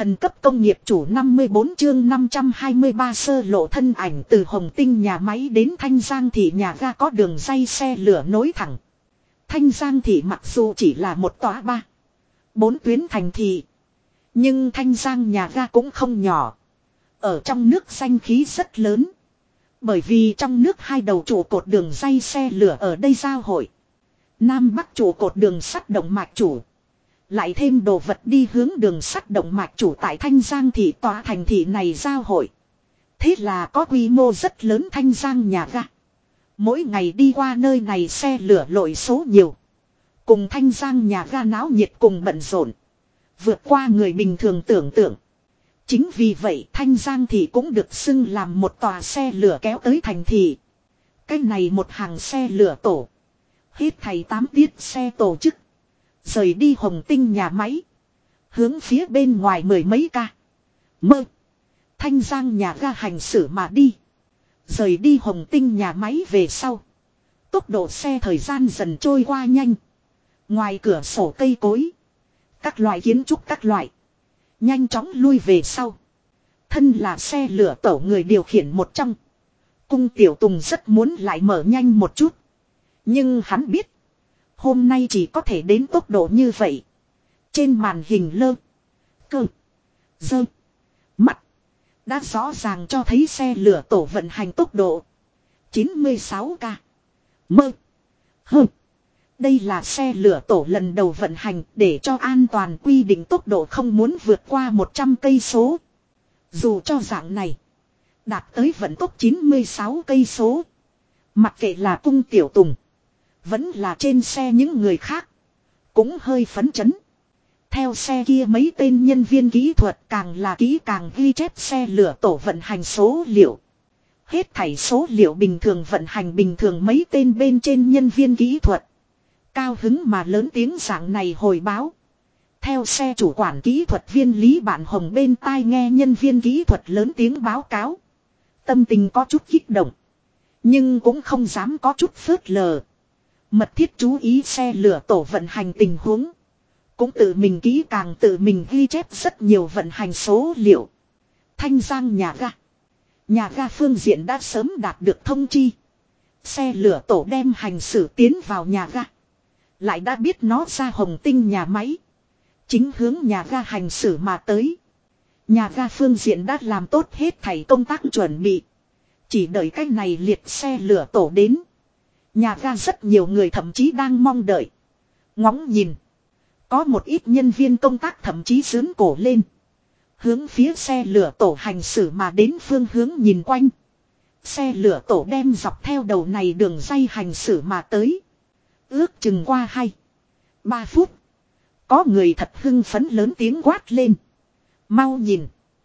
Thần cấp công nghiệp chủ 54 chương 523 sơ lộ thân ảnh từ Hồng Tinh nhà máy đến Thanh Giang thị nhà ga có đường ray xe lửa nối thẳng. Thanh Giang thị mặc dù chỉ là một tòa 4 tuyến thành thị. Nhưng Thanh Giang nhà ga cũng không nhỏ. Ở trong nước danh khí rất lớn. Bởi vì trong nước hai đầu trụ cột đường ray xe lửa ở đây giao hội. Nam Bắc trụ cột đường sắt động mạch chủ. Lại thêm đồ vật đi hướng đường sắt động mạch chủ tại Thanh Giang thị tòa thành thị này giao hội. Thế là có quy mô rất lớn Thanh Giang nhà ga. Mỗi ngày đi qua nơi này xe lửa lội số nhiều. Cùng Thanh Giang nhà ga náo nhiệt cùng bận rộn. Vượt qua người bình thường tưởng tượng. Chính vì vậy Thanh Giang thị cũng được xưng làm một tòa xe lửa kéo tới thành thị. Cái này một hàng xe lửa tổ. Hết thầy 8 tiết xe tổ chức. Rời đi Hồng Tinh nhà máy. Hướng phía bên ngoài mười mấy ca. Mơ. Thanh Giang nhà ga hành xử mà đi. Rời đi Hồng Tinh nhà máy về sau. Tốc độ xe thời gian dần trôi qua nhanh. Ngoài cửa sổ cây cối. Các loại kiến trúc các loại. Nhanh chóng lui về sau. Thân là xe lửa tổ người điều khiển một trong. Cung Tiểu Tùng rất muốn lại mở nhanh một chút. Nhưng hắn biết. Hôm nay chỉ có thể đến tốc độ như vậy. Trên màn hình lơ. Cơ. Dơ. Mặt. Đã rõ ràng cho thấy xe lửa tổ vận hành tốc độ. 96 k. Mơ. Hơ. Đây là xe lửa tổ lần đầu vận hành để cho an toàn quy định tốc độ không muốn vượt qua 100 cây số. Dù cho dạng này. Đạt tới vận tốc 96 cây số. Mặc kệ là Cung Tiểu Tùng. Vẫn là trên xe những người khác. Cũng hơi phấn chấn. Theo xe kia mấy tên nhân viên kỹ thuật càng là kỹ càng ghi chép xe lửa tổ vận hành số liệu. Hết thảy số liệu bình thường vận hành bình thường mấy tên bên trên nhân viên kỹ thuật. Cao hứng mà lớn tiếng dạng này hồi báo. Theo xe chủ quản kỹ thuật viên Lý Bạn Hồng bên tai nghe nhân viên kỹ thuật lớn tiếng báo cáo. Tâm tình có chút kích động. Nhưng cũng không dám có chút phớt lờ. Mật thiết chú ý xe lửa tổ vận hành tình huống. Cũng tự mình kỹ càng tự mình ghi chép rất nhiều vận hành số liệu. Thanh Giang nhà ga. Nhà ga phương diện đã sớm đạt được thông chi. Xe lửa tổ đem hành xử tiến vào nhà ga. Lại đã biết nó ra Hồng Tinh nhà máy. Chính hướng nhà ga hành xử mà tới. Nhà ga phương diện đã làm tốt hết thảy công tác chuẩn bị. Chỉ đợi cái này liệt xe lửa tổ đến. Nhà ga rất nhiều người thậm chí đang mong đợi. Ngóng nhìn. Có một ít nhân viên công tác thậm chí giương cổ lên. Hướng phía xe lửa tổ hành xử mà đến phương hướng nhìn quanh. Xe lửa tổ đem dọc theo đầu này đường ray hành xử mà tới. Ước chừng qua 2-3 phút. Có người thật hưng phấn lớn tiếng quát lên. Mau nhìn.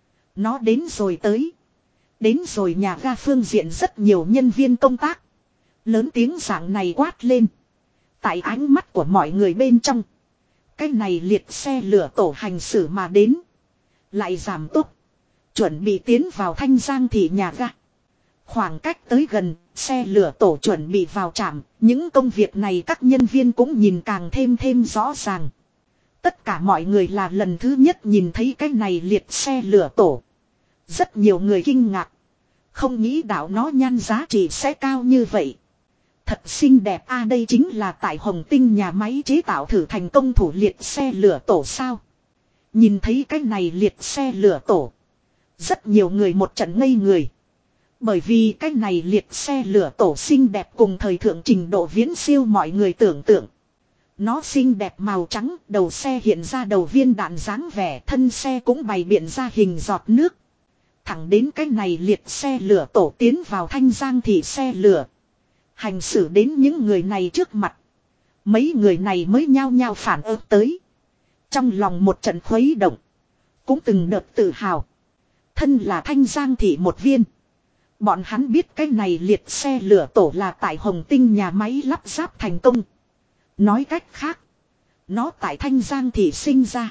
Nó đến rồi tới. Đến rồi nhà ga phương diện rất nhiều nhân viên công tác. Lớn tiếng dạng này quát lên. Tại ánh mắt của mọi người bên trong. Cái này liệt xe lửa tổ hành xử mà đến. Lại giảm tốc. Chuẩn bị tiến vào Thanh Giang thị nhà ga. Khoảng cách tới gần, xe lửa tổ chuẩn bị vào trạm. Những công việc này các nhân viên cũng nhìn càng thêm rõ ràng. Tất cả mọi người là lần thứ nhất nhìn thấy cái này liệt xe lửa tổ. Rất nhiều người kinh ngạc. Không nghĩ đạo nó nhan giá trị sẽ cao như vậy. Thật xinh đẹp đây chính là tại Hồng Tinh nhà máy chế tạo thử thành công thủ liệt xe lửa tổ sao. Nhìn thấy cái này liệt xe lửa tổ. Rất nhiều người một trận ngây người. Bởi vì cái này liệt xe lửa tổ xinh đẹp cùng thời thượng trình độ viễn siêu mọi người tưởng tượng. Nó xinh đẹp màu trắng, đầu xe hiện ra đầu viên đạn dáng vẻ, thân xe cũng bày biện ra hình giọt nước. Thẳng đến cái này liệt xe lửa tổ tiến vào Thanh Giang thị xe lửa. Hành xử đến những người này trước mặt. Mấy người này mới nhao nhao phản ứng tới. Trong lòng một trận khuấy động. Cũng từng đợt tự hào. Thân là Thanh Giang thị một viên. Bọn hắn biết cái này liệt xe lửa tổ là tại Hồng Tinh nhà máy lắp ráp thành công. Nói cách khác. Nó tại Thanh Giang thị sinh ra.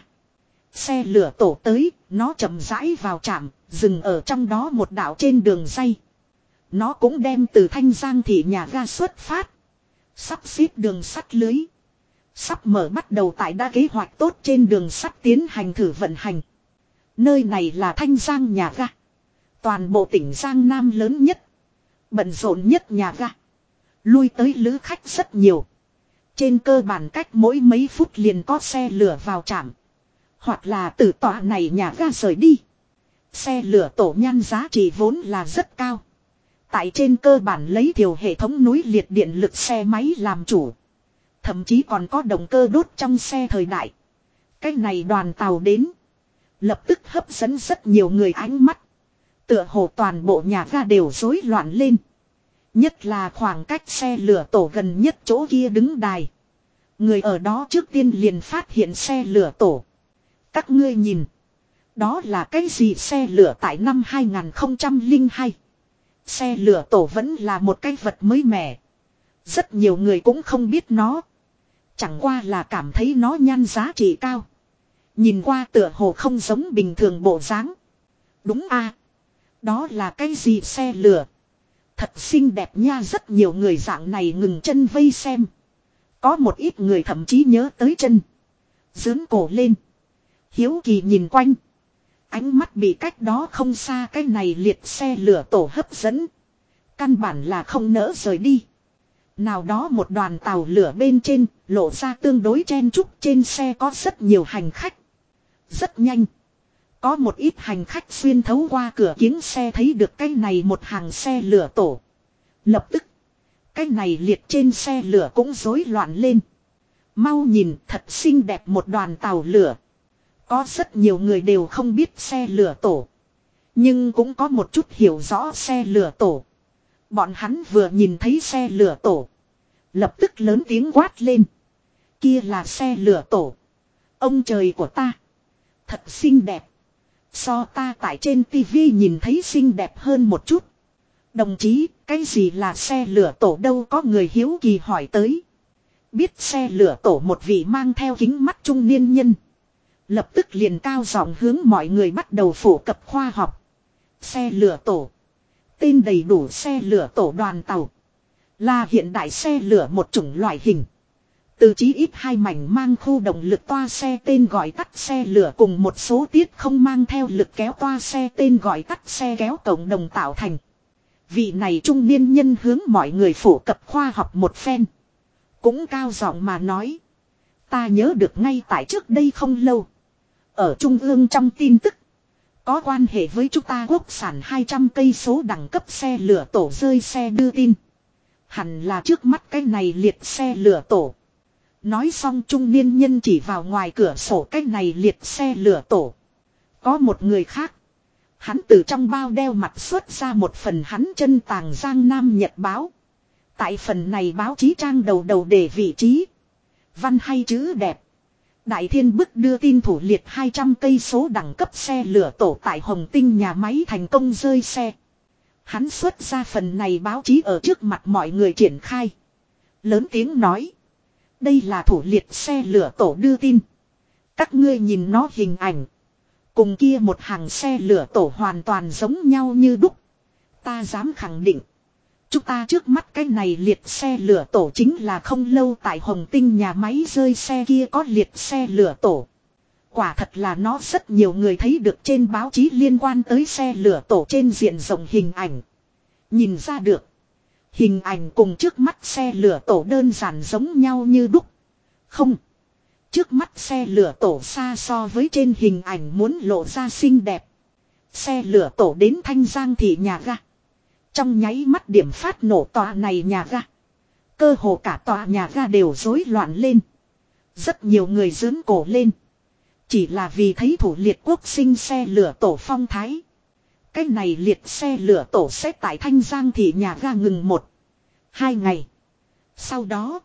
Xe lửa tổ tới, nó chậm rãi vào trạm, dừng ở trong đó một đảo trên đường ray. Nó cũng đem từ Thanh Giang thị nhà ga xuất phát. Sắp xếp đường sắt lưới. Sắp mở bắt đầu tại đã kế hoạch tốt trên đường sắt tiến hành thử vận hành. Nơi này là Thanh Giang nhà ga. Toàn bộ tỉnh Giang Nam lớn nhất. Bận rộn nhất nhà ga. Lui tới lữ khách rất nhiều. Trên cơ bản cách mỗi mấy phút liền có xe lửa vào trạm. Hoặc là từ tòa này nhà ga rời đi. Xe lửa tổ nhan giá trị vốn là rất cao. Tại trên cơ bản lấy thiểu hệ thống núi liệt điện lực xe máy làm chủ. Thậm chí còn có động cơ đốt trong xe thời đại. Cái này đoàn tàu đến. Lập tức hấp dẫn rất nhiều người ánh mắt. Tựa hồ toàn bộ nhà ga đều rối loạn lên. Nhất là khoảng cách xe lửa tổ gần nhất chỗ kia đứng đài. Người ở đó trước tiên liền phát hiện xe lửa tổ. Các ngươi nhìn. Đó là cái gì xe lửa tại năm 2002. Xe lửa tổ vẫn là một cái vật mới mẻ. Rất nhiều người cũng không biết nó. Chẳng qua là cảm thấy nó nhan giá trị cao. Nhìn qua tựa hồ không giống bình thường bộ dáng. Đúng a, đó là cái gì xe lửa? Thật xinh đẹp nha, rất nhiều người dạng này ngừng chân vây xem. Có một ít người thậm chí nhớ tới chân. Dướn cổ lên. Hiếu kỳ nhìn quanh. Ánh mắt bị cách đó không xa cái này liệt xe lửa tổ hấp dẫn. Căn bản là không nỡ rời đi. Nào đó một đoàn tàu lửa bên trên, lộ ra tương đối chen chúc, trên xe có rất nhiều hành khách. Rất nhanh. Có một ít hành khách xuyên thấu qua cửa kính xe thấy được cái này một hàng xe lửa tổ. Lập tức, cái này liệt trên xe lửa cũng rối loạn lên. Mau nhìn, thật xinh đẹp một đoàn tàu lửa. Có rất nhiều người đều không biết xe lửa tổ. Nhưng cũng có một chút hiểu rõ xe lửa tổ. Bọn hắn vừa nhìn thấy xe lửa tổ. Lập tức lớn tiếng quát lên. Kia là xe lửa tổ. Ông trời của ta. Thật xinh đẹp. So ta tại trên tivi nhìn thấy xinh đẹp hơn một chút. Đồng chí, cái gì là xe lửa tổ đâu, có người hiếu kỳ hỏi tới. Biết xe lửa tổ một vị mang theo kính mắt trung niên nhân. Lập tức liền cao giọng hướng mọi người bắt đầu phổ cập khoa học. Xe lửa tổ. Tên đầy đủ xe lửa tổ đoàn tàu. Là hiện đại xe lửa một chủng loại hình. Từ chí ít hai mảnh mang khu động lực toa xe tên gọi tắt xe lửa cùng một số tiết không mang theo lực kéo toa xe tên gọi tắt xe kéo cộng đồng tạo thành. Vị này trung niên nhân hướng mọi người phổ cập khoa học một phen. Cũng cao giọng mà nói. Ta nhớ được ngay tại trước đây không lâu. Ở Trung ương trong tin tức. Có quan hệ với chúng ta quốc sản 200 cây số đẳng cấp xe lửa tổ rơi xe đưa tin. Hẳn là trước mắt cái này liệt xe lửa tổ. Nói xong trung niên nhân chỉ vào ngoài cửa sổ cái này liệt xe lửa tổ. Có một người khác. Hắn từ trong bao đeo mặt xuất ra một phần hắn chân tàng Giang Nam Nhật báo. Tại phần này báo chí trang đầu để vị trí. Văn hay chữ đẹp. Đại Thiên bức đưa tin thủ liệt 200 cây số đẳng cấp xe lửa tổ tại Hồng Tinh nhà máy thành công rơi xe. Hắn xuất ra phần này báo chí ở trước mặt mọi người triển khai. Lớn tiếng nói. Đây là thủ liệt xe lửa tổ đưa tin. Các ngươi nhìn nó hình ảnh. Cùng kia một hàng xe lửa tổ hoàn toàn giống nhau như đúc. Ta dám khẳng định. Chúng ta trước mắt cái này liệt xe lửa tổ chính là không lâu tại Hồng Tinh nhà máy rơi xe kia có liệt xe lửa tổ. Quả thật là nó, rất nhiều người thấy được trên báo chí liên quan tới xe lửa tổ trên diện rộng hình ảnh. Nhìn ra được. Hình ảnh cùng trước mắt xe lửa tổ đơn giản giống nhau như đúc. Không. Trước mắt xe lửa tổ xa so với trên hình ảnh muốn lộ ra xinh đẹp. Xe lửa tổ đến Thanh Giang thị nhà ga. Trong nháy mắt điểm phát nổ tòa này nhà ga. Cơ hồ cả tòa nhà ga đều rối loạn lên. Rất nhiều người giương cổ lên. Chỉ là vì thấy thủ liệt quốc sinh xe lửa tổ phong thái. Cái này liệt xe lửa tổ sẽ tại Thanh Giang thị nhà ga ngừng 1-2 ngày. Sau đó,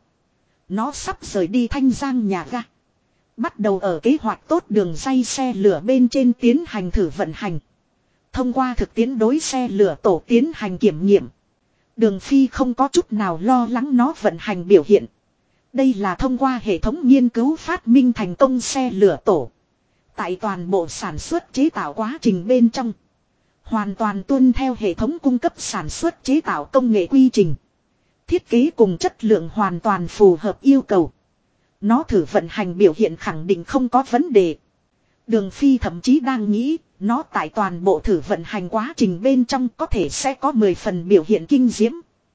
nó sắp rời đi Thanh Giang nhà ga. Bắt đầu ở kế hoạch tốt đường ray xe lửa bên trên tiến hành thử vận hành. Thông qua thực tiễn đối xe lửa tổ tiến hành kiểm nghiệm. Đường Phi không có chút nào lo lắng nó vận hành biểu hiện. Đây là thông qua hệ thống nghiên cứu phát minh thành công xe lửa tổ. Tại toàn bộ sản xuất chế tạo quá trình bên trong. Hoàn toàn tuân theo hệ thống cung cấp sản xuất chế tạo công nghệ quy trình. Thiết kế cùng chất lượng hoàn toàn phù hợp yêu cầu. Nó thử vận hành biểu hiện khẳng định không có vấn đề. Đường Phi thậm chí đang nghĩ, nó tại toàn bộ thử vận hành quá trình bên trong có thể sẽ có 10 phần biểu hiện kinh diễm.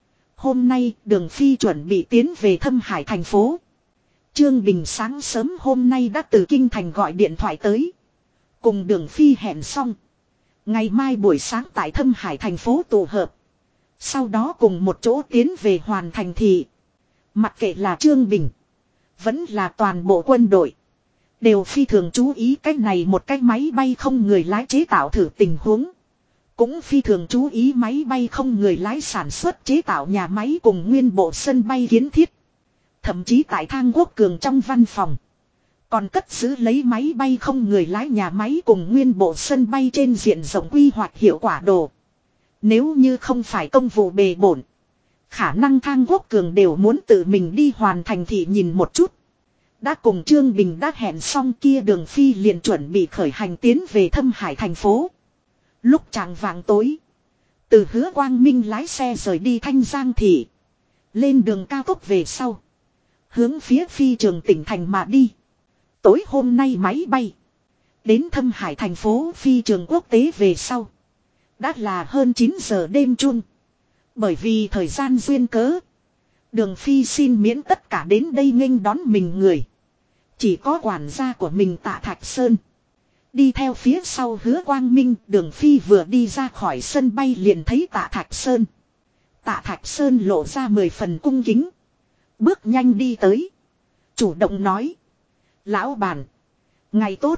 Hôm nay, Đường Phi chuẩn bị tiến về Thâm Hải thành phố. Trương Bình sáng sớm hôm nay đã từ Kinh Thành gọi điện thoại tới. Cùng Đường Phi hẹn xong. Ngày mai buổi sáng tại Thâm Hải thành phố tụ hợp. Sau đó cùng một chỗ tiến về Hoàn Thành thị. Mặc kệ là Trương Bình. Vẫn là toàn bộ quân đội. Đều phi thường chú ý cách này một cái máy bay không người lái chế tạo thử tình huống. Cũng phi thường chú ý máy bay không người lái sản xuất chế tạo nhà máy cùng nguyên bộ sân bay kiến thiết. Thậm chí tại Thang Quốc Cường trong văn phòng. Còn cất giữ lấy máy bay không người lái nhà máy cùng nguyên bộ sân bay trên diện rộng quy hoạch hiệu quả đồ. Nếu như không phải công vụ bề bổn. Khả năng Thang Quốc Cường đều muốn tự mình đi Hoàn Thành thị nhìn một chút. Đã cùng Trương Bình đã hẹn xong kia Đường Phi liền chuẩn bị khởi hành tiến về Thâm Hải thành phố. Lúc chạng vạng tối. Từ Hứa Quang Minh lái xe rời đi Thanh Giang thị. Lên đường cao tốc về sau. Hướng phía phi trường tỉnh thành mà đi. Tối hôm nay máy bay. Đến Thâm Hải thành phố phi trường quốc tế về sau. Đã là hơn 9 giờ đêm chung. Bởi vì thời gian duyên cớ. Đường Phi xin miễn tất cả đến đây nghênh đón mình người. Chỉ có quản gia của mình Tạ Thạch Sơn. Đi theo phía sau Hứa Quang Minh, Đường Phi vừa đi ra khỏi sân bay liền thấy Tạ Thạch Sơn. Tạ Thạch Sơn lộ ra 10 phần cung kính. Bước nhanh đi tới. Chủ động nói. Lão bản. Ngày tốt.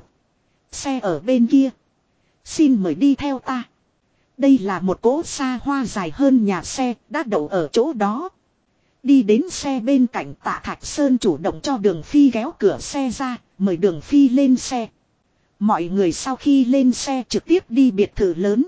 Xe ở bên kia. Xin mời đi theo ta. Đây là một cỗ xa hoa dài hơn nhà xe đã đậu ở chỗ đó. Đi đến xe bên cạnh Tạ Thạch Sơn chủ động cho Đường Phi kéo cửa xe ra, mời Đường Phi lên xe. Mọi người sau khi lên xe trực tiếp đi biệt thự lớn.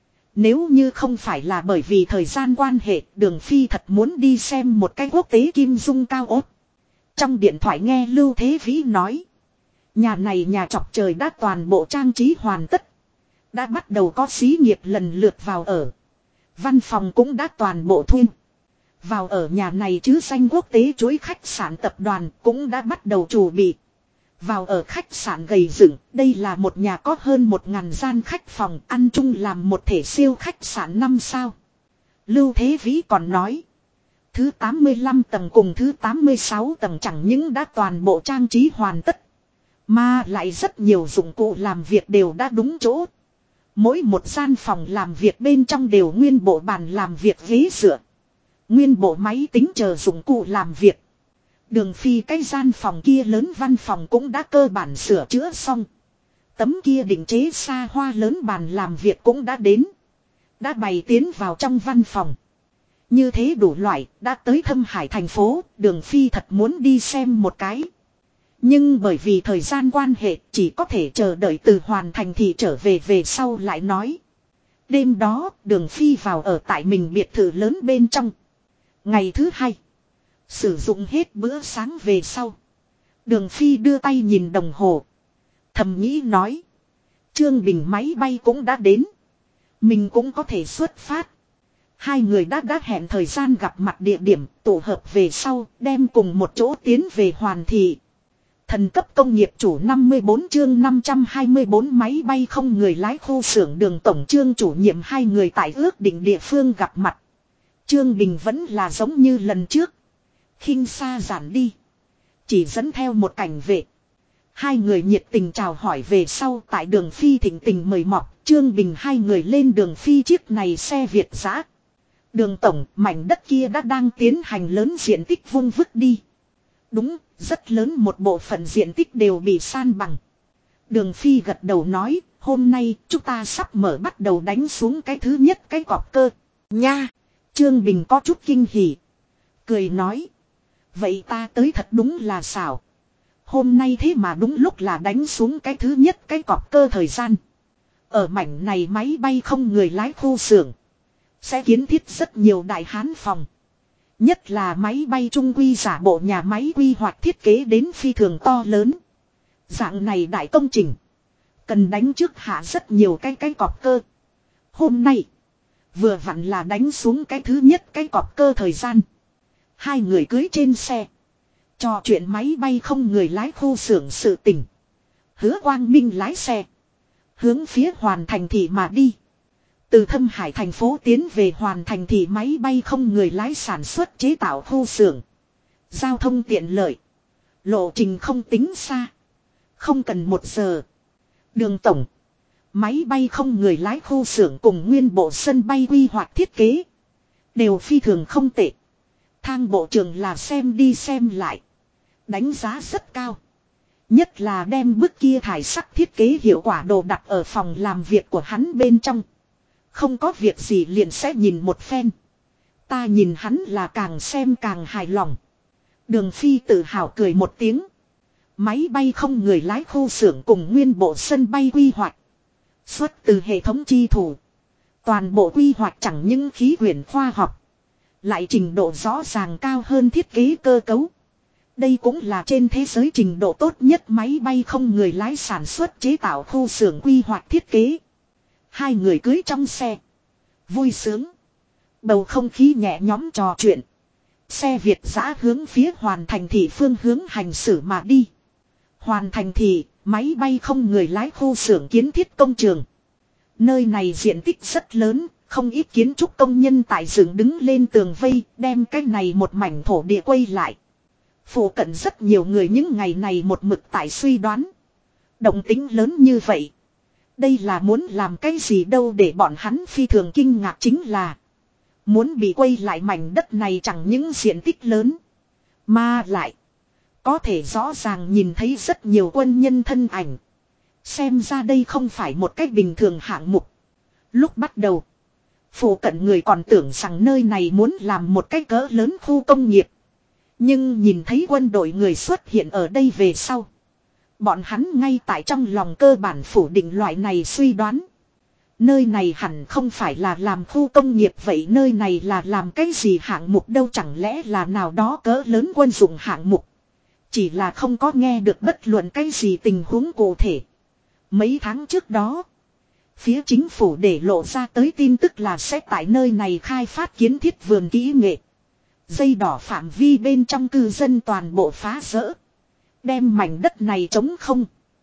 Nếu như không phải là bởi vì thời gian quan hệ, Đường Phi thật muốn đi xem một cái quốc tế kim dung cao ốt. Trong điện thoại nghe Lưu Thế Vĩ nói. Nhà này nhà chọc trời đã toàn bộ trang trí hoàn tất. Đã bắt đầu có xí nghiệp lần lượt vào ở. Văn phòng cũng đã toàn bộ thuê. Vào ở nhà này chứ danh quốc tế chuỗi khách sạn tập đoàn cũng đã bắt đầu chuẩn bị. Vào ở khách sạn gầy dựng, đây là một nhà có hơn 1000 gian khách phòng ăn chung làm một thể siêu khách sạn 5 sao. Lưu Thế Vĩ còn nói. Thứ 85 tầng cùng thứ 86 tầng chẳng những đã toàn bộ trang trí hoàn tất. Mà lại rất nhiều dụng cụ làm việc đều đã đúng chỗ. Mỗi một gian phòng làm việc bên trong đều nguyên bộ bàn làm việc ghế dựa. Nguyên bộ máy tính chờ dụng cụ làm việc. Đường Phi cái gian phòng kia lớn văn phòng cũng đã cơ bản sửa chữa xong. Tấm kia định chế xa hoa lớn bàn làm việc cũng đã đến. Đã bày tiến vào trong văn phòng. Như thế đủ loại, đã tới Thâm Hải thành phố, Đường Phi thật muốn đi xem một cái. Nhưng bởi vì thời gian quan hệ chỉ có thể chờ đợi từ Hoàn Thành thì trở về sau lại nói. Đêm đó, Đường Phi vào ở tại mình biệt thự lớn bên trong. Ngày thứ hai, sử dụng hết bữa sáng về sau. Đường Phi đưa tay nhìn đồng hồ. Thầm nghĩ nói. Trương Bình máy bay cũng đã đến. Mình cũng có thể xuất phát. Hai người đã hẹn thời gian gặp mặt địa điểm tụ hợp về sau đem cùng một chỗ tiến về Hoàn Thị. Thần cấp công nghiệp chủ 54 chương 524 máy bay không người lái khu xưởng Đường tổng trương chủ nhiệm hai người tại ước định địa phương gặp mặt. Trương Bình vẫn là giống như lần trước. Khinh xa giản đi. Chỉ dẫn theo một cảnh vệ. Hai người nhiệt tình chào hỏi về sau tại Đường Phi thỉnh tình mời mọc. Trương Bình hai người lên Đường Phi chiếc này xe Việt dã. Đường tổng, mảnh đất kia đã đang tiến hành lớn diện tích vung vứt đi. Đúng, rất lớn một bộ phận diện tích đều bị san bằng. Đường Phi gật đầu nói, hôm nay chúng ta sắp mở bắt đầu đánh xuống cái thứ nhất cái cọp cơ. Nha! Trương Bình có chút kinh hỉ. Cười nói. Vậy ta tới thật đúng là xảo. Hôm nay thế mà đúng lúc là đánh xuống cái thứ nhất cái cọp cơ thời gian. Ở mảnh này máy bay không người lái khu xưởng. Sẽ kiến thiết rất nhiều đại hán phòng. Nhất là máy bay trung quy giả bộ nhà máy quy hoạch thiết kế đến phi thường to lớn. Dạng này đại công trình. Cần đánh trước hạ rất nhiều cái cọp cơ. Hôm nay. Vừa vặn là đánh xuống cái thứ nhất cái cọp cơ thời gian. Hai người cưới trên xe. Trò chuyện máy bay không người lái khu xưởng sự tình. Hứa Quang Minh lái xe. Hướng phía Hoàn Thành thị mà đi. Từ Thâm Hải thành phố tiến về Hoàn Thành thị máy bay không người lái sản xuất chế tạo khu xưởng. Giao thông tiện lợi. Lộ trình không tính xa. Không cần 1 giờ. Đường tổng. Máy bay không người lái khu xưởng cùng nguyên bộ sân bay quy hoạch thiết kế. Đều phi thường không tệ. Thang bộ trưởng là xem đi xem lại. Đánh giá rất cao. Nhất là đem bức kia thải sắc thiết kế hiệu quả đồ đặt ở phòng làm việc của hắn bên trong. Không có việc gì liền sẽ nhìn một phen. Ta nhìn hắn là càng xem càng hài lòng. Đường Phi tự hào cười một tiếng. Máy bay không người lái khu xưởng cùng nguyên bộ sân bay quy hoạch. Xuất từ hệ thống chi thủ. Toàn bộ quy hoạch chẳng những khí quyển khoa học. Lại trình độ rõ ràng cao hơn thiết kế cơ cấu. Đây cũng là trên thế giới trình độ tốt nhất máy bay không người lái sản xuất chế tạo khu xưởng quy hoạch thiết kế. Hai người cưới trong xe. Vui sướng. Bầu không khí nhẹ nhõm trò chuyện. Xe Việt dã hướng phía Hoàn Thành thị phương hướng hành xử mà đi. Hoàn Thành thị, máy bay không người lái khu xưởng kiến thiết công trường. Nơi này diện tích rất lớn, không ít kiến trúc công nhân tại dựng đứng lên tường vây, đem cái này một mảnh thổ địa quay lại. Phụ cận rất nhiều người những ngày này một mực tại suy đoán. Động tính lớn như vậy. Đây là muốn làm cái gì đâu để bọn hắn phi thường kinh ngạc chính là. Muốn bị quay lại mảnh đất này chẳng những diện tích lớn. Mà lại. Có thể rõ ràng nhìn thấy rất nhiều quân nhân thân ảnh. Xem ra đây không phải một cách bình thường hạng mục. Lúc bắt đầu. Phụ cận người còn tưởng rằng nơi này muốn làm một cái cỡ lớn khu công nghiệp. Nhưng nhìn thấy quân đội người xuất hiện ở đây về sau. Bọn hắn ngay tại trong lòng cơ bản phủ định loại này suy đoán. Nơi này hẳn không phải là làm khu công nghiệp vậy nơi này là làm cái gì hạng mục đâu chẳng lẽ là nào đó cỡ lớn quân dụng hạng mục. Chỉ là không có nghe được bất luận cái gì tình huống cụ thể. Mấy tháng trước đó. Phía chính phủ để lộ ra tới tin tức là sẽ tại nơi này khai phát kiến thiết vườn kỹ nghệ. Dây đỏ phạm vi bên trong cư dân toàn bộ phá rỡ. Đem mảnh đất này trống không.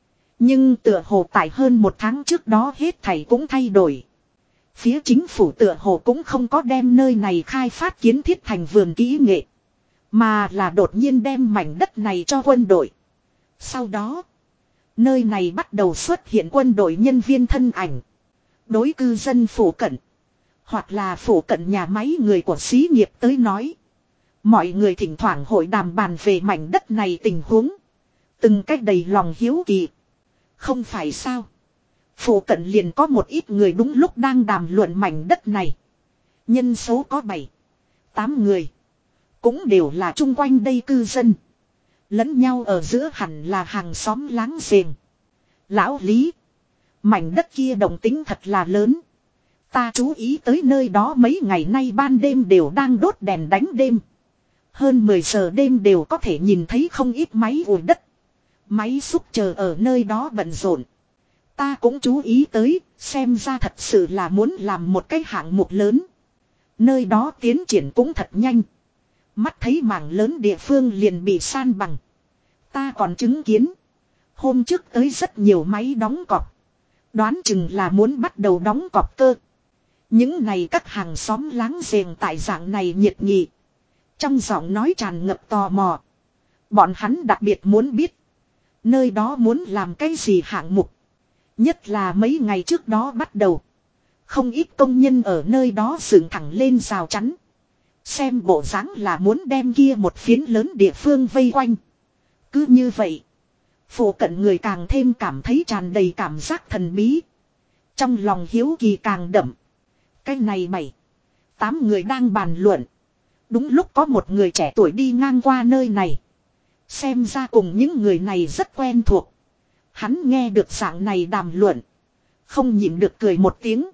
Nhưng tựa hồ tại hơn 1 tháng trước đó hết thảy cũng thay đổi. Phía chính phủ tựa hồ cũng không có đem nơi này khai phát kiến thiết thành vườn kỹ nghệ. Mà là đột nhiên đem mảnh đất này cho quân đội. Sau đó, nơi này bắt đầu xuất hiện quân đội nhân viên thân ảnh. Đối cư dân phủ cận. Hoặc là phủ cận nhà máy người của xí nghiệp tới nói. Mọi người thỉnh thoảng hội đàm bàn về mảnh đất này tình huống. Từng cách đầy lòng hiếu kỳ. Không phải sao. Phủ cận liền có một ít người đúng lúc đang đàm luận mảnh đất này. Nhân số có 7-8 người. Cũng đều là chung quanh đây cư dân. Lẫn nhau ở giữa hẳn là hàng xóm láng giềng. Lão Lý. Mảnh đất kia động tính thật là lớn. Ta chú ý tới nơi đó mấy ngày nay ban đêm đều đang đốt đèn đánh đêm. Hơn 10 giờ đêm đều có thể nhìn thấy không ít máy ủi đất. Máy xúc chờ ở nơi đó bận rộn. Ta cũng chú ý tới, xem ra thật sự là muốn làm một cái hạng mục lớn. Nơi đó tiến triển cũng thật nhanh. Mắt thấy mảng lớn địa phương liền bị san bằng. Ta còn chứng kiến. Hôm trước tới rất nhiều máy đóng cọc. Đoán chừng là muốn bắt đầu đóng cọc cơ. Những này các hàng xóm láng giềng tại dạng này nhiệt nghị. Trong giọng nói tràn ngập tò mò. Bọn hắn đặc biệt muốn biết. Nơi đó muốn làm cái gì hạng mục. Nhất là mấy ngày trước đó bắt đầu. Không ít công nhân ở nơi đó dựng thẳng lên rào chắn. Xem bộ dáng là muốn đem kia một phiến lớn địa phương vây quanh. Cứ như vậy. Phụ cận người càng thêm cảm thấy tràn đầy cảm giác thần bí. Trong lòng hiếu kỳ càng đậm. Cái này 7-8 người đang bàn luận. Đúng lúc có một người trẻ tuổi đi ngang qua nơi này. Xem ra cùng những người này rất quen thuộc. Hắn nghe được dạng này đàm luận. Không nhịn được cười một tiếng.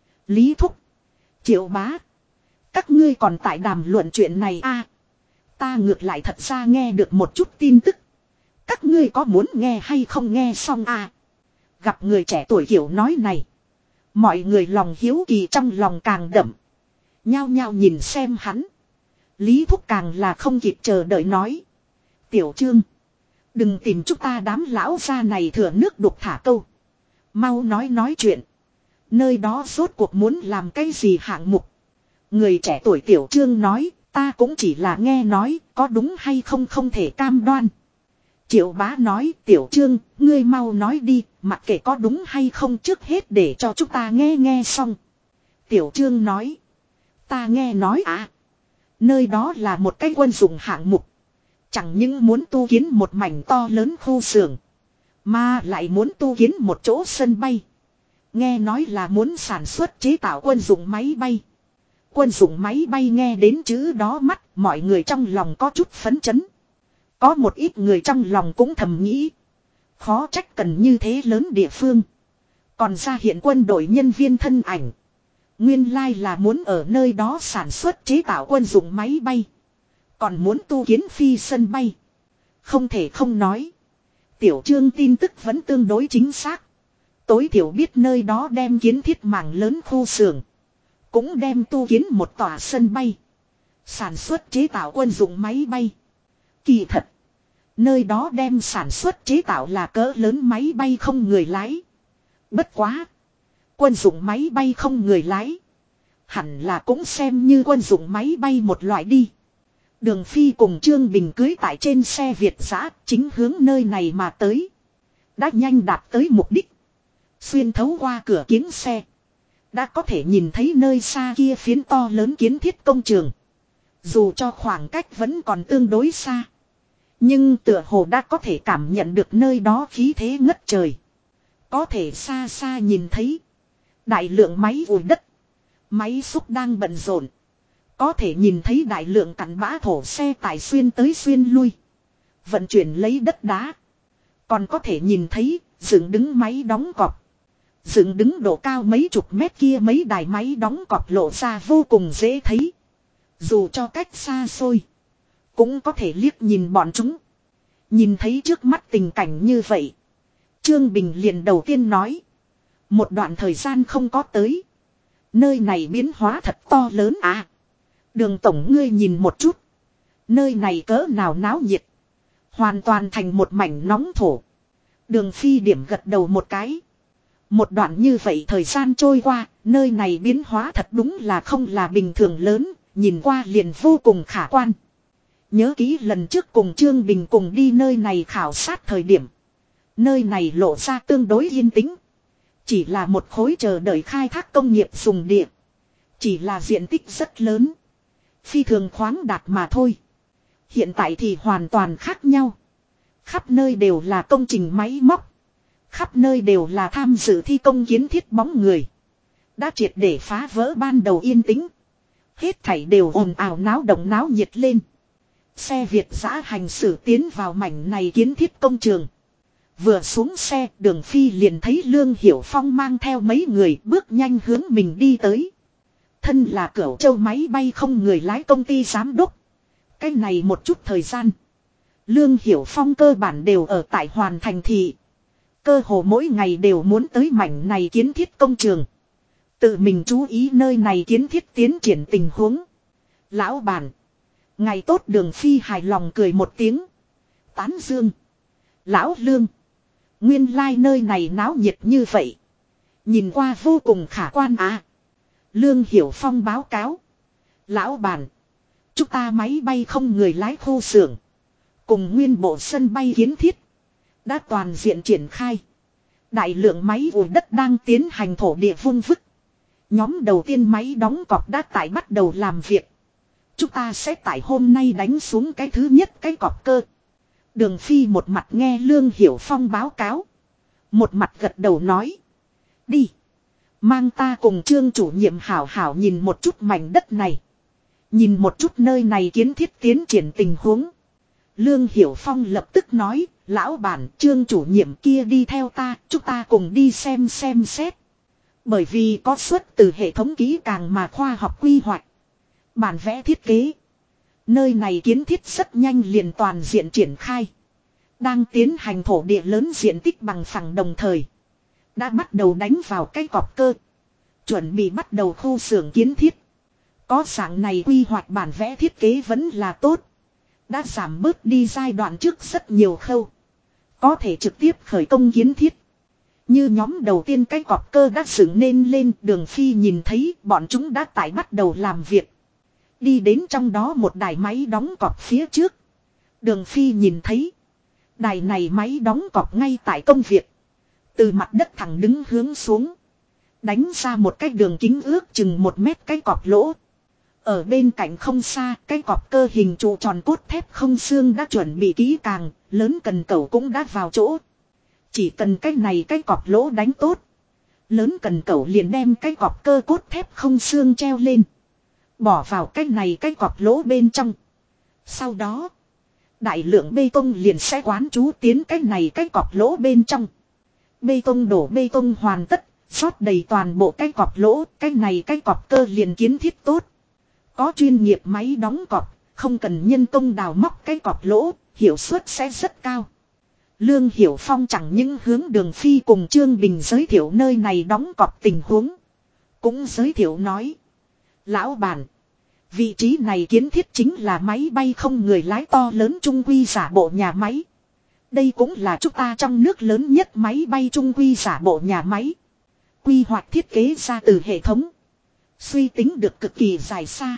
Lý Thúc. Triệu Bá. Các ngươi còn tại đàm luận chuyện này à. Ta ngược lại thật ra nghe được một chút tin tức. Các ngươi có muốn nghe hay không nghe xong à. Gặp người trẻ tuổi kiểu nói này. Mọi người lòng hiếu kỳ trong lòng càng đậm. Nhao nhao nhìn xem hắn. Lý Thúc càng là không kịp chờ đợi nói. Tiểu Trương. Đừng tìm chúng ta đám lão gia này thừa nước đục thả câu. Mau nói chuyện. Nơi đó rốt cuộc muốn làm cái gì hạng mục. Người trẻ tuổi Tiểu Trương nói, ta cũng chỉ là nghe nói, có đúng hay không không thể cam đoan. Triệu Bá nói, Tiểu Trương, ngươi mau nói đi, mặc kệ có đúng hay không trước hết để cho chúng ta nghe xong. Tiểu Trương nói, ta nghe nói à, nơi đó là một cái quân dụng hạng mục. Chẳng những muốn tu kiến một mảnh to lớn khu xưởng, mà lại muốn tu kiến một chỗ sân bay. Nghe nói là muốn sản xuất chế tạo quân dụng máy bay. Quân dụng máy bay nghe đến chữ đó mắt, mọi người trong lòng có chút phấn chấn. Có một ít người trong lòng cũng thầm nghĩ. Khó trách cần như thế lớn địa phương. Còn ra hiện quân đội nhân viên thân ảnh. Nguyên lai là muốn ở nơi đó sản xuất chế tạo quân dụng máy bay. Còn muốn tu kiến phi sân bay. Không thể không nói. Tiểu Trương tin tức vẫn tương đối chính xác. Tối thiểu biết nơi đó đem kiến thiết mảng lớn khu xưởng. Cũng đem tu kiến một tòa sân bay. Sản xuất chế tạo quân dụng máy bay. Kỳ thật. Nơi đó đem sản xuất chế tạo là cỡ lớn máy bay không người lái. Bất quá. Quân dụng máy bay không người lái. Hẳn là cũng xem như quân dụng máy bay một loại đi. Đường Phi cùng Trương Bình cưới tại trên xe Việt dã chính hướng nơi này mà tới. Đã nhanh đạt tới mục đích. Xuyên thấu qua cửa kính xe. Đã có thể nhìn thấy nơi xa kia phiến to lớn kiến thiết công trường. Dù cho khoảng cách vẫn còn tương đối xa. Nhưng tựa hồ đã có thể cảm nhận được nơi đó khí thế ngất trời. Có thể xa xa nhìn thấy. Đại lượng máy ủi đất. Máy xúc đang bận rộn. Có thể nhìn thấy đại lượng cặn bã thổ xe tải xuyên tới xuyên lui. Vận chuyển lấy đất đá. Còn có thể nhìn thấy dựng đứng máy đóng cọc. Dựng đứng độ cao mấy chục mét kia mấy đài máy đóng cọc lộ ra vô cùng dễ thấy. Dù cho cách xa xôi. Cũng có thể liếc nhìn bọn chúng. Nhìn thấy trước mắt tình cảnh như vậy. Trương Bình liền đầu tiên nói. Một đoạn thời gian không có tới. Nơi này biến hóa thật to lớn à. Đường tổng ngươi nhìn một chút. Nơi này cỡ nào náo nhiệt. Hoàn toàn thành một mảnh nóng thổ. Đường Phi điểm gật đầu một cái. Một đoạn như vậy thời gian trôi qua. Nơi này biến hóa thật đúng là không là bình thường lớn. Nhìn qua liền vô cùng khả quan. Nhớ kỹ lần trước cùng Trương Bình cùng đi nơi này khảo sát thời điểm. Nơi này lộ ra tương đối yên tĩnh. Chỉ là một khối chờ đợi khai thác công nghiệp dùng địa. Chỉ là diện tích rất lớn. Phi thường khoáng đạt mà thôi. Hiện tại thì hoàn toàn khác nhau. Khắp nơi đều là công trình máy móc. Khắp nơi đều là tham dự thi công kiến thiết bóng người. Đã triệt để phá vỡ ban đầu yên tĩnh. Hết thảy đều ồn ào náo động náo nhiệt lên. Xe Việt dã hành xử tiến vào mảnh này kiến thiết công trường. Vừa xuống xe, Đường Phi liền thấy Lương Hiểu Phong mang theo mấy người bước nhanh hướng mình đi tới. Thân là Cửu Châu máy bay không người lái công ty giám đốc. Cái này một chút thời gian. Lương Hiểu Phong cơ bản đều ở tại Hoàn Thành thị. Cơ hồ mỗi ngày đều muốn tới mảnh này kiến thiết công trường. Tự mình chú ý nơi này kiến thiết tiến triển tình huống. Lão bản. Ngày tốt Đường Phi hài lòng cười một tiếng. Tán dương. Lão Lương. Nguyên lai nơi này náo nhiệt như vậy. Nhìn qua vô cùng khả quan à. Lương Hiểu Phong báo cáo. Lão bản. Chúng ta máy bay không người lái khu xưởng. Cùng nguyên bộ sân bay kiến thiết. Đã toàn diện triển khai. Đại lượng máy ủi đất đang tiến hành thổ địa vung vức. Nhóm đầu tiên máy đóng cọc đã tại bắt đầu làm việc. Chúng ta sẽ tại hôm nay đánh xuống cái thứ nhất cái cọc cơ. Đường Phi một mặt nghe Lương Hiểu Phong báo cáo. Một mặt gật đầu nói. Đi. Mang ta cùng Trương chủ nhiệm hảo hảo nhìn một chút mảnh đất này. Nhìn một chút nơi này kiến thiết tiến triển tình huống. Lương Hiểu Phong lập tức nói. Lão bản Trương chủ nhiệm kia đi theo ta. Chúng ta cùng đi xem xét. Bởi vì có xuất từ hệ thống kỹ càng mà khoa học quy hoạch. Bản vẽ thiết kế. Nơi này kiến thiết rất nhanh liền toàn diện triển khai. Đang tiến hành thổ địa lớn diện tích bằng phẳng đồng thời. Đã bắt đầu đánh vào cái cọc cơ. Chuẩn bị bắt đầu khu xưởng kiến thiết. Có dạng này quy hoạch bản vẽ thiết kế vẫn là tốt. Đã giảm bớt đi giai đoạn trước rất nhiều khâu. Có thể trực tiếp khởi công kiến thiết. Như nhóm đầu tiên cái cọp cơ đã dựng nên lên, Đường Phi nhìn thấy bọn chúng đã tại bắt đầu làm việc. Đi đến trong đó một đài máy đóng cọp phía trước. Đường Phi nhìn thấy. Đài này máy đóng cọp ngay tại công việc. Từ mặt đất thẳng đứng hướng xuống. Đánh ra một cái đường kính ước chừng 1 mét cái cọp lỗ. Ở bên cạnh không xa, cái cọp cơ hình trụ tròn cốt thép không xương đã chuẩn bị kỹ càng, lớn cần cẩu cũng đã vào chỗ. Chỉ cần cái này cái cọp lỗ đánh tốt. Lớn cần cẩu liền đem cái cọp cơ cốt thép không xương treo lên. Bỏ vào cái này cái cọp lỗ bên trong. Sau đó, đại lượng bê tông liền sẽ quán trú tiến cái này cái cọp lỗ bên trong. Bê tông đổ bê tông hoàn tất, rót đầy toàn bộ cái cọp lỗ, cái này cái cọp cơ liền kiến thiết tốt. Có chuyên nghiệp máy đóng cọp, không cần nhân công đào móc cái cọp lỗ, hiệu suất sẽ rất cao. Lương Hiểu Phong chẳng những hướng Đường Phi cùng Trương Bình giới thiệu nơi này đóng cọp tình huống. Cũng giới thiệu nói. Lão bản, vị trí này kiến thiết chính là máy bay không người lái to lớn trung quy giả bộ nhà máy. Đây cũng là chúng ta trong nước lớn nhất máy bay trung quy giả bộ nhà máy. Quy hoạch thiết kế ra từ hệ thống. Suy tính được cực kỳ dài xa.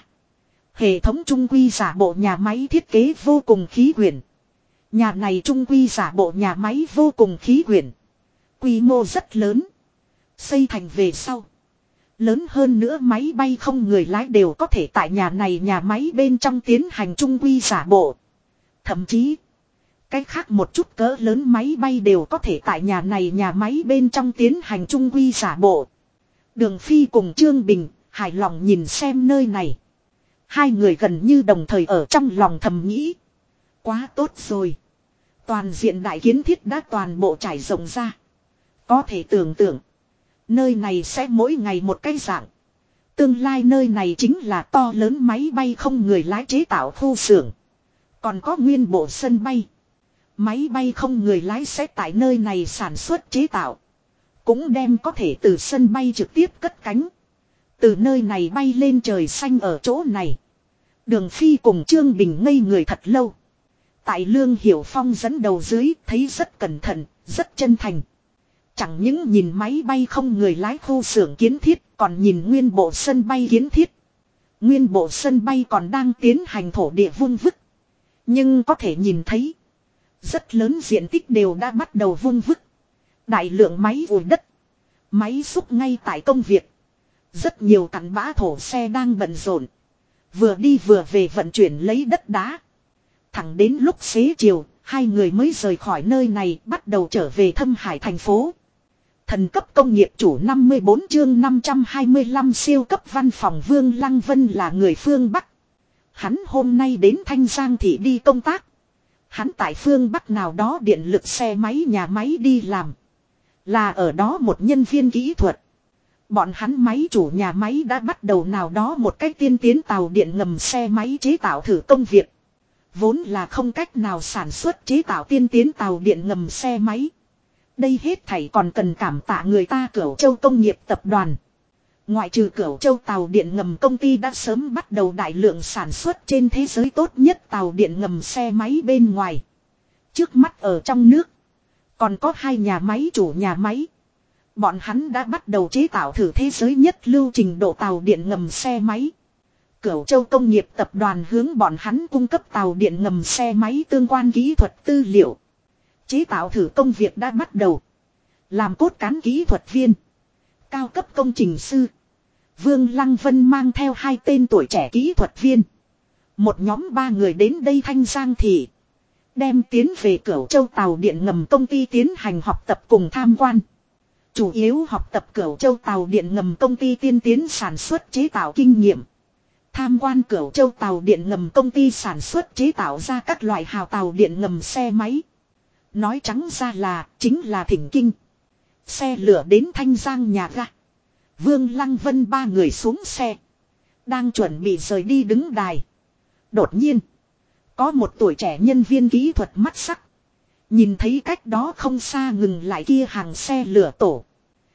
Hệ thống trung quy giả bộ nhà máy thiết kế vô cùng khí quyển. Nhà này trung quy giả bộ nhà máy vô cùng khí quyển. Quy mô rất lớn. Xây thành về sau. Lớn hơn nữa máy bay không người lái đều có thể tại nhà này nhà máy bên trong tiến hành trung quy giả bộ. Thậm chí, cách khác một chút cỡ lớn máy bay đều có thể tại nhà này nhà máy bên trong tiến hành trung quy giả bộ. Đường Phi cùng Trương Bình hài lòng nhìn xem nơi này. Hai người gần như đồng thời ở trong lòng thầm nghĩ. Quá tốt rồi. Toàn diện đại kiến thiết đã toàn bộ trải rộng ra. Có thể tưởng tượng. Nơi này sẽ mỗi ngày một cái dạng. Tương lai nơi này chính là to lớn máy bay không người lái chế tạo khu xưởng. Còn có nguyên bộ sân bay. Máy bay không người lái sẽ tại nơi này sản xuất chế tạo. Cũng đem có thể từ sân bay trực tiếp cất cánh. Từ nơi này bay lên trời xanh ở chỗ này. Đường Phi cùng Trương Bình ngây người thật lâu. Tại Lương Hiểu Phong dẫn đầu dưới thấy rất cẩn thận, rất chân thành. Chẳng những nhìn máy bay không người lái khu xưởng kiến thiết, còn nhìn nguyên bộ sân bay kiến thiết. Nguyên bộ sân bay còn đang tiến hành thổ địa vung vức. Nhưng có thể nhìn thấy, rất lớn diện tích đều đã bắt đầu vung vức. Đại lượng máy ủi đất, máy xúc ngay tại công việc. Rất nhiều cặn bã thổ xe đang bận rộn. Vừa đi vừa về vận chuyển lấy đất đá. Thẳng đến lúc xế chiều, hai người mới rời khỏi nơi này bắt đầu trở về Thâm Hải thành phố. Thần cấp công nghiệp chủ 54 chương 525 siêu cấp văn phòng Vương Lăng Vân là người phương Bắc. Hắn hôm nay đến Thanh Giang thị đi công tác. Hắn tại phương Bắc nào đó điện lực xe máy nhà máy đi làm. Là ở đó một nhân viên kỹ thuật. Bọn hắn máy chủ nhà máy đã bắt đầu nào đó một cách tiên tiến tàu điện ngầm xe máy chế tạo thử công việc. Vốn là không cách nào sản xuất chế tạo tiên tiến tàu điện ngầm xe máy. Đây hết thảy còn cần cảm tạ người ta Cửu Châu Công nghiệp tập đoàn. Ngoại trừ Cửu Châu tàu điện ngầm công ty đã sớm bắt đầu đại lượng sản xuất trên thế giới tốt nhất tàu điện ngầm xe máy bên ngoài. Trước mắt ở trong nước, còn có hai nhà máy chủ nhà máy. Bọn hắn đã bắt đầu chế tạo thử thế giới nhất lưu trình độ tàu điện ngầm xe máy. Cửu Châu Công nghiệp tập đoàn hướng bọn hắn cung cấp tàu điện ngầm xe máy tương quan kỹ thuật tư liệu. Chế tạo thử công việc đã bắt đầu. Làm cốt cán kỹ thuật viên, cao cấp công trình sư, Vương Lăng Vân mang theo hai tên tuổi trẻ kỹ thuật viên. Một nhóm 3 người đến đây Thanh Giang thị. Đem tiến về Cửu Châu tàu điện ngầm công ty tiến hành học tập cùng tham quan. Chủ yếu học tập Cửu Châu tàu điện ngầm công ty tiên tiến sản xuất chế tạo kinh nghiệm. Tham quan Cửu Châu tàu điện ngầm công ty sản xuất chế tạo ra các loại hào tàu điện ngầm xe máy. Nói trắng ra là chính là thỉnh kinh. Xe lửa đến Thanh Giang nhà ga. Vương Lăng Vân 3 người xuống xe. Đang chuẩn bị rời đi đứng đài. Đột nhiên, có một tuổi trẻ nhân viên kỹ thuật mắt sắc. Nhìn thấy cách đó không xa ngừng lại kia hàng xe lửa tổ.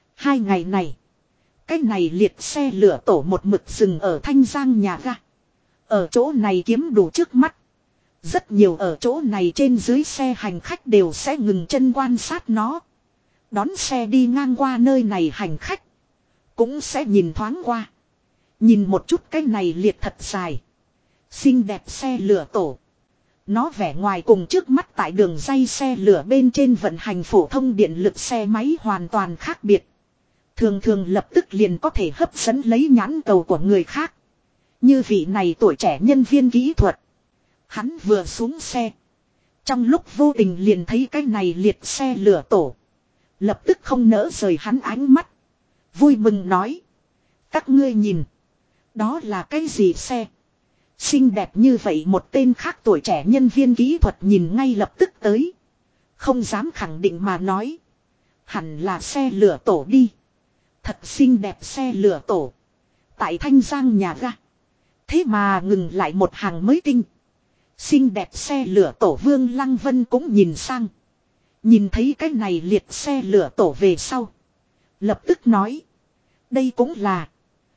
2 ngày này, cái này liệt xe lửa tổ một mực dừng ở Thanh Giang nhà ga. Ở chỗ này kiếm đủ trước mắt. Rất nhiều ở chỗ này trên dưới xe hành khách đều sẽ ngừng chân quan sát nó. Đón xe đi ngang qua nơi này hành khách cũng sẽ nhìn thoáng qua. Nhìn một chút cái này liệt thật dài. Xinh đẹp xe lửa tổ. Nó vẻ ngoài cùng trước mắt tại đường ray xe lửa bên trên vận hành phổ thông điện lực xe máy hoàn toàn khác biệt. Thường thường lập tức liền có thể hấp dẫn lấy nhãn cầu của người khác. Như vị này tuổi trẻ nhân viên kỹ thuật. Hắn vừa xuống xe. Trong lúc vô tình liền thấy cái này liệt xe lửa tổ. Lập tức không nỡ rời hắn ánh mắt. Vui mừng nói. Các ngươi nhìn. Đó là cái gì xe? Xinh đẹp như vậy một tên khác tuổi trẻ nhân viên kỹ thuật nhìn ngay lập tức tới. Không dám khẳng định mà nói. Hẳn là xe lửa tổ đi. Thật xinh đẹp xe lửa tổ. Tại Thanh Giang nhà ga. Thế mà ngừng lại một hàng mới tinh. Xinh đẹp xe lửa tổ Vương Lăng Vân cũng nhìn sang. Nhìn thấy cái này liệt xe lửa tổ về sau. Lập tức nói. Đây cũng là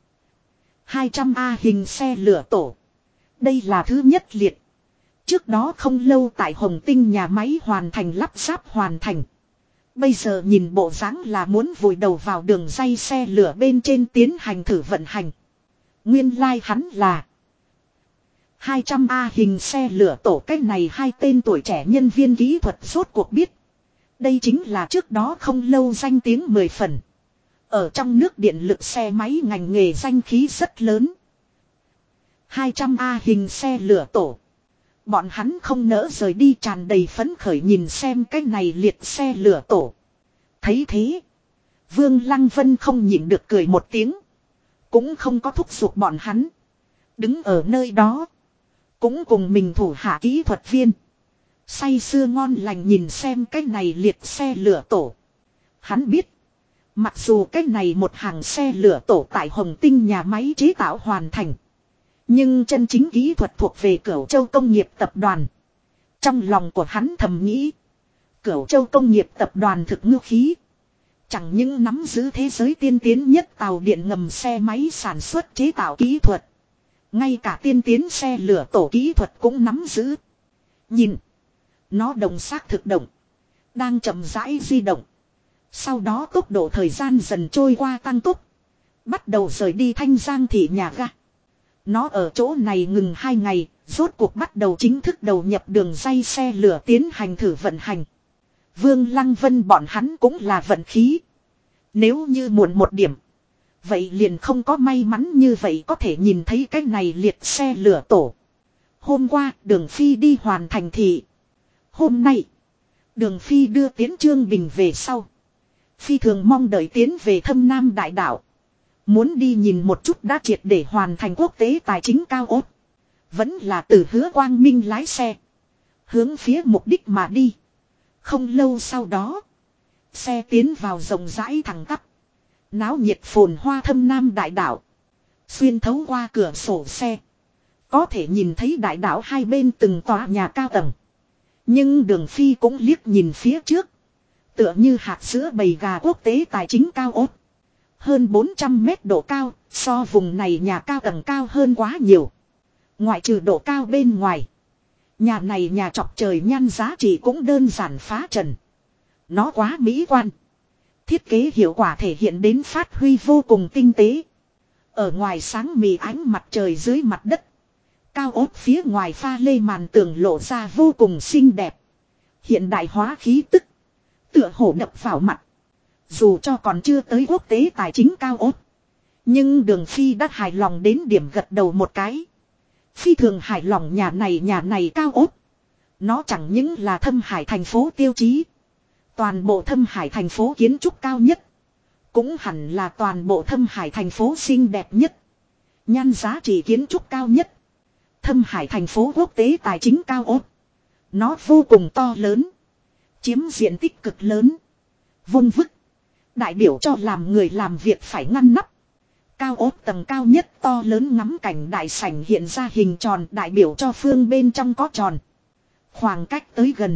200A hình xe lửa tổ. Đây là thứ nhất liệt. Trước đó không lâu tại Hồng Tinh nhà máy hoàn thành lắp ráp hoàn thành. Bây giờ nhìn bộ dáng là muốn vùi đầu vào đường ray xe lửa bên trên tiến hành thử vận hành. Nguyên lai hắn là 200A hình xe lửa tổ. Cái này hai tên tuổi trẻ nhân viên kỹ thuật rốt cuộc biết. Đây chính là trước đó không lâu danh tiếng 10 phần. Ở trong nước điện lực xe máy ngành nghề danh khí rất lớn. 200A hình xe lửa tổ. Bọn hắn không nỡ rời đi tràn đầy phấn khởi nhìn xem cái này liệt xe lửa tổ. Thấy thế. Vương Lăng Vân không nhịn được cười một tiếng. Cũng không có thúc giục bọn hắn. Đứng ở nơi đó. Cũng cùng mình thủ hạ kỹ thuật viên. Say sưa ngon lành nhìn xem cái này liệt xe lửa tổ. Hắn biết. Mặc dù cái này một hàng xe lửa tổ tại Hồng Tinh nhà máy chế tạo hoàn thành. Nhưng chân chính kỹ thuật thuộc về Cửu Châu Công nghiệp tập đoàn. Trong lòng của hắn thầm nghĩ. Cửu Châu Công nghiệp tập đoàn thực ngư khí. Chẳng những nắm giữ thế giới tiên tiến nhất tàu điện ngầm xe máy sản xuất chế tạo kỹ thuật. Ngay cả tiên tiến xe lửa tổ kỹ thuật cũng nắm giữ. Nhìn. Nó đồng xác thực động. Đang chậm rãi di động. Sau đó tốc độ thời gian dần trôi qua tăng tốc. Bắt đầu rời đi Thanh Giang thị nhà ga. Nó ở chỗ này ngừng 2 ngày. Rốt cuộc bắt đầu chính thức đầu nhập đường ray xe lửa tiến hành thử vận hành. Vương Lăng Vân bọn hắn cũng là vận khí. Nếu như muộn một điểm. Vậy liền không có may mắn như vậy có thể nhìn thấy cái này liệt xe lửa tổ. Hôm qua Đường Phi đi hoàn thành thị. Hôm nay Đường Phi đưa Tiến Trương Bình về sau. Phi thường mong đợi tiến về Thâm Nam Đại Đạo. Muốn đi nhìn một chút đã triệt để hoàn thành quốc tế tài chính cao ốt. Vẫn là từ Hứa Quang Minh lái xe. Hướng phía mục đích mà đi. Không lâu sau đó. Xe tiến vào rộng rãi thẳng tắp. Náo nhiệt phồn hoa Thâm Nam Đại Đạo. Xuyên thấu qua cửa sổ xe. Có thể nhìn thấy đại đảo hai bên từng tòa nhà cao tầng. Nhưng Đường Phi cũng liếc nhìn phía trước. Tựa như hạt sữa bầy gà quốc tế tài chính cao ốt. Hơn 400 mét độ cao, so vùng này nhà cao tầng cao hơn quá nhiều. Ngoại trừ độ cao bên ngoài. Nhà này nhà chọc trời nhan giá trị cũng đơn giản phá trần. Nó quá mỹ quan. Thiết kế hiệu quả thể hiện đến phát huy vô cùng tinh tế. Ở ngoài sáng mì ánh mặt trời dưới mặt đất. Cao ốt phía ngoài pha lê màn tường lộ ra vô cùng xinh đẹp. Hiện đại hóa khí tức. Tựa hồ đập vào mặt. Dù cho còn chưa tới quốc tế tài chính cao ốt. Nhưng Đường Phi đã hài lòng đến điểm gật đầu một cái. Phi thường hài lòng nhà này cao ốt. Nó chẳng những là Thâm Hải thành phố tiêu chí. Toàn bộ Thâm Hải thành phố kiến trúc cao nhất. Cũng hẳn là toàn bộ Thâm Hải thành phố xinh đẹp nhất. Nhan giá trị kiến trúc cao nhất. Thâm Hải thành phố quốc tế tài chính cao ốt. Nó vô cùng to lớn. Chiếm diện tích cực lớn. Vung vức. Đại biểu cho làm người làm việc phải ngăn nắp. Cao ốt tầng cao nhất to lớn ngắm cảnh đại sảnh hiện ra hình tròn đại biểu cho phương bên trong có tròn. Khoảng cách tới gần.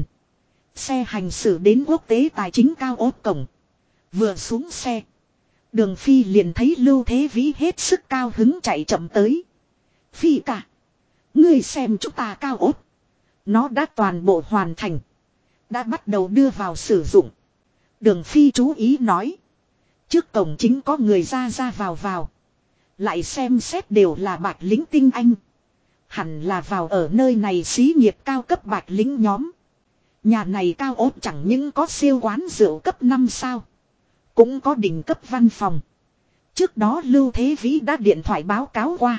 Xe hành xử đến quốc tế tài chính cao ốt cổng. Vừa xuống xe. Đường Phi liền thấy Lưu Thế Vĩ hết sức cao hứng chạy chậm tới. Phi cả. Ngươi xem chúng ta cao ốt. Nó đã toàn bộ hoàn thành. Đã bắt đầu đưa vào sử dụng. Đường Phi chú ý nói. Trước cổng chính có người ra ra vào vào. Lại xem xét đều là bạch lính tinh anh. Hẳn là vào ở nơi này xí nghiệp cao cấp bạch lính nhóm. Nhà này cao ốt chẳng những có siêu quán rượu cấp 5 sao. Cũng có đỉnh cấp văn phòng. Trước đó Lưu Thế Vĩ đã điện thoại báo cáo qua.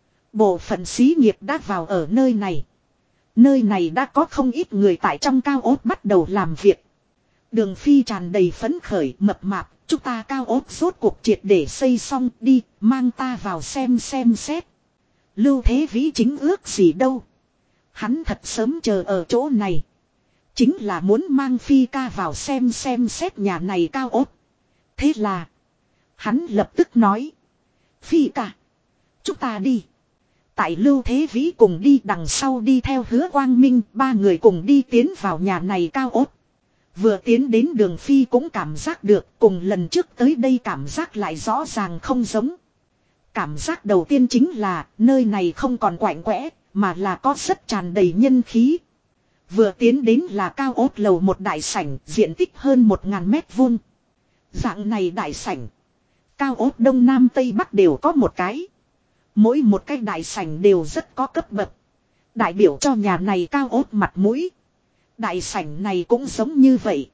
Bộ phận xí nghiệp đã vào ở nơi này. Nơi này đã có không ít người tại trong cao ốt bắt đầu làm việc. Đường Phi tràn đầy phấn khởi mập mạp. Chúng ta cao ốt rốt cuộc triệt để xây xong đi. Mang ta vào xem xét. Lưu Thế Vĩ chính ước gì đâu. Hắn thật sớm chờ ở chỗ này. Chính là muốn mang Phi ca vào xem xét nhà này cao ốt. Thế là. Hắn lập tức nói. Phi ca. Chúng ta đi. Tại Lưu Thế Vĩ cùng đi đằng sau đi theo Hứa Quang Minh. Ba người cùng đi tiến vào nhà này cao ốt. Vừa tiến đến đường Phi cũng cảm giác được. Cùng lần trước tới đây cảm giác lại rõ ràng không giống. Cảm giác đầu tiên chính là nơi này không còn quạnh quẽ. Mà là có rất tràn đầy nhân khí. Vừa tiến đến là cao ốt lầu một đại sảnh. Diện tích hơn 1000 mét vuông. Dạng này đại sảnh. Cao ốt đông nam tây bắc đều có một cái. Mỗi một cái đại sảnh đều rất có cấp bậc. Đại biểu cho nhà này cao ốt mặt mũi. Đại sảnh này cũng giống như vậy.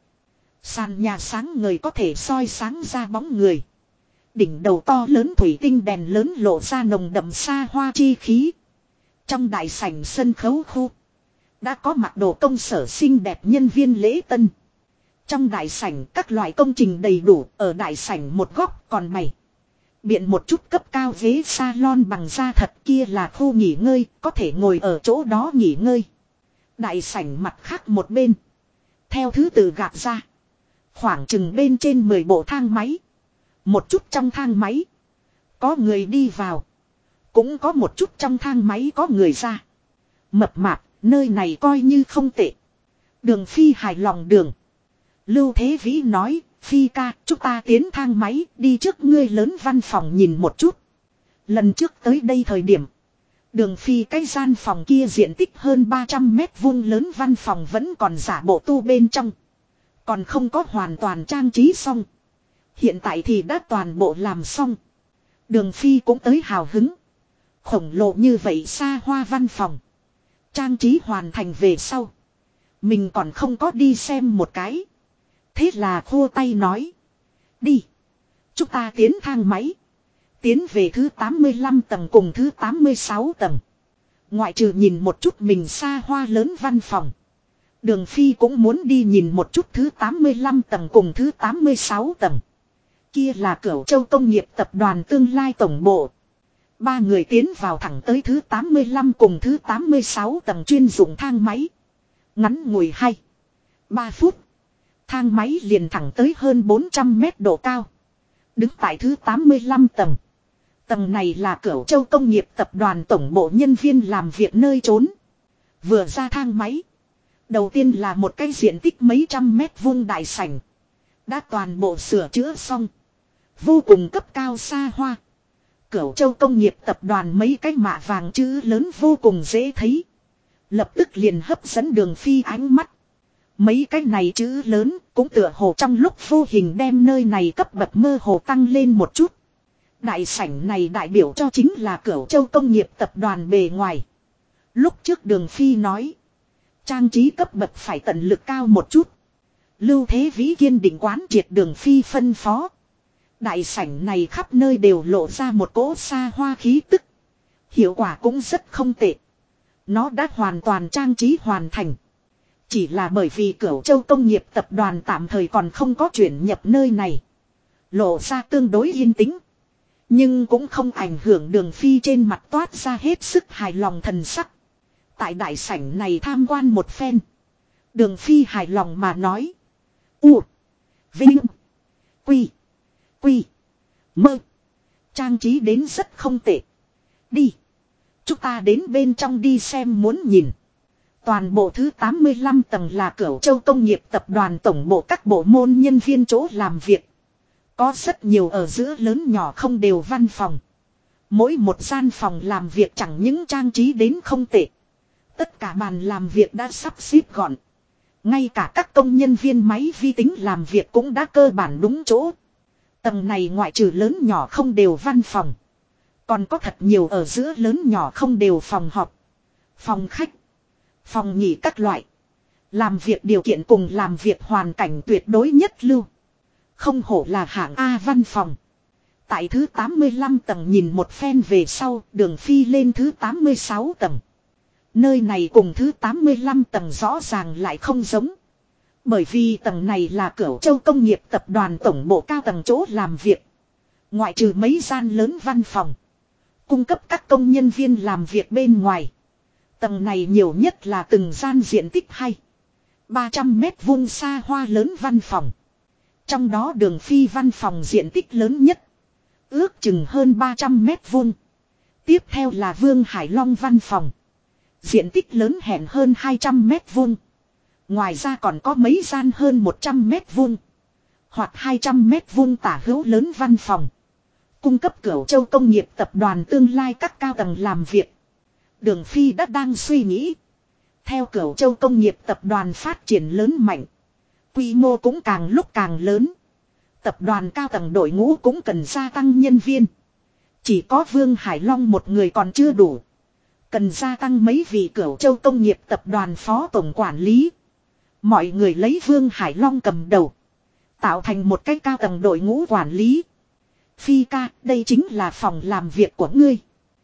Sàn nhà sáng ngời có thể soi sáng ra bóng người. Đỉnh đầu to lớn thủy tinh đèn lớn lộ ra nồng đậm xa hoa chi khí. Trong đại sảnh sân khấu khu. Đã có mặc đồ công sở xinh đẹp nhân viên lễ tân. Trong đại sảnh các loại công trình đầy đủ. Ở đại sảnh một góc còn bày biện một chút cấp cao ghế salon bằng da thật kia là khu nghỉ ngơi. Có thể ngồi ở chỗ đó nghỉ ngơi. Đại sảnh mặt khác một bên. Theo thứ tự gạt ra. Khoảng chừng bên trên 10 bộ thang máy. Một chút trong thang máy. Có người đi vào. Cũng có một chút trong thang máy có người ra. Mập mạp, nơi này coi như không tệ. Đường Phi hài lòng đường. Lưu Thế Vĩ nói, Phi ca, chúng ta tiến thang máy, đi trước ngươi lớn văn phòng nhìn một chút. Lần trước tới đây thời điểm. Đường Phi cái gian phòng kia diện tích hơn 300 mét vuông lớn văn phòng vẫn còn giả bộ tu bên trong. Còn không có hoàn toàn trang trí xong. Hiện tại thì đã toàn bộ làm xong. Đường Phi cũng tới hào hứng. Khổng lồ như vậy xa hoa văn phòng. Trang trí hoàn thành về sau. Mình còn không có đi xem một cái. Thế là khô tay nói. Đi. Chúng ta tiến thang máy. Tiến về thứ 85 tầng cùng thứ 86 tầng. Ngoại trừ nhìn một chút mình xa hoa lớn văn phòng. Đường Phi cũng muốn đi nhìn một chút thứ 85 tầng cùng thứ 86 tầng. Kia là Cửu Châu Công nghiệp tập đoàn tương lai tổng bộ. Ba người tiến vào thẳng tới thứ 85 cùng thứ 86 tầng chuyên dụng thang máy. Ngắn ngủi 2-3 phút. Thang máy liền thẳng tới hơn 400 mét độ cao. Đứng tại thứ 85 tầng. Tầng này là Cửu Châu Công nghiệp tập đoàn tổng bộ nhân viên làm việc nơi trốn. Vừa ra thang máy. Đầu tiên là một cái diện tích mấy trăm mét vuông đại sảnh. Đã toàn bộ sửa chữa xong. Vô cùng cấp cao xa hoa. Cửu Châu Công nghiệp tập đoàn mấy cái mạ vàng chữ lớn vô cùng dễ thấy. Lập tức liền hấp dẫn Đường Phi ánh mắt. Mấy cái này chữ lớn cũng tựa hồ trong lúc vô hình đem nơi này cấp bậc mơ hồ tăng lên một chút. Đại sảnh này đại biểu cho chính là Cửu Châu Công nghiệp tập đoàn bề ngoài. Lúc trước Đường Phi nói. Trang trí cấp bậc phải tận lực cao một chút. Lưu Thế Vĩ kiên định quán triệt Đường Phi phân phó. Đại sảnh này khắp nơi đều lộ ra một cỗ xa hoa khí tức. Hiệu quả cũng rất không tệ. Nó đã hoàn toàn trang trí hoàn thành. Chỉ là bởi vì Cửu Châu Công nghiệp tập đoàn tạm thời còn không có chuyển nhập nơi này. Lộ ra tương đối yên tĩnh. Nhưng cũng không ảnh hưởng Đường Phi trên mặt toát ra hết sức hài lòng thần sắc. Tại đại sảnh này tham quan một phen. Đường Phi hài lòng mà nói. U. Vinh. Quy. Quy. Mơ. Trang trí đến rất không tệ. Đi. Chúng ta đến bên trong đi xem muốn nhìn. Toàn bộ thứ 85 tầng là Cửu Châu Công nghiệp tập đoàn tổng bộ các bộ môn nhân viên chỗ làm việc. Có rất nhiều ở giữa lớn nhỏ không đều văn phòng. Mỗi một gian phòng làm việc chẳng những trang trí đến không tệ. Tất cả bàn làm việc đã sắp xếp gọn. Ngay cả các công nhân viên máy vi tính làm việc cũng đã cơ bản đúng chỗ. Tầng này ngoại trừ lớn nhỏ không đều văn phòng. Còn có thật nhiều ở giữa lớn nhỏ không đều phòng họp, phòng khách, phòng nghỉ các loại. Làm việc điều kiện cùng làm việc hoàn cảnh tuyệt đối nhất lưu. Không hổ là hạng A văn phòng. Tại thứ 85 tầng nhìn một phen về sau, Đường Phi lên thứ 86 tầng. Nơi này cùng thứ 85 tầng rõ ràng lại không giống. Bởi vì tầng này là Cửu Châu Công nghiệp tập đoàn tổng bộ cao tầng chỗ làm việc. Ngoại trừ mấy gian lớn văn phòng, cung cấp các công nhân viên làm việc bên ngoài. Tầng này nhiều nhất là từng gian diện tích 200-300 mét vuông xa hoa lớn văn phòng. Trong đó Đường Phi văn phòng diện tích lớn nhất, ước chừng hơn 300 mét vuông. Tiếp theo là Vương Hải Long văn phòng, diện tích lớn hẹn hơn 200 mét vuông. Ngoài ra còn có mấy gian hơn 100 mét vuông hoặc 200 mét vuông tả hữu lớn văn phòng, cung cấp Cửu Châu Công nghiệp tập đoàn tương lai các cao tầng làm việc. Đường Phi đã đang suy nghĩ. Theo Cửu Châu Công nghiệp tập đoàn phát triển lớn mạnh, quy mô cũng càng lúc càng lớn. Tập đoàn cao tầng đội ngũ cũng cần gia tăng nhân viên. Chỉ có Vương Hải Long một người còn chưa đủ. Cần gia tăng mấy vị Cửu Châu Công nghiệp tập đoàn phó tổng quản lý. Mọi người lấy Vương Hải Long cầm đầu, tạo thành một cái cao tầng đội ngũ quản lý. Phi ca, đây chính là phòng làm việc của ngươi.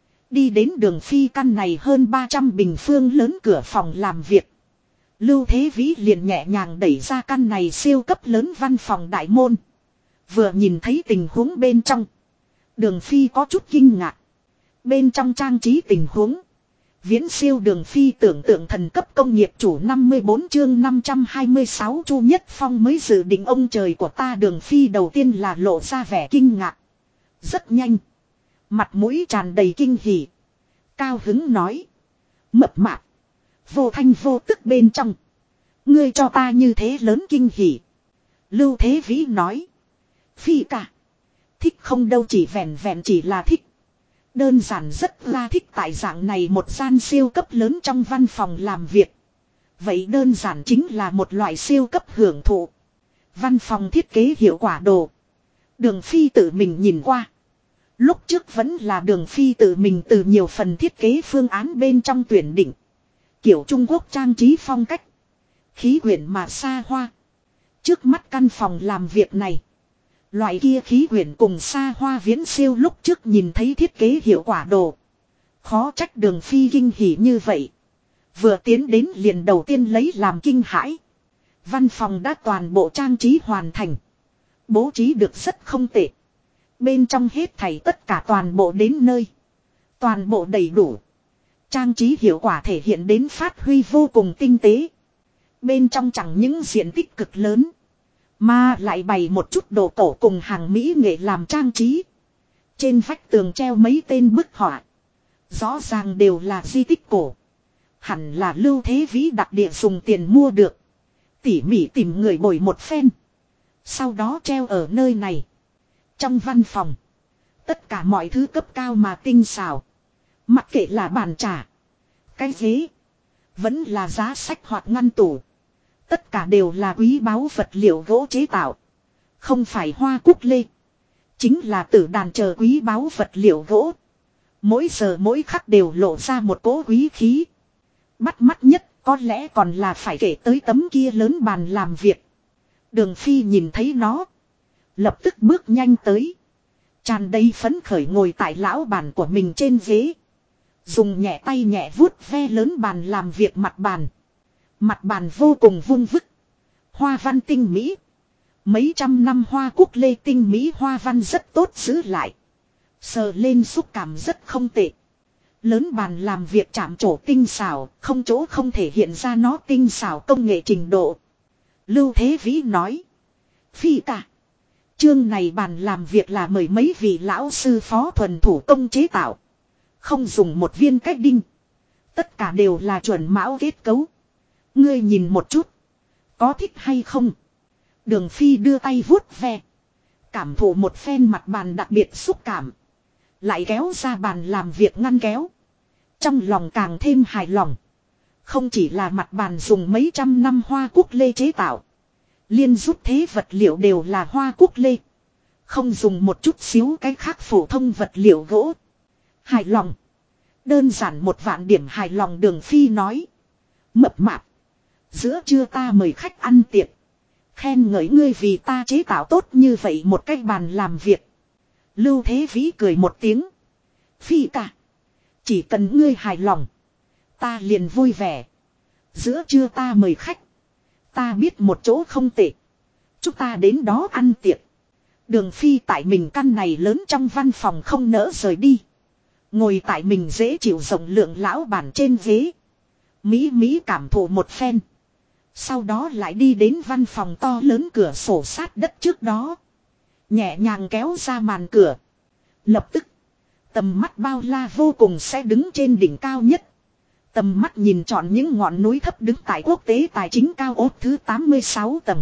Đi đến Đường Phi căn này hơn 300 bình phương lớn cửa phòng làm việc, Lưu Thế Vĩ liền nhẹ nhàng đẩy ra căn này siêu cấp lớn văn phòng đại môn. Vừa nhìn thấy tình huống bên trong, Đường Phi có chút kinh ngạc. Bên trong trang trí tình huống viễn siêu Đường Phi tưởng tượng thần cấp công nghiệp chủ. 54 chương 526 Chu Nhất Phong mới dự định ông trời của ta. Đường Phi đầu tiên là lộ ra vẻ kinh ngạc. Rất nhanh, mặt mũi tràn đầy kinh hỉ, cao hứng nói: mập mạp, vô thanh vô tức bên trong, ngươi cho ta như thế lớn kinh hỉ. Lưu Thế Vĩ nói: Phi ca, thích không đâu, chỉ vẹn vẹn chỉ là thích. Đơn giản rất là thích tại dạng này một gian siêu cấp lớn trong văn phòng làm việc. Vậy đơn giản chính là một loại siêu cấp hưởng thụ. Văn phòng thiết kế hiệu quả đồ, Đường Phi tự mình nhìn qua. Lúc trước vẫn là Đường Phi tự mình từ nhiều phần thiết kế phương án bên trong tuyển định. Kiểu Trung Quốc trang trí phong cách, khí quyển mà xa hoa. Trước mắt căn phòng làm việc này, loại kia khí quyển cùng xa hoa viễn siêu lúc trước nhìn thấy thiết kế hiệu quả đồ. Khó trách Đường Phi kinh hỉ như vậy. Vừa tiến đến liền đầu tiên lấy làm kinh hãi. Văn phòng đã toàn bộ trang trí hoàn thành, bố trí được rất không tệ. Bên trong hết thảy tất cả toàn bộ đến nơi, toàn bộ đầy đủ. Trang trí hiệu quả thể hiện đến phát huy vô cùng tinh tế. Bên trong chẳng những diện tích cực lớn, mà lại bày một chút đồ cổ cùng hàng mỹ nghệ làm trang trí. Trên vách tường treo mấy tên bức họa, rõ ràng đều là di tích cổ. Hẳn là Lưu Thế Vĩ đặc địa dùng tiền mua được, tỉ mỉ tìm người bồi một phen, sau đó treo ở nơi này. Trong văn phòng, tất cả mọi thứ cấp cao mà tinh xảo. Mặc kệ là bàn trà, cái ghế, vẫn là giá sách hoặc ngăn tủ, tất cả đều là quý báu vật liệu gỗ chế tạo. Không phải hoa cúc lê, chính là tử đàn chờ quý báu vật liệu gỗ. Mỗi giờ mỗi khắc đều lộ ra một cỗ quý khí. Bắt mắt nhất có lẽ còn là phải kể tới tấm kia lớn bàn làm việc. Đường Phi nhìn thấy nó, lập tức bước nhanh tới, tràn đầy phấn khởi ngồi tại lão bàn của mình trên ghế. Dùng nhẹ tay nhẹ vuốt ve lớn bàn làm việc mặt bàn. Mặt bàn vô cùng vung vức, hoa văn tinh mỹ. Mấy trăm năm hoa cúc lê tinh mỹ hoa văn rất tốt giữ lại. Sờ lên xúc cảm rất không tệ. Lớn bàn làm việc chạm trổ tinh xảo, không chỗ không thể hiện ra nó tinh xảo công nghệ trình độ. Lưu Thế Vĩ nói: Phi ca, chương này bàn làm việc là mời mấy vị lão sư phó thuần thủ công chế tạo. Không dùng một viên cách đinh. Tất cả đều là chuẩn mão kết cấu. Ngươi nhìn một chút, có thích hay không? Đường Phi đưa tay vuốt ve, cảm thụ một phen mặt bàn đặc biệt xúc cảm. Lại kéo ra bàn làm việc ngăn kéo. Trong lòng càng thêm hài lòng. Không chỉ là mặt bàn dùng mấy trăm năm hoa cúc lê chế tạo. Liên rút thế vật liệu đều là hoa cúc lê. Không dùng một chút xíu cái khác phổ thông vật liệu gỗ. Hài lòng. Đơn giản một vạn điểm hài lòng Đường Phi nói. Mập mạp. Giữa trưa ta mời khách ăn tiệc. Khen ngợi ngươi vì ta chế tạo tốt như vậy một cái bàn làm việc. Lưu Thế Vĩ cười một tiếng. Phi ca. Chỉ cần ngươi hài lòng. Ta liền vui vẻ. Giữa trưa ta mời khách. Ta biết một chỗ không tệ. Chúng ta đến đó ăn tiệc. Đường Phi tại mình căn này lớn trong văn phòng không nỡ rời đi. Ngồi tại mình dễ chịu rộng lượng lão bản trên ghế. Mỹ cảm thụ một phen. Sau đó lại đi đến văn phòng to lớn cửa sổ sát đất trước đó. Nhẹ nhàng kéo ra màn cửa. Lập tức. Tầm mắt bao la vô cùng sẽ đứng trên đỉnh cao nhất. Tầm mắt nhìn trọn những ngọn núi thấp đứng tại quốc tế tài chính cao ốt thứ 86 tầng.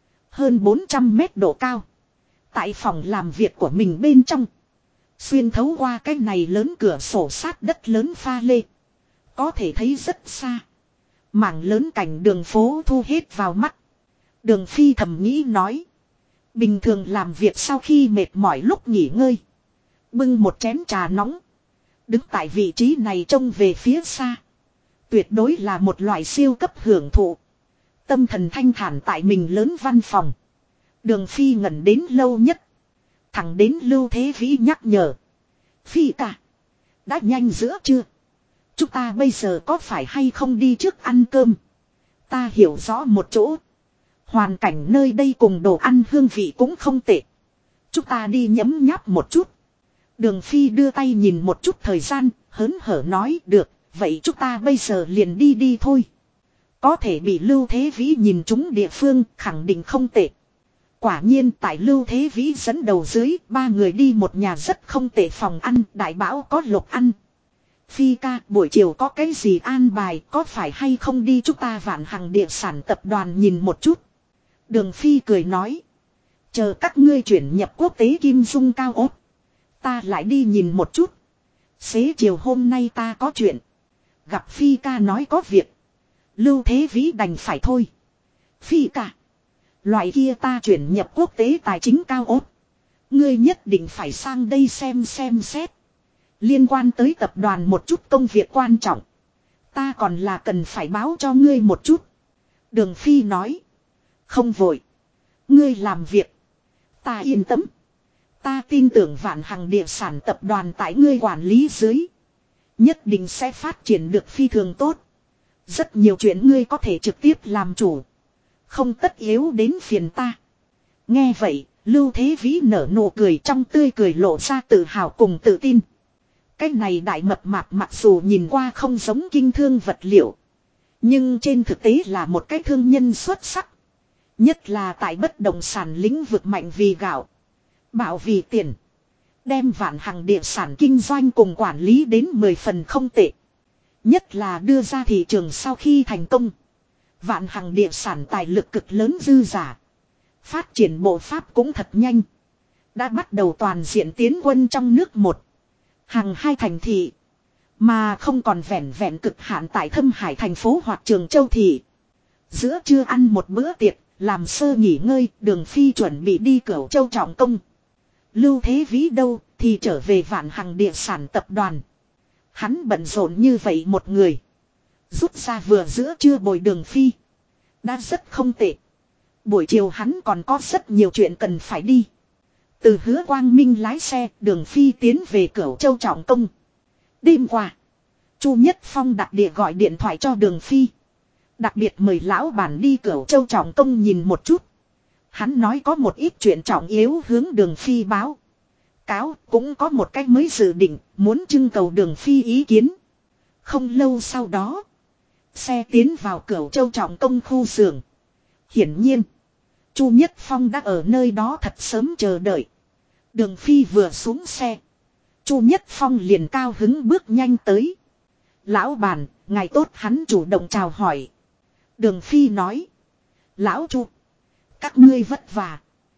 Hơn 400 mét độ cao. Tại phòng làm việc của mình bên trong. Xuyên thấu qua cái này lớn cửa sổ sát đất lớn pha lê. Có thể thấy rất xa. Mảng lớn cảnh đường phố thu hết vào mắt. Đường Phi thầm nghĩ nói. Bình thường làm việc sau khi mệt mỏi lúc nghỉ ngơi. Bưng một chén trà nóng. Đứng tại vị trí này trông về phía xa. Tuyệt đối là một loại siêu cấp hưởng thụ. Tâm thần thanh thản tại mình lớn văn phòng. Đường Phi ngẩn đến lâu nhất. Thẳng đến Lưu Thế Vĩ nhắc nhở. Phi ca. Đã nhanh giữa chưa? Chúng ta bây giờ có phải hay không đi trước ăn cơm? Ta hiểu rõ một chỗ. Hoàn cảnh nơi đây cùng đồ ăn hương vị cũng không tệ. Chúng ta đi nhấm nháp một chút. Đường Phi đưa tay nhìn một chút thời gian, hớn hở nói được, vậy chúng ta bây giờ liền đi đi thôi. Có thể bị Lưu Thế Vĩ nhìn trúng địa phương, khẳng định không tệ. Quả nhiên tại Lưu Thế Vĩ dẫn đầu dưới, ba người đi một nhà rất không tệ phòng ăn, đại bảo có lộc ăn. Phi ca, buổi chiều có cái gì an bài, có phải hay không đi chúng ta Vạn Hằng địa sản tập đoàn nhìn một chút. Đường Phi cười nói. Chờ các ngươi chuyển nhập quốc tế kim dung cao ốt. Ta lại đi nhìn một chút. Xế chiều hôm nay ta có chuyện. Gặp Phi ca nói có việc. Lưu Thế Vĩ đành phải thôi. Phi ca. Loại kia ta chuyển nhập quốc tế tài chính cao ốt. Ngươi nhất định phải sang đây xem xét. Liên quan tới tập đoàn một chút công việc quan trọng. Ta còn là cần phải báo cho ngươi một chút. Đường Phi nói. Không vội. Ngươi làm việc. Ta yên tâm. Ta tin tưởng Vạn Hằng địa sản tập đoàn tại ngươi quản lý dưới. Nhất định sẽ phát triển được phi thường tốt. Rất nhiều chuyện ngươi có thể trực tiếp làm chủ. Không tất yếu đến phiền ta. Nghe vậy, Lưu Thế Vĩ nở nụ cười trong tươi cười lộ ra tự hào cùng tự tin. Cái này đại mập mạp mặc dù nhìn qua không giống kinh thương vật liệu. Nhưng trên thực tế là một cái thương nhân xuất sắc. Nhất là tại bất động sản lĩnh vực mạnh vì gạo. Bảo vì tiền. Đem Vạn Hằng địa sản kinh doanh cùng quản lý đến 10 phần không tệ. Nhất là đưa ra thị trường sau khi thành công. Vạn Hằng địa sản tài lực cực lớn dư giả. Phát triển bộ pháp cũng thật nhanh. Đã bắt đầu toàn diện tiến quân trong nước một. Hàng hai thành thị. Mà không còn vẹn vẹn cực hạn tại Thâm Hải thành phố hoặc Trường Châu thị. Giữa trưa ăn một bữa tiệc, làm sơ nghỉ ngơi, Đường Phi chuẩn bị đi Cửu Châu trọng công. Lưu Thế Vĩ đâu thì trở về Vạn Hằng địa sản tập đoàn. Hắn bận rộn như vậy một người. Rút ra vừa giữa trưa bồi Đường Phi. Đã rất không tệ. Buổi chiều hắn còn có rất nhiều chuyện cần phải đi. Từ Hứa Quang Minh lái xe, Đường Phi tiến về Cửu Châu trọng công. Đêm qua, Chu Nhất Phong đặc địa gọi điện thoại cho Đường Phi. Đặc biệt mời lão bản đi Cửu Châu trọng công nhìn một chút. Hắn nói có một ít chuyện trọng yếu hướng Đường Phi báo. Cáo cũng có một cách mới dự định, muốn trưng cầu Đường Phi ý kiến. Không lâu sau đó, xe tiến vào Cửu Châu trọng công khu xưởng. Hiển nhiên, Chu Nhất Phong đã ở nơi đó thật sớm chờ đợi. Đường Phi vừa xuống xe, Chu Nhất Phong liền cao hứng bước nhanh tới. Lão bản, ngài tốt, hắn chủ động chào hỏi. Đường Phi nói. Lão Chu, các ngươi vất vả.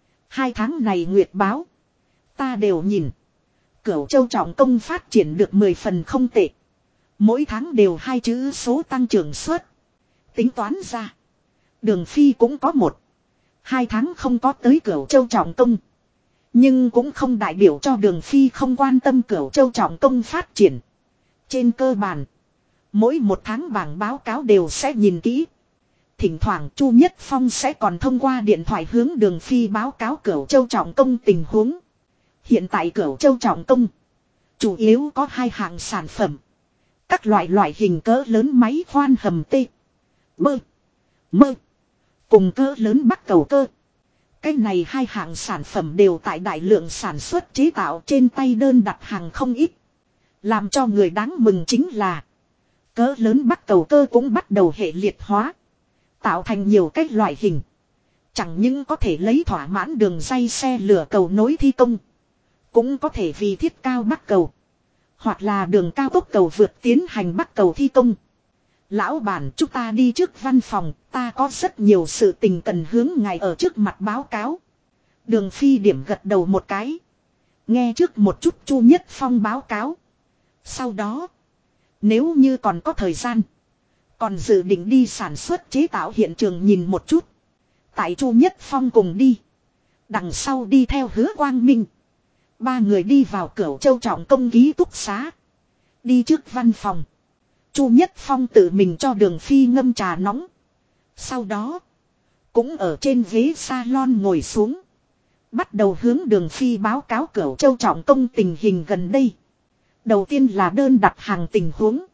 2 tháng này nguyệt báo, ta đều nhìn. Cửu Châu trọng công phát triển được 10 phần không tệ. Mỗi tháng đều 2 chữ số tăng trưởng suất. Tính toán ra. Đường Phi cũng có 1-2 tháng không có tới Cửu Châu trọng công. Nhưng cũng không đại biểu cho Đường Phi không quan tâm Cửu Châu trọng công phát triển. Trên cơ bản, mỗi 1 tháng bảng báo cáo đều sẽ nhìn kỹ. Thỉnh thoảng Chu Nhất Phong sẽ còn thông qua điện thoại hướng Đường Phi báo cáo Cửu Châu trọng công tình huống. Hiện tại Cửu Châu trọng công chủ yếu có 2 hạng sản phẩm. Các loại hình cỡ lớn máy khoan hầm T, B, M cùng cỡ lớn bắc cầu cơ. Cái này 2 hạng sản phẩm đều tại đại lượng sản xuất chế tạo, trên tay đơn đặt hàng không ít. Làm cho người đáng mừng chính là cỡ lớn bắc cầu cơ cũng bắt đầu hệ liệt hóa, tạo thành nhiều cách loại hình. Chẳng những có thể lấy thỏa mãn đường ray xe lửa cầu nối thi công, cũng có thể vì thiết cao bắc cầu hoặc là đường cao tốc cầu vượt tiến hành bắc cầu thi công. Lão bản, chúng ta đi trước văn phòng, ta có rất nhiều sự tình cần hướng ngài ở trước mặt báo cáo. Đường Phi điểm gật đầu một cái. Nghe trước một chút Chu Nhất Phong báo cáo. Sau đó, nếu như còn có thời gian, còn dự định đi sản xuất chế tạo hiện trường nhìn một chút. Tại Chu Nhất Phong cùng đi. Đằng sau đi theo Hứa Quang Minh. 3 người đi vào Cửu Châu trọng công ký túc xá. Đi trước văn phòng. Chu Nhất Phong tự mình cho Đường Phi ngâm trà nóng. Sau đó, cũng ở trên ghế salon ngồi xuống. Bắt đầu hướng Đường Phi báo cáo Cửu Châu trọng công tình hình gần đây. Đầu tiên là đơn đặt hàng tình huống.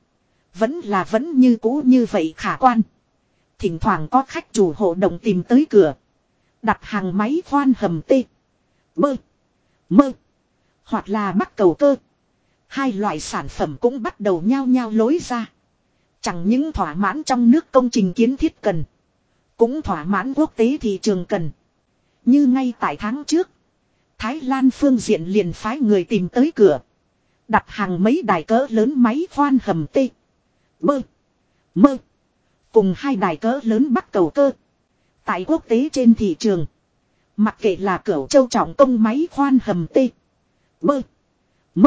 Vẫn như cũ như vậy khả quan. Thỉnh thoảng có khách chủ hộ đồng tìm tới cửa. Đặt hàng máy khoan hầm T, B, M hoặc là bắc cầu cơ. 2 loại sản phẩm cũng bắt đầu nhao nhao lối ra. Chẳng những thỏa mãn trong nước công trình kiến thiết cần, cũng thỏa mãn quốc tế thị trường cần. Như ngay tại tháng trước, Thái Lan phương diện liền phái người tìm tới cửa. Đặt hàng mấy đài cỡ lớn máy khoan hầm T, B, M cùng 2 đài cỡ lớn bắc cầu cơ. Tại quốc tế trên thị trường, mặc kệ là Cửu Châu trọng công máy khoan hầm T, B, M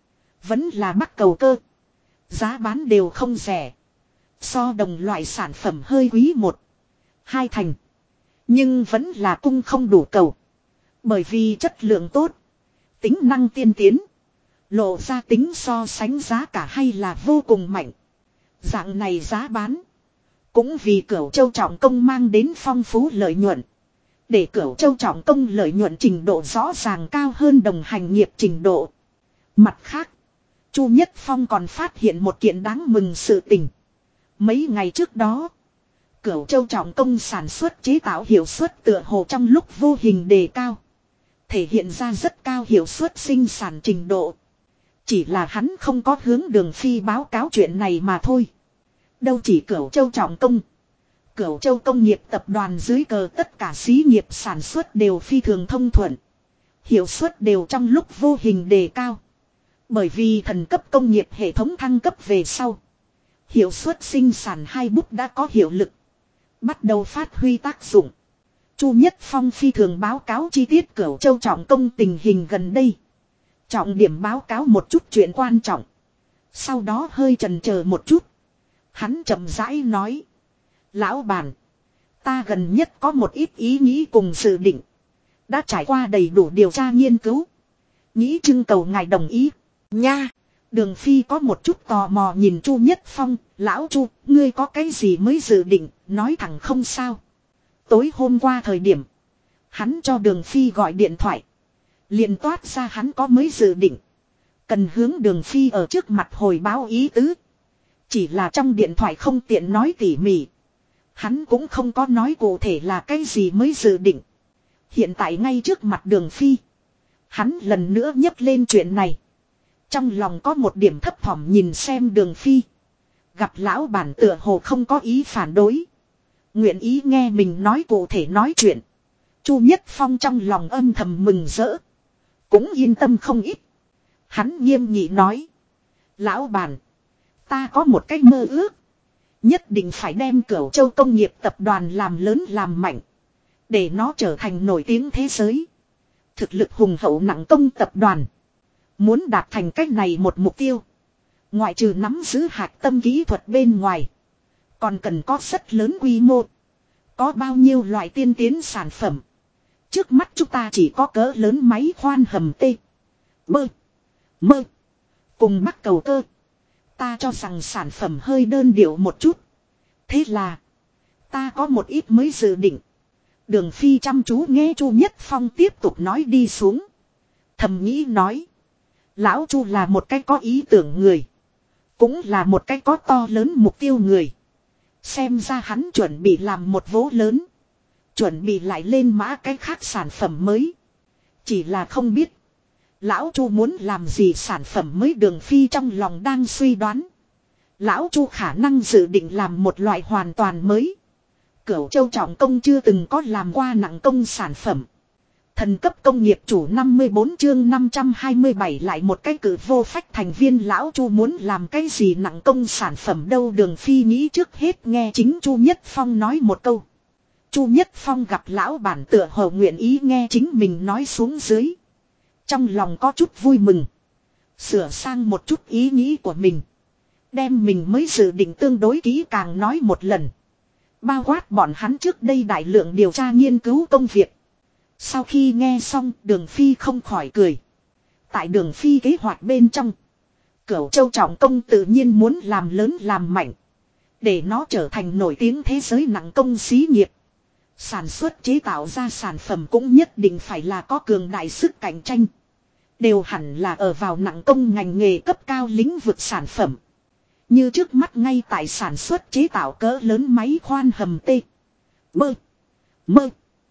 vẫn là bắc cầu cơ, giá bán đều không rẻ. So đồng loại sản phẩm hơi quý 1-2 thành, nhưng vẫn là cung không đủ cầu. Bởi vì chất lượng tốt, tính năng tiên tiến, lộ ra tính so sánh giá cả hay là vô cùng mạnh. Dạng này giá bán, cũng vì Cửu Châu trọng công mang đến phong phú lợi nhuận. Để Cửu Châu trọng công lợi nhuận trình độ rõ ràng cao hơn đồng hành nghiệp trình độ. Mặt khác, Chu Nhất Phong còn phát hiện một kiện đáng mừng sự tình. Mấy ngày trước đó, Cửu Châu trọng công sản xuất chế tạo hiệu suất tựa hồ trong lúc vô hình đề cao. Thể hiện ra rất cao hiệu suất sinh sản trình độ. Chỉ là hắn không có hướng Đường Phi báo cáo chuyện này mà thôi. Đâu chỉ Cửu Châu trọng công, Cửu Châu công nghiệp tập đoàn dưới cờ tất cả xí nghiệp sản xuất đều phi thường thông thuận. Hiệu suất đều trong lúc vô hình đề cao. Bởi vì thần cấp công nghiệp hệ thống thăng cấp về sau, hiệu suất sinh sản 2 bút đã có hiệu lực, bắt đầu phát huy tác dụng. Chu Nhất Phong phi thường báo cáo chi tiết Cửu Châu trọng công tình hình gần đây. Trọng điểm báo cáo một chút chuyện quan trọng. Sau đó hơi chần chờ một chút, hắn chậm rãi nói: Lão bản, ta gần nhất có một ít ý nghĩ cùng dự định. Đã trải qua đầy đủ điều tra nghiên cứu, nghĩ trưng cầu ngài đồng ý. Nha! Đường Phi có một chút tò mò nhìn Chu Nhất Phong. Lão Chu, ngươi có cái gì mới dự định, nói thẳng không sao. Tối hôm qua thời điểm, hắn cho Đường Phi gọi điện thoại, liền toát ra hắn có mới dự định, cần hướng Đường Phi ở trước mặt hồi báo ý tứ. Chỉ là trong điện thoại không tiện nói tỉ mỉ, hắn cũng không có nói cụ thể là cái gì mới dự định. Hiện tại ngay trước mặt Đường Phi, hắn lần nữa nhấc lên chuyện này. Trong lòng có một điểm thấp thỏm nhìn xem Đường Phi. Gặp lão bản tựa hồ không có ý phản đối, nguyện ý nghe mình nói cụ thể nói chuyện. Chu Nhất Phong trong lòng âm thầm mừng rỡ, cũng yên tâm không ít. Hắn nghiêm nghị nói: Lão bản, ta có một cái mơ ước, nhất định phải đem Cửu Châu công nghiệp tập đoàn làm lớn làm mạnh, để nó trở thành nổi tiếng thế giới, thực lực hùng hậu nặng công tập đoàn. Muốn đạt thành cách này một mục tiêu, Ngoại trừ nắm giữ hạch tâm kỹ thuật bên ngoài. Còn cần có rất lớn quy mô. Có bao nhiêu loại tiên tiến sản phẩm. Trước mắt chúng ta chỉ có cỡ lớn máy khoan hầm T. Bơ. Mơ. Cùng bắc cầu cơ. Ta cho rằng sản phẩm hơi đơn điệu một chút. Thế là. Ta có một ít mới dự định. Đường Phi chăm chú nghe Chu Nhất Phong tiếp tục nói đi xuống. Thầm nghĩ nói. Lão Chu là một cái có ý tưởng người. Cũng là một cái có to lớn mục tiêu người. Xem ra hắn chuẩn bị làm một vố lớn. Chuẩn bị lại lên mã cái khác sản phẩm mới. Chỉ là không biết. Lão Chu muốn làm gì sản phẩm mới Đường Phi trong lòng đang suy đoán. Lão Chu khả năng dự định làm một loại hoàn toàn mới. Cửu Châu trọng công chưa từng có làm qua nặng công sản phẩm. Thần cấp công nghiệp chủ 54 chương 527 lại một cái cử vô phách thành viên Lão Chu muốn làm cái gì nặng công sản phẩm đâu Đường Phi nghĩ trước hết nghe chính Chu Nhất Phong nói một câu. Chu Nhất Phong gặp lão bản tựa hồ nguyện ý nghe chính mình nói xuống dưới. Trong lòng có chút vui mừng. Sửa sang một chút ý nghĩ của mình. Đem mình mới dự định tương đối kỹ càng nói một lần. Bao quát bọn hắn trước đây đại lượng điều tra nghiên cứu công việc. Sau khi nghe xong Đường Phi không khỏi cười. Tại Đường Phi kế hoạch bên trong. Cửu Châu trọng công tự nhiên muốn làm lớn làm mạnh. Để nó trở thành nổi tiếng thế giới nặng công xí nghiệp. Sản xuất chế tạo ra sản phẩm cũng nhất định phải là có cường đại sức cạnh tranh. Đều hẳn là ở vào nặng công ngành nghề cấp cao lĩnh vực sản phẩm. Như trước mắt ngay tại sản xuất chế tạo cỡ lớn máy khoan hầm T. Bơ. Mơ.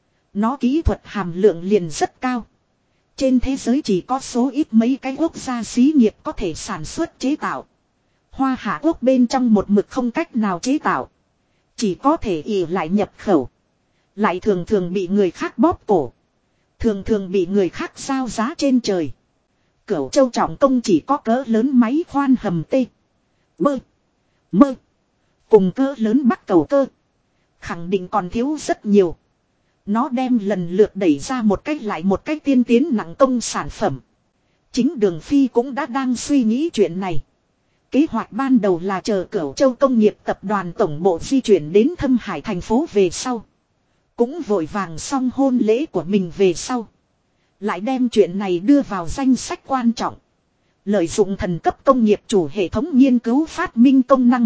Nó kỹ thuật hàm lượng liền rất cao. Trên thế giới chỉ có số ít mấy cái quốc gia xí nghiệp có thể sản xuất chế tạo. Hoa Hạ Quốc bên trong một mực không cách nào chế tạo. Chỉ có thể ỷ lại nhập khẩu. Lại thường thường bị người khác bóp cổ. Thường thường bị người khác giao giá trên trời. Cửu Châu trọng công chỉ có cỡ lớn máy khoan hầm T. Bơ. Mơ. Cùng cỡ lớn bắc cầu cơ. Khẳng định còn thiếu rất nhiều. Nó đem lần lượt đẩy ra một cách lại một cách tiên tiến nặng công sản phẩm. Chính Đường Phi cũng đã đang suy nghĩ chuyện này. Kế hoạch ban đầu là chờ Cửu Châu công nghiệp tập đoàn tổng bộ di chuyển đến Thâm Hải thành phố về sau. Cũng vội vàng xong hôn lễ của mình về sau. Lại đem chuyện này đưa vào danh sách quan trọng. Lợi dụng thần cấp công nghiệp chủ hệ thống nghiên cứu phát minh công năng.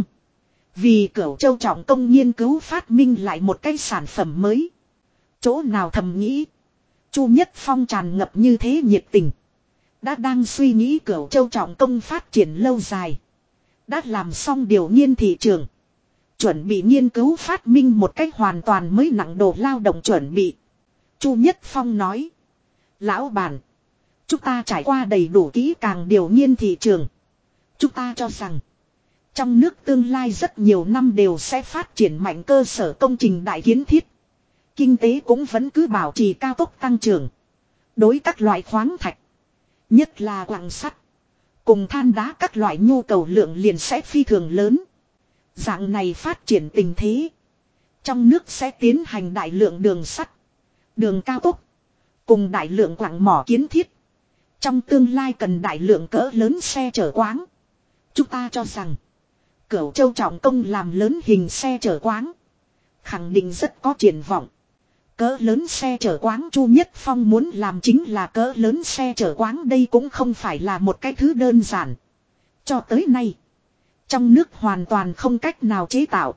Vì Cửu Châu trọng công nghiên cứu phát minh lại một cái sản phẩm mới. Chỗ nào thầm nghĩ. Chu Nhất Phong tràn ngập như thế nhiệt tình. Đã đang suy nghĩ Cửu Châu trọng công phát triển lâu dài. Đã làm xong điều nghiên thị trường. Chuẩn bị nghiên cứu phát minh một cách hoàn toàn mới nặng đồ lao động chuẩn bị. Chu Nhất Phong nói. Lão bản. Chúng ta trải qua đầy đủ kỹ càng điều nghiên thị trường. Chúng ta cho rằng. Trong nước tương lai rất nhiều năm đều sẽ phát triển mạnh cơ sở công trình đại kiến thiết. Kinh tế cũng vẫn cứ bảo trì cao tốc tăng trưởng. Đối các loại khoáng thạch. Nhất là quặng sắt. Cùng than đá các loại nhu cầu lượng liền sẽ phi thường lớn. Dạng này phát triển tình thế. Trong nước sẽ tiến hành đại lượng đường sắt. Đường cao tốc. Cùng đại lượng quặng mỏ kiến thiết. Trong tương lai cần đại lượng cỡ lớn xe chở quáng. Chúng ta cho rằng. Cửu Châu trọng công làm lớn hình xe chở quáng. Khẳng định rất có triển vọng. Cỡ lớn xe chở quáng Chu Nhất Phong muốn làm chính là cỡ lớn xe chở quáng đây cũng không phải là một cái thứ đơn giản. Cho tới nay. Trong nước hoàn toàn không cách nào chế tạo.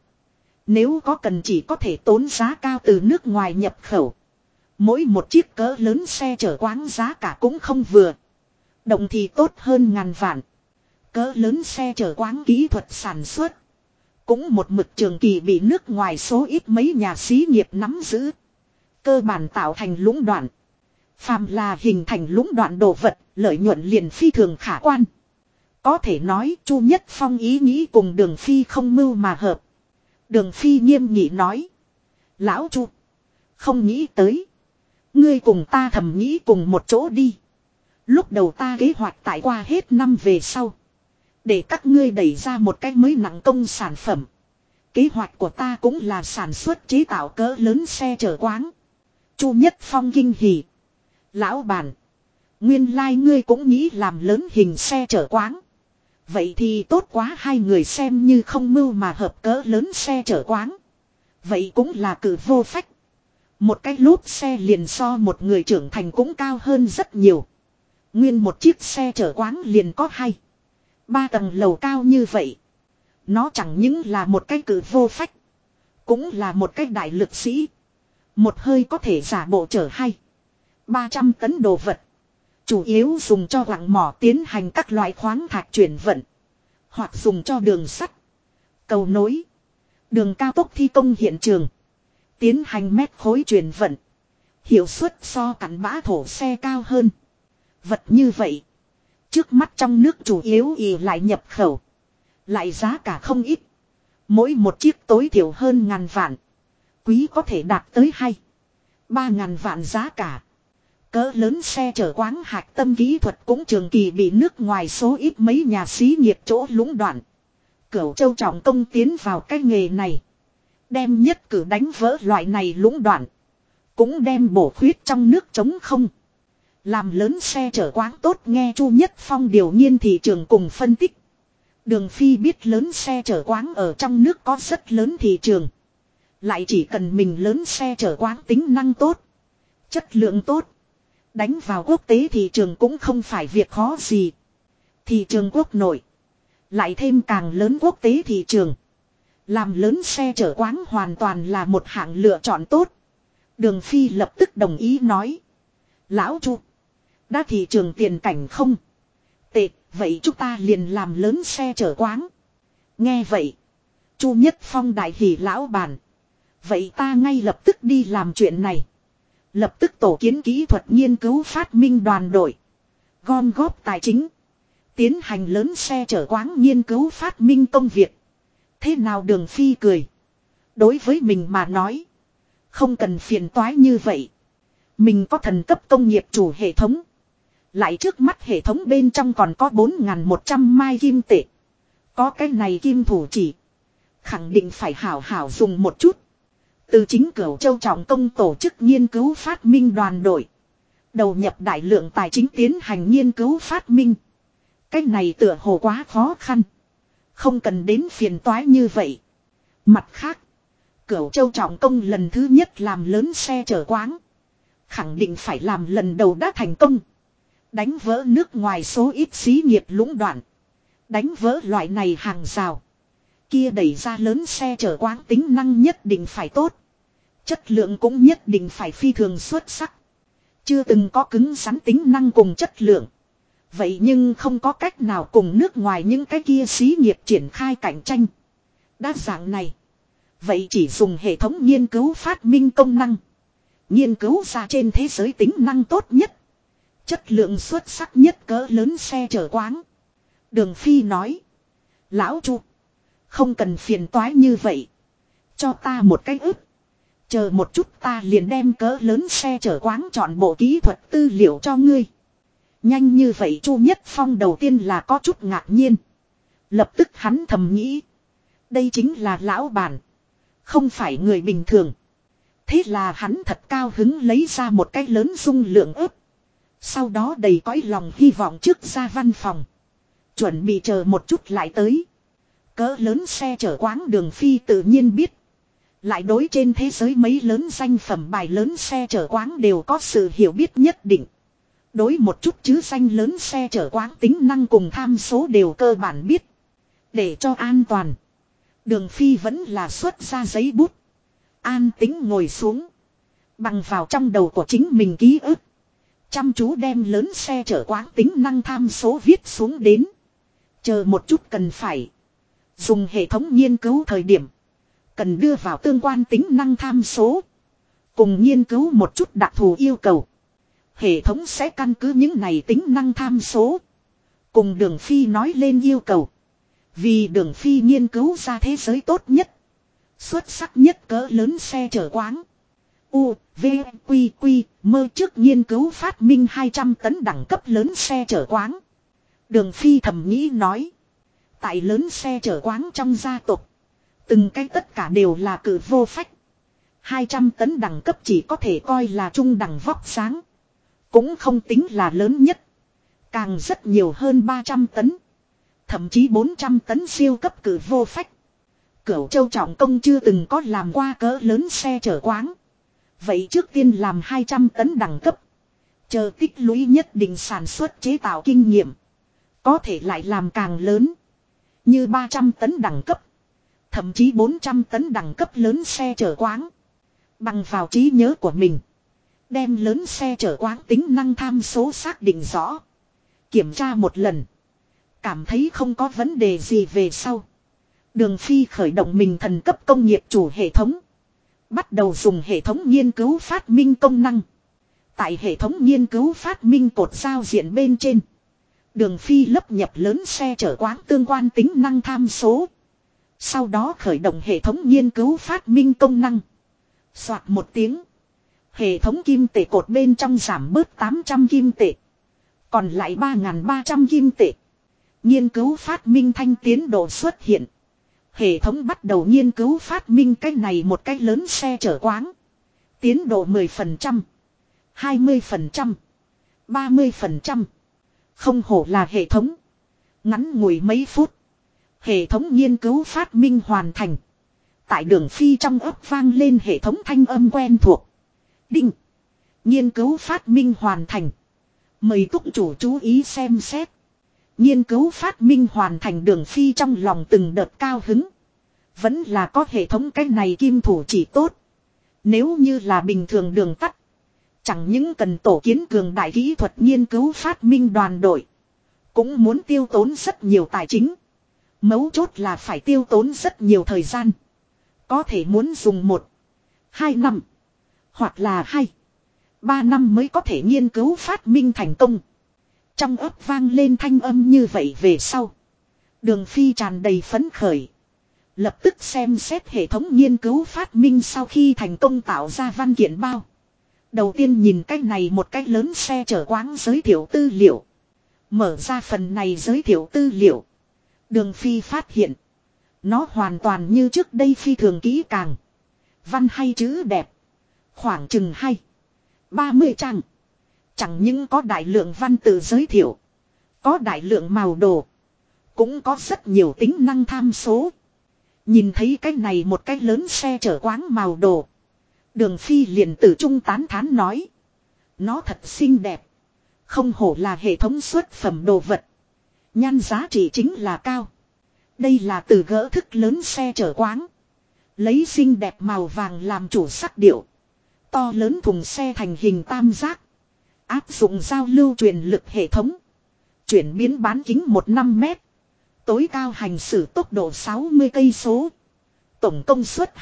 Nếu có cần chỉ có thể tốn giá cao từ nước ngoài nhập khẩu. Mỗi một chiếc cỡ lớn xe chở quáng giá cả cũng không vừa. Động thì tốt hơn ngàn vạn. Cỡ lớn xe chở quáng kỹ thuật sản xuất. Cũng một mực trường kỳ bị nước ngoài số ít mấy nhà xí nghiệp nắm giữ. Cơ bản tạo thành lũng đoạn. Phàm là hình thành lũng đoạn đồ vật, lợi nhuận liền phi thường khả quan. Có thể nói Chu Nhất Phong ý nghĩ cùng Đường Phi không mưu mà hợp. Đường Phi nghiêm nghị nói. Lão Chu. Không nghĩ tới. Ngươi cùng ta thầm nghĩ cùng một chỗ đi. Lúc đầu ta kế hoạch tại qua hết năm về sau. Để các ngươi đẩy ra một cách mới nặng công sản phẩm. Kế hoạch của ta cũng là sản xuất chế tạo cỡ lớn xe chở quáng. Chu Nhất Phong kinh hỉ. Lão bản. Nguyên lai ngươi cũng nghĩ làm lớn hình xe chở quáng. Vậy thì tốt quá, hai người xem như không mưu mà hợp, cỡ lớn xe chở quáng. Vậy cũng là cử vô phách. Một cái lốp xe liền so một người trưởng thành cũng cao hơn rất nhiều. Nguyên một chiếc xe chở quáng liền có 2, 3 tầng lầu cao như vậy. Nó chẳng những là một cái cử vô phách, cũng là một cái đại lực sĩ. Một hơi có thể giả bộ chở 200-300 tấn đồ vật. Chủ yếu dùng cho quặng mỏ tiến hành các loại khoáng thạch chuyển vận. Hoặc dùng cho đường sắt, cầu nối, đường cao tốc thi công hiện trường. Tiến hành mét khối chuyển vận. Hiệu suất so cắn bã thổ xe cao hơn. Vật như vậy, trước mắt trong nước chủ yếu ỉ lại nhập khẩu. Lại giá cả không ít. Mỗi một chiếc tối thiểu hơn ngàn vạn. Quý có thể đạt tới 2-3 ngàn vạn giá cả. Cỡ lớn xe chở quáng hạch tâm kỹ thuật cũng trường kỳ bị nước ngoài số ít mấy nhà xí nghiệp chỗ lũng đoạn. Cửu Châu trọng công tiến vào cái nghề này. Đem nhất cử đánh vỡ loại này lũng đoạn. Cũng đem bổ khuyết trong nước trống không. Làm lớn xe chở quáng tốt, nghe Chu Nhất Phong điều nghiên thị trường cùng phân tích. Đường Phi biết lớn xe chở quáng ở trong nước có rất lớn thị trường. Lại chỉ cần mình lớn xe chở quáng tính năng tốt, chất lượng tốt, đánh vào quốc tế thị trường cũng không phải việc khó gì. Thị trường quốc nội, lại thêm càng lớn quốc tế thị trường. Làm lớn xe chở quáng hoàn toàn là một hạng lựa chọn tốt. Đường Phi lập tức đồng ý nói. Lão Chu, đã thị trường tiền cảnh không tệ, vậy chúng ta liền làm lớn xe chở quáng. Nghe vậy, Chu Nhất Phong đại hỉ lão bản. Vậy ta ngay lập tức đi làm chuyện này. Lập tức tổ kiến kỹ thuật nghiên cứu phát minh đoàn đội. Gom góp tài chính. Tiến hành lớn xe chở quáng nghiên cứu phát minh công việc. Thế nào? Đường Phi cười. Đối với mình mà nói, không cần phiền toái như vậy. Mình có thần cấp công nghiệp chủ hệ thống. Lại trước mắt hệ thống bên trong còn có 4.100 mai kim tệ. Có cái này kim thủ chỉ, khẳng định phải hảo hảo dùng một chút. Từ chính Cửu Châu trọng công tổ chức nghiên cứu phát minh đoàn đội. Đầu nhập đại lượng tài chính tiến hành nghiên cứu phát minh. Cái này tựa hồ quá khó khăn. Không cần đến phiền toái như vậy. Mặt khác, Cửu Châu trọng công lần thứ nhất làm lớn xe chở quáng. Khẳng định phải làm lần đầu đã thành công. Đánh vỡ nước ngoài số ít xí nghiệp lũng đoạn. Đánh vỡ loại này hàng rào. Kia đẩy ra lớn xe chở quáng tính năng nhất định phải tốt. Chất lượng cũng nhất định phải phi thường xuất sắc. Chưa từng có cứng rắn tính năng cùng chất lượng. Vậy nhưng không có cách nào cùng nước ngoài những cái kia xí nghiệp triển khai cạnh tranh. Đa dạng này, vậy chỉ dùng hệ thống nghiên cứu phát minh công năng. Nghiên cứu ra trên thế giới tính năng tốt nhất, chất lượng xuất sắc nhất cỡ lớn xe chở quáng. Đường Phi nói. Lão Chu, không cần phiền toái như vậy. Cho ta một cái ức. Chờ một chút ta liền đem cỡ lớn xe chở quáng chọn bộ kỹ thuật tư liệu cho ngươi. Nhanh như vậy? Chu Nhất Phong đầu tiên là có chút ngạc nhiên. Lập tức hắn thầm nghĩ. Đây chính là lão bản. Không phải người bình thường. Thế là hắn thật cao hứng lấy ra một cái lớn dung lượng ức. Sau đó đầy cõi lòng hy vọng trước ra văn phòng. Chuẩn bị chờ một chút lại tới. Cỡ lớn xe chở quáng Đường Phi tự nhiên biết. Lại đối trên thế giới mấy lớn danh phẩm bài lớn xe chở quáng đều có sự hiểu biết nhất định. Đối một chút chứ danh lớn xe chở quáng tính năng cùng tham số đều cơ bản biết. Để cho an toàn, Đường Phi vẫn là xuất ra giấy bút. An tính ngồi xuống, bằng vào trong đầu của chính mình ký ức. Chăm chú đem lớn xe chở quáng tính năng tham số viết xuống đến. Chờ một chút cần phải dùng hệ thống nghiên cứu thời điểm, cần đưa vào tương quan tính năng tham số. Cùng nghiên cứu một chút đặc thù yêu cầu. Hệ thống sẽ căn cứ những này tính năng tham số. Cùng Đường Phi nói lên yêu cầu. Vì Đường Phi nghiên cứu ra thế giới tốt nhất, xuất sắc nhất cỡ lớn xe chở quáng. U, V, Quy, Quy, mơ trước nghiên cứu phát minh 200 tấn đẳng cấp lớn xe chở quáng. Đường Phi thầm nghĩ nói. Tại lớn xe chở quáng trong gia tộc, từng cái tất cả đều là cử vô phách. 200 tấn đẳng cấp chỉ có thể coi là trung đẳng vóc sáng. Cũng không tính là lớn nhất. Càng rất nhiều hơn 300 tấn. thậm chí 400 tấn siêu cấp cử vô phách. Cửu Châu Trọng Công chưa từng có làm qua cỡ lớn xe chở quáng. Vậy trước tiên làm 200 tấn đẳng cấp. Chờ tích lũy nhất định sản xuất chế tạo kinh nghiệm. Có thể lại làm càng lớn. Như 300 tấn đẳng cấp. Thậm chí 400 tấn đẳng cấp lớn xe chở quáng. Bằng vào trí nhớ của mình. Đem lớn xe chở quáng tính năng tham số xác định rõ. Kiểm tra một lần. Cảm thấy không có vấn đề gì về sau. Đường Phi khởi động mình thần cấp công nghiệp chủ hệ thống. Bắt đầu dùng hệ thống nghiên cứu phát minh công năng. Tại hệ thống nghiên cứu phát minh cột giao diện bên trên. Đường Phi lấp nhập lớn xe chở quáng tương quan tính năng tham số. Sau đó khởi động hệ thống nghiên cứu phát minh công năng. Soạt một tiếng. Hệ thống kim tệ cột bên trong giảm bớt 800 kim tệ. Còn lại 3.300 kim tệ. Nghiên cứu phát minh thanh tiến độ xuất hiện. Hệ thống bắt đầu nghiên cứu phát minh cái này một cái lớn xe chở quáng. Tiến độ 10%, 20%, 30%. Không hổ là hệ thống. Ngắn ngủi mấy phút. Hệ thống nghiên cứu phát minh hoàn thành. Tại Đường Phi trong ấp vang lên hệ thống thanh âm quen thuộc. Đinh. Nghiên cứu phát minh hoàn thành. Mời túc chủ chú ý xem xét. Nghiên cứu phát minh hoàn thành. Đường Phi trong lòng từng đợt cao hứng. Vẫn là có hệ thống cái này kim thủ chỉ tốt. Nếu như là bình thường đường tắt. Chẳng những cần tổ kiến cường đại kỹ thuật nghiên cứu phát minh đoàn đội. Cũng muốn tiêu tốn rất nhiều tài chính. Mấu chốt là phải tiêu tốn rất nhiều thời gian. Có thể muốn dùng 1-2 năm. Hoặc là 2-3 năm mới có thể nghiên cứu phát minh thành công. Trong ấp vang lên thanh âm như vậy về sau. Đường Phi tràn đầy phấn khởi. Lập tức xem xét hệ thống nghiên cứu phát minh sau khi thành công tạo ra văn kiện bao. Đầu tiên nhìn cái này một cái lớn xe chở quáng giới thiệu tư liệu. Mở ra phần này giới thiệu tư liệu. Đường Phi phát hiện. Nó hoàn toàn như trước đây phi thường kỹ càng. Văn hay chữ đẹp. Khoảng chừng 20-30 trang. Chẳng những có đại lượng văn tự giới thiệu. Có đại lượng màu đồ. Cũng có rất nhiều tính năng tham số. Nhìn thấy cái này một cái lớn xe chở quáng màu đồ. Đường Phi liền từ trung tán thán nói. Nó thật xinh đẹp. Không hổ là hệ thống xuất phẩm đồ vật. Nhan giá trị chính là cao. Đây là từ gỡ thức lớn xe chở quáng. Lấy xinh đẹp màu vàng làm chủ sắc điệu. To lớn thùng xe thành hình tam giác. Áp dụng giao lưu truyền lực hệ thống. Chuyển biến bán kính 15 mét. Tối cao hành xử tốc độ 60 cây số. Tổng công suất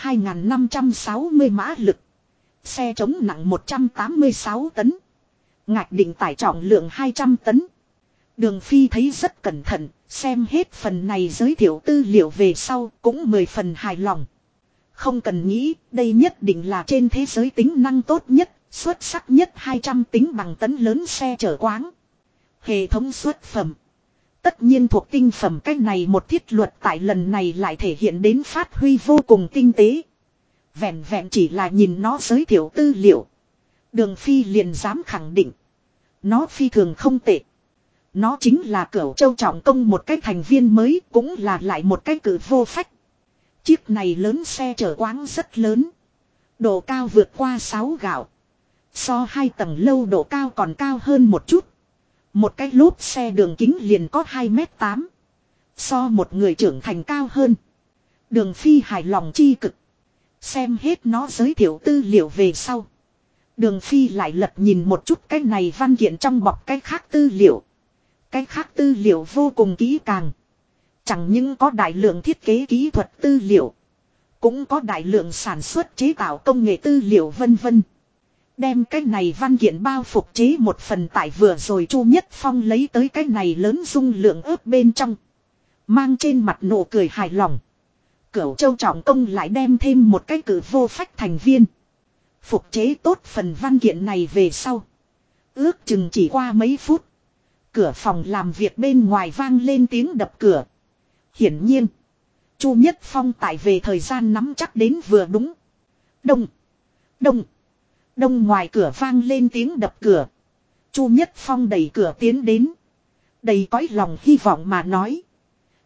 2.560 mã lực. Xe chống nặng 186 tấn. Ngạch định tải trọng lượng 200 tấn. Đường Phi thấy rất cẩn thận, xem hết phần này giới thiệu tư liệu về sau cũng 10 phần hài lòng. Không cần nghĩ, đây nhất định là trên thế giới tính năng tốt nhất, xuất sắc nhất 200 tính bằng tấn lớn xe chở quáng. Hệ thống xuất phẩm. Tất nhiên thuộc tinh phẩm, cái này một thiết luật tại lần này lại thể hiện đến phát huy vô cùng tinh tế. Vẹn vẹn chỉ là nhìn nó giới thiệu tư liệu. Đường Phi liền dám khẳng định. Nó phi thường không tệ. Nó chính là Cửu Châu Trọng Công một cái thành viên mới, cũng là lại một cái cử vô phách. Chiếc này lớn xe chở quáng rất lớn. Độ cao vượt qua 6 gạo. So 2 tầng lâu độ cao còn cao hơn một chút. Một cái lốp xe đường kính liền có 2m8. So một người trưởng thành cao hơn. Đường Phi hài lòng chi cực. Xem hết nó giới thiệu tư liệu về sau. Đường Phi lại lật nhìn một chút cái này văn kiện trong bọc cái khác tư liệu. Cái khác tư liệu vô cùng kỹ càng. Chẳng những có đại lượng thiết kế kỹ thuật tư liệu. Cũng có đại lượng sản xuất chế tạo công nghệ tư liệu vân vân. Đem cái này văn kiện bao phục chế một phần tại vừa rồi Chu Nhất Phong lấy tới cái này lớn dung lượng ớt bên trong. Mang trên mặt nụ cười hài lòng. Cửu Châu Trọng Công lại đem thêm một cái cử vô phách thành viên. Phục chế tốt phần văn kiện này về sau. Ước chừng chỉ qua mấy phút. Cửa phòng làm việc bên ngoài vang lên tiếng đập cửa. Hiển nhiên. Chu Nhất Phong tại về thời gian nắm chắc đến vừa đúng. Đông. Đông. Đông ngoài cửa vang lên tiếng đập cửa. Chu Nhất Phong đẩy cửa tiến đến. Đầy cõi lòng hy vọng mà nói.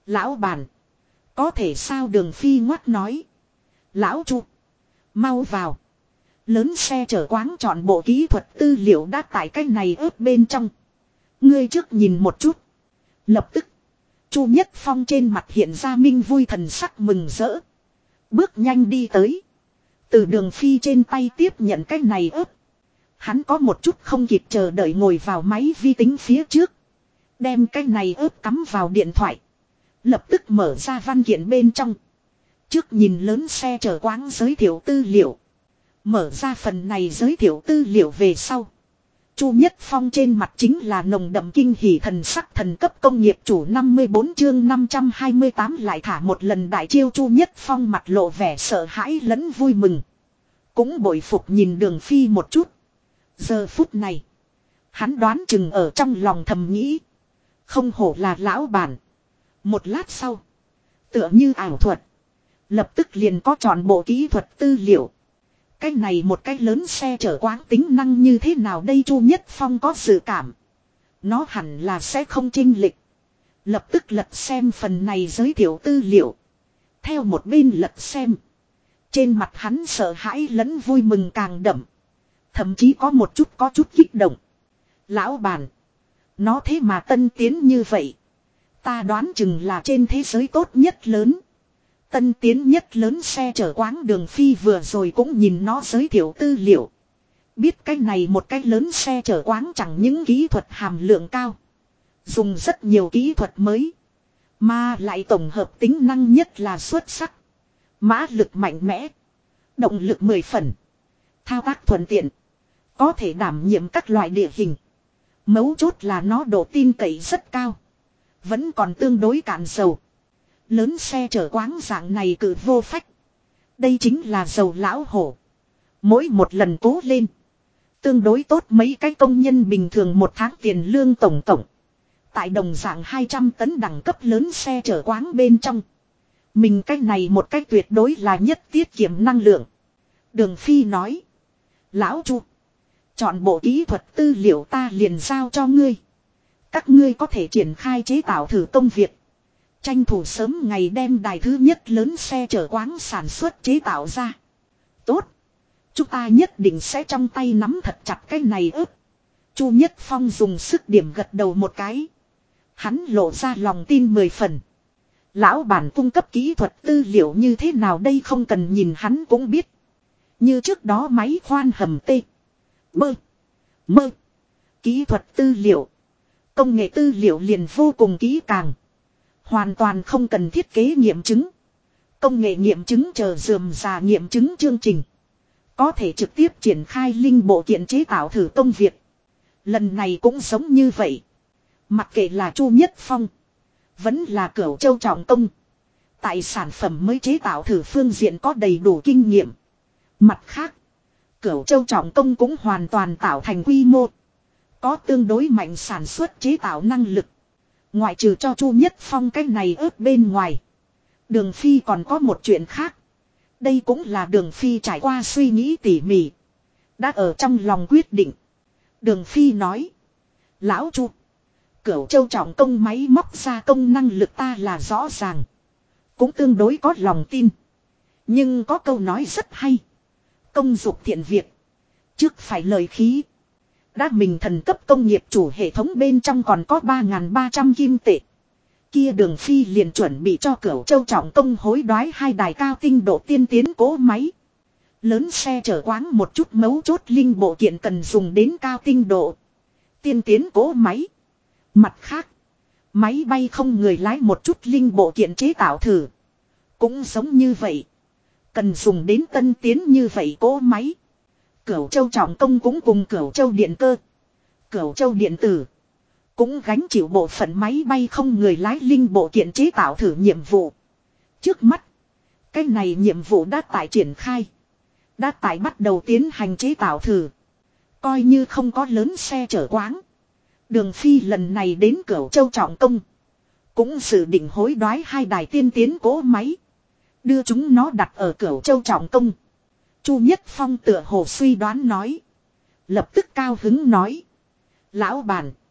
Lão bản. Có thể sao Đường Phi ngoắt nói. Lão Chu. Mau vào. Lớn xe chở quáng chọn bộ kỹ thuật tư liệu đã tại cái này ướp bên trong. Ngươi trước nhìn một chút. Lập tức. Chu Nhất Phong trên mặt hiện ra minh vui thần sắc mừng rỡ. Bước nhanh đi tới. Từ Đường Phi trên tay tiếp nhận cái này ướp. Hắn có một chút không kịp chờ đợi ngồi vào máy vi tính phía trước. Đem cái này ướp cắm vào điện thoại. Lập tức mở ra văn kiện bên trong. Trước nhìn lớn xe chở quáng giới thiệu tư liệu. Mở ra phần này giới thiệu tư liệu về sau. Chu Nhất Phong trên mặt chính là nồng đậm kinh hỉ thần sắc thần cấp công nghiệp chủ 54 chương 528 lại thả một lần đại chiêu Chu Nhất Phong mặt lộ vẻ sợ hãi lẫn vui mừng. Cũng bội phục nhìn Đường Phi một chút. Giờ phút này. Hắn đoán chừng ở trong lòng thầm nghĩ. Không hổ là lão bản. Một lát sau. Tựa như ảo thuật. Lập tức liền có trọn bộ kỹ thuật tư liệu. Cái này một cái lớn xe chở quáng tính năng như thế nào đây Chu Nhất Phong có dự cảm. Nó hẳn là sẽ không chênh lệch. Lập tức lật xem phần này giới thiệu tư liệu. Theo một bên lật xem. Trên mặt hắn sợ hãi lẫn vui mừng càng đậm. Thậm chí có chút kích động. Lão bản. Nó thế mà tân tiến như vậy. Ta đoán chừng là trên thế giới tốt nhất lớn. Tân tiến nhất lớn xe chở quáng Đường Phi vừa rồi cũng nhìn nó giới thiệu tư liệu. Biết cái này một cái lớn xe chở quáng chẳng những kỹ thuật hàm lượng cao. Dùng rất nhiều kỹ thuật mới. Mà lại tổng hợp tính năng nhất là xuất sắc. Mã lực mạnh mẽ. Động lực 10 phần. Thao tác thuận tiện. Có thể đảm nhiệm các loại địa hình. Mấu chốt là nó độ tin cậy rất cao. Vẫn còn tương đối cạn dầu. Lớn xe chở quáng dạng này cự vô phách. Đây chính là dầu lão hổ. Mỗi một lần cố lên. Tương đối tốt mấy cái công nhân bình thường một tháng tiền lương tổng. Tại đồng dạng 200 tấn đẳng cấp lớn xe chở quáng bên trong. Mình cái này một cái tuyệt đối là nhất tiết kiệm năng lượng. Đường Phi nói. Lão Chu. Chọn bộ kỹ thuật tư liệu ta liền giao cho ngươi. Các ngươi có thể triển khai chế tạo thử công việc. Tranh thủ sớm ngày đem đài thứ nhất lớn xe chở quáng sản xuất chế tạo ra. Tốt. Chúng ta nhất định sẽ trong tay nắm thật chặt cái này ướp. Chu Nhất Phong dùng sức điểm gật đầu một cái. Hắn lộ ra lòng tin 10 phần. Lão bản cung cấp kỹ thuật tư liệu như thế nào đây không cần nhìn hắn cũng biết. Như trước đó máy khoan hầm tê. Mơ. Kỹ thuật tư liệu. Công nghệ tư liệu liền vô cùng kỹ càng. Hoàn toàn không cần thiết kế nghiệm chứng. Công nghệ nghiệm chứng chờ dườm già nghiệm chứng chương trình. Có thể trực tiếp triển khai linh bộ kiện chế tạo thử công việc. Lần này cũng giống như vậy. Mặc kệ là Chu Nhất Phong. Vẫn là Cửu Châu Trọng Công. Tại sản phẩm mới chế tạo thử phương diện có đầy đủ kinh nghiệm. Mặt khác. Cửu Châu Trọng Công cũng hoàn toàn tạo thành quy mô. Có tương đối mạnh sản xuất chế tạo năng lực. Ngoại trừ cho Chu Nhất Phong cái này ướp bên ngoài. Đường Phi còn có một chuyện khác. Đây cũng là Đường Phi trải qua suy nghĩ tỉ mỉ. Đã ở trong lòng quyết định. Đường Phi nói. Lão Chu. Cửu Châu Trọng Công máy móc gia công năng lực ta là rõ ràng. Cũng tương đối có lòng tin. Nhưng có câu nói rất hay. Công dục thiện việc. Trước phải lời khí. Đã mình thần cấp công nghiệp chủ hệ thống bên trong còn có 3.300 kim tệ. Kia Đường Phi liền chuẩn bị cho Cửu Châu Trọng Công hối đoái 2 đài cao tinh độ tiên tiến cố máy. Lớn xe chở quáng một chút mấu chốt linh bộ kiện cần dùng đến cao tinh độ. Tiên tiến cố máy. Mặt khác. Máy bay không người lái một chút linh bộ kiện chế tạo thử. Cũng giống như vậy. Cần dùng đến tân tiến như vậy cố máy. Cửu Châu Trọng Công cũng cùng Cửu Châu Điện Cơ. Cửu Châu Điện Tử. Cũng gánh chịu bộ phận máy bay không người lái linh bộ kiện chế tạo thử nhiệm vụ. Trước mắt. Cái này nhiệm vụ đã tải triển khai. Đã tải bắt đầu tiến hành chế tạo thử. Coi như không có lớn xe chở quáng. Đường Phi lần này đến Cửu Châu Trọng Công. Cũng dự định hối đoái 2 đài tiên tiến cố máy. Đưa chúng nó đặt ở Cửu Châu Trọng Công. Chu Nhất Phong tựa hồ suy đoán nói. Lập tức cao hứng nói. Lão bản.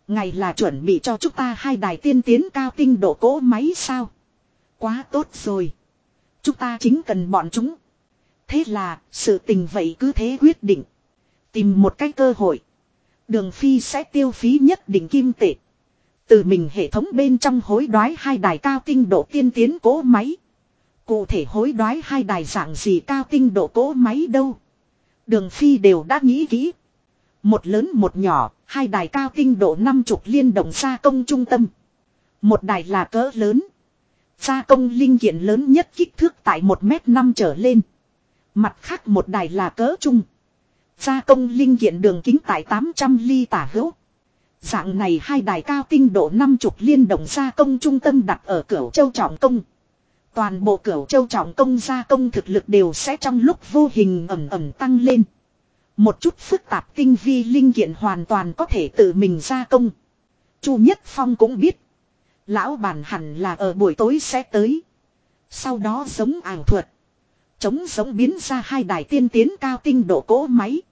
Ngài là chuẩn bị cho chúng ta 2 đài tiên tiến cao tinh độ cỗ máy sao? Quá tốt rồi. Chúng ta chính cần bọn chúng. Thế là, sự tình vậy cứ thế quyết định. Tìm một cái cơ hội. Đường Phi sẽ tiêu phí nhất định kim tệ. Từ mình hệ thống bên trong hối đoái 2 đài cao tinh độ tiên tiến cỗ máy. Cụ thể hối đoái 2 đài dạng gì cao tinh độ cỗ máy đâu. Đường Phi đều đã nghĩ kỹ. Một lớn một nhỏ, 2 đài cao tinh độ 50 liên động gia công trung tâm. Một đài là cỡ lớn. Gia công linh kiện lớn nhất kích thước tại 1m5 trở lên. Mặt khác một đài là cỡ trung. Gia công linh kiện đường kính tại 800 ly tả hữu. Dạng này 2 đài cao tinh độ 50 liên động gia công trung tâm đặt ở Cửu Châu Trọng Công. Toàn bộ Cửu Châu Trọng Công gia công thực lực đều sẽ trong lúc vô hình ẩm ẩm tăng lên. Một chút phức tạp tinh vi linh kiện hoàn toàn có thể tự mình gia công. Chu Nhất Phong cũng biết. Lão bản hẳn là ở buổi tối sẽ tới. Sau đó giống ảo thuật. Chống giống biến ra 2 đài tiên tiến cao tinh độ cỗ máy.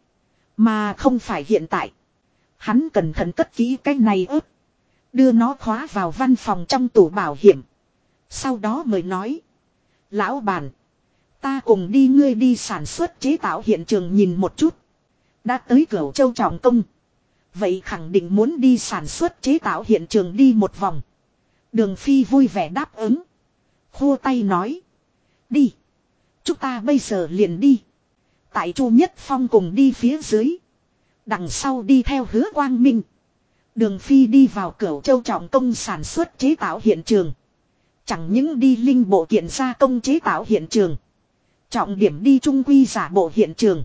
Mà không phải hiện tại. Hắn cẩn thận cất kỹ cái này ớt. Đưa nó khóa vào văn phòng trong tủ bảo hiểm. Sau đó mới nói. Lão bản. Ta cùng đi ngươi đi sản xuất chế tạo hiện trường nhìn một chút. Đã tới Cửu Châu Trọng Công. Vậy khẳng định muốn đi sản xuất chế tạo hiện trường đi một vòng. Đường Phi vui vẻ đáp ứng. Khua tay nói. Đi. Chúng ta bây giờ liền đi. Tại Chu Nhất Phong cùng đi phía dưới. Đằng sau đi theo Hứa Quang Minh. Đường Phi đi vào Cửu Châu Trọng Công sản xuất chế tạo hiện trường. Chẳng những đi linh bộ kiện gia công chế tạo hiện trường. Trọng điểm đi trung quy giả bộ hiện trường.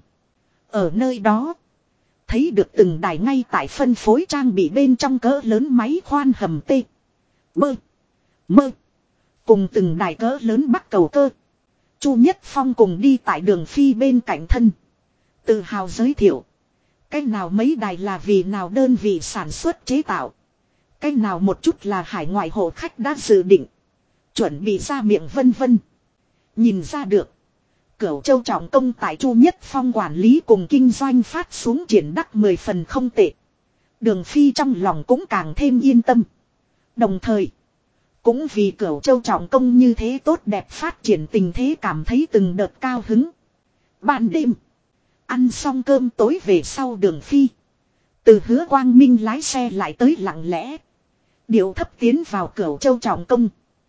Ở nơi đó. Thấy được từng đài ngay tại phân phối trang bị bên trong cỡ lớn máy khoan hầm tê. Bơ. Mơ. Cùng từng đài cỡ lớn bắt cầu cơ. Chu Nhất Phong cùng đi tại Đường Phi bên cạnh thân. Tự hào giới thiệu. Cách nào mấy đài là vì nào đơn vị sản xuất chế tạo. Cách nào một chút là hải ngoại hộ khách đã dự định. Chuẩn bị ra miệng vân vân. Nhìn ra được. Cửu Châu Trọng Công tại Chu Nhất Phong quản lý cùng kinh doanh phát xuống triển đắc 10 phần không tệ. Đường Phi trong lòng cũng càng thêm yên tâm. Đồng thời. Cũng vì Cửu Châu Trọng Công như thế tốt đẹp phát triển tình thế cảm thấy từng đợt cao hứng. Ban đêm. Ăn xong cơm tối về sau Đường Phi. Từ Hứa Quang Minh lái xe lại tới lặng lẽ. Điệu thấp tiến vào Cửu Châu Trọng Công.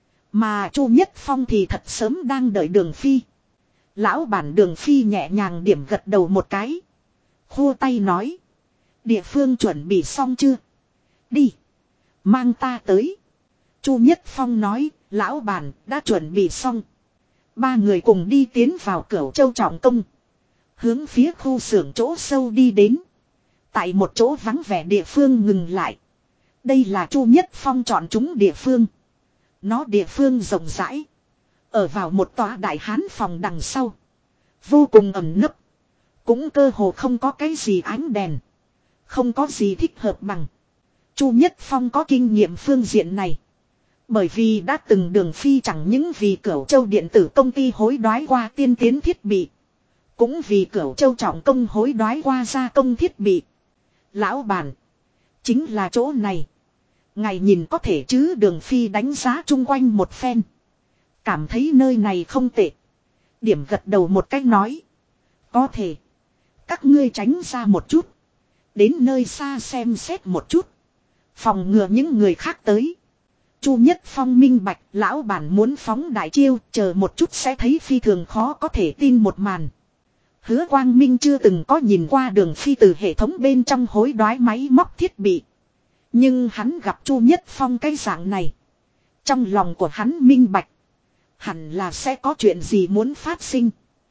Mà Chu Nhất Phong thì thật sớm đang đợi Đường Phi. Lão bản Đường Phi nhẹ nhàng điểm gật đầu một cái. Khua tay nói. Địa phương chuẩn bị xong chưa? Đi. Mang ta tới. Chu Nhất Phong nói. Lão bản đã chuẩn bị xong. 3 người cùng đi tiến vào Cửu Châu Trọng Công. Hướng phía khu xưởng chỗ sâu đi đến. Tại một chỗ vắng vẻ địa phương ngừng lại. Đây là Chu Nhất Phong chọn chúng địa phương. Nó địa phương rộng rãi. Ở vào một tòa đại hán phòng đằng sau. Vô cùng ẩn nấp. Cũng cơ hồ không có cái gì ánh đèn. Không có gì thích hợp bằng. Chu Nhất Phong có kinh nghiệm phương diện này. Bởi vì đã từng Đường Phi chẳng những vì Cửu Châu điện tử công ty hối đoái qua tiên tiến thiết bị. Cũng vì Cửu Châu Trọng Công hối đoái qua gia công thiết bị. Lão bản. Chính là chỗ này. Ngài nhìn có thể chứ Đường Phi đánh giá chung quanh một phen. Cảm thấy nơi này không tệ. Điểm gật đầu một cách nói. Có thể. Các ngươi tránh ra một chút. Đến nơi xa xem xét một chút. Phòng ngừa những người khác tới. Chu Nhất Phong minh bạch. Lão bản muốn phóng đại chiêu. Chờ một chút sẽ thấy phi thường khó có thể tin một màn. Hứa Quang Minh chưa từng có nhìn qua Đường Phi từ hệ thống bên trong hối đoái máy móc thiết bị. Nhưng hắn gặp Chu Nhất Phong cái dạng này. Trong lòng của hắn minh bạch. Hẳn là sẽ có chuyện gì muốn phát sinh.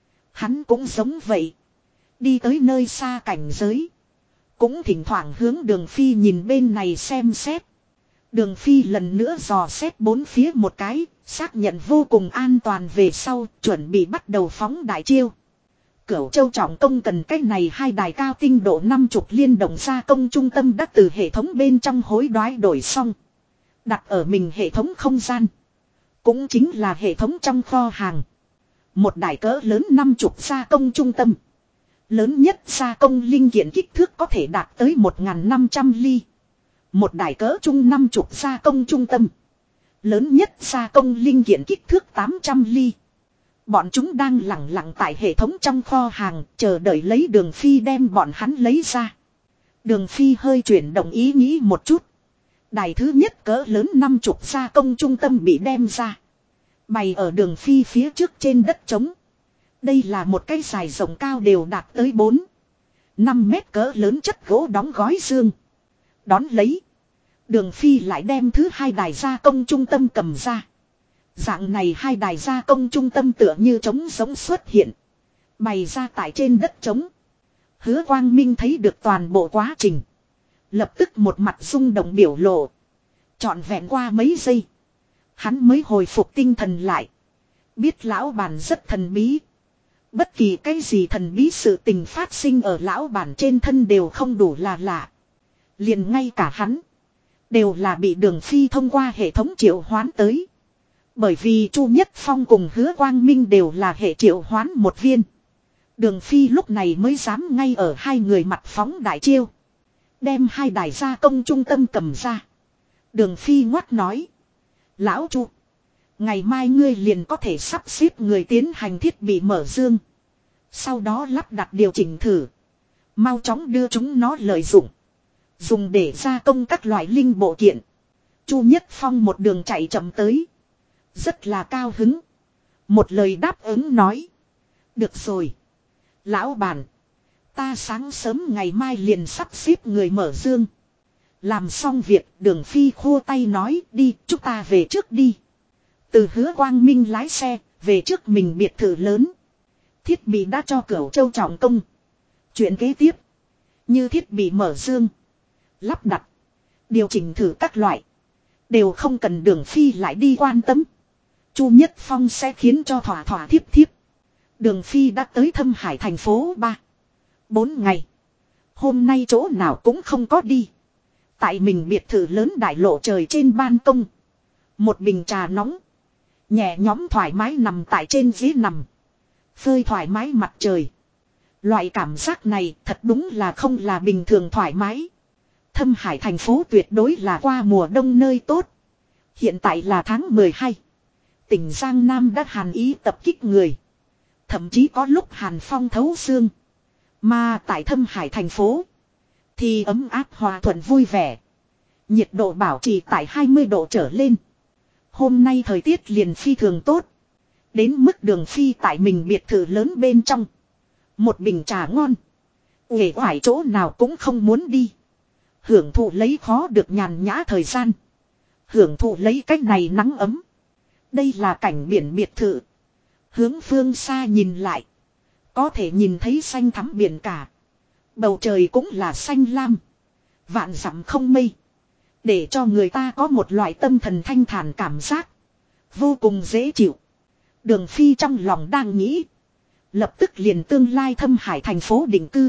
Hắn cũng giống vậy. Đi tới nơi xa cảnh giới. Cũng thỉnh thoảng hướng Đường Phi nhìn bên này xem xét. Đường Phi lần nữa dò xét bốn phía một cái. Xác nhận vô cùng an toàn về sau. Chuẩn bị bắt đầu phóng đại chiêu. Cửu Châu Trọng Công cần cái này 2 đài cao tinh độ 50 liên động gia công trung tâm đã từ hệ thống bên trong hối đoái đổi xong. Đặt ở mình hệ thống không gian. Cũng chính là hệ thống trong kho hàng. Một đài cỡ lớn 50 gia công trung tâm. Lớn nhất gia công linh kiện kích thước có thể đạt tới 1.500 ly. Một đài cỡ trung 50 gia công trung tâm. Lớn nhất gia công linh kiện kích thước 800 ly. Bọn chúng đang lẳng lặng tại hệ thống trong kho hàng, chờ đợi lấy Đường Phi đem bọn hắn lấy ra. Đường Phi hơi chuyển động ý nghĩ một chút. Đài thứ nhất cỡ lớn 50 gia công trung tâm bị đem ra. Bày ở Đường Phi phía trước trên đất trống. Đây là một cái dài rộng cao đều đạt tới 4-5 mét cỡ lớn chất gỗ đóng gói dương. Đón lấy. Đường Phi lại đem thứ hai đài gia công trung tâm cầm ra. Dạng này hai đài gia công trung tâm tựa như trống giống xuất hiện. Bày ra tại trên đất trống. Hứa Quang Minh thấy được toàn bộ quá trình. Lập tức một mặt rung động biểu lộ. Trọn vẹn qua mấy giây. Hắn mới hồi phục tinh thần lại. Biết lão bản rất thần bí. Bất kỳ cái gì thần bí sự tình phát sinh ở lão bản trên thân đều không đủ là lạ. Liền ngay cả hắn. Đều là bị Đường Phi thông qua hệ thống triệu hoán tới. Bởi vì Chu Nhất Phong cùng Hứa Quang Minh đều là hệ triệu hoán một viên. Đường Phi lúc này mới dám ngay ở hai người mặt phóng đại chiêu. Đem hai đài gia công trung tâm cầm ra. Đường Phi ngoắt nói. Lão Chu. Ngày mai ngươi liền có thể sắp xếp người tiến hành thiết bị mở dương. Sau đó lắp đặt điều chỉnh thử. Mau chóng đưa chúng nó lợi dụng. Dùng để gia công các loại linh bộ kiện. Chu Nhất Phong một đường chạy chậm tới. Rất là cao hứng. Một lời đáp ứng nói. Được rồi. Lão bản. Ta sáng sớm ngày mai liền sắp xếp người mở dương. Làm xong việc Đường Phi khua tay nói đi chúng ta về trước đi. Từ Hứa Quang Minh lái xe về trước mình biệt thự lớn. Thiết bị đã cho Cửu Châu trọng công. Chuyện kế tiếp. Như thiết bị mở dương. Lắp đặt. Điều chỉnh thử các loại. Đều không cần Đường Phi lại đi quan tâm. Chu Nhất Phong sẽ khiến cho thỏa thỏa thiếp thiếp. Đường Phi đã tới Thâm Hải thành phố 3-4 ngày. Hôm nay chỗ nào cũng không có đi. Tại mình biệt thự lớn đại lộ trời trên ban công. Một bình trà nóng. Nhẹ nhõm thoải mái nằm tại trên ghế nằm. Phơi thoải mái mặt trời. Loại cảm giác này thật đúng là không là bình thường thoải mái. Thâm Hải thành phố tuyệt đối là qua mùa đông nơi tốt. Hiện tại là tháng 12. Tỉnh Giang Nam đã hàn ý tập kích người. Thậm chí có lúc hàn phong thấu xương. Mà tại Thâm Hải thành phố. Thì ấm áp hòa thuận vui vẻ. Nhiệt độ bảo trì tại 20 độ trở lên. Hôm nay thời tiết liền phi thường tốt. Đến mức Đường Phi tại mình biệt thự lớn bên trong. Một bình trà ngon. Uể oải chỗ nào cũng không muốn đi. Hưởng thụ lấy khó được nhàn nhã thời gian. Hưởng thụ lấy cách này nắng ấm. Đây là cảnh biển biệt thự. Hướng phương xa nhìn lại. Có thể nhìn thấy xanh thắm biển cả. Bầu trời cũng là xanh lam. Vạn dặm không mây. Để cho người ta có một loại tâm thần thanh thản cảm giác. Vô cùng dễ chịu. Đường Phi trong lòng đang nghĩ. Lập tức liền tương lai Thâm Hải thành phố định cư.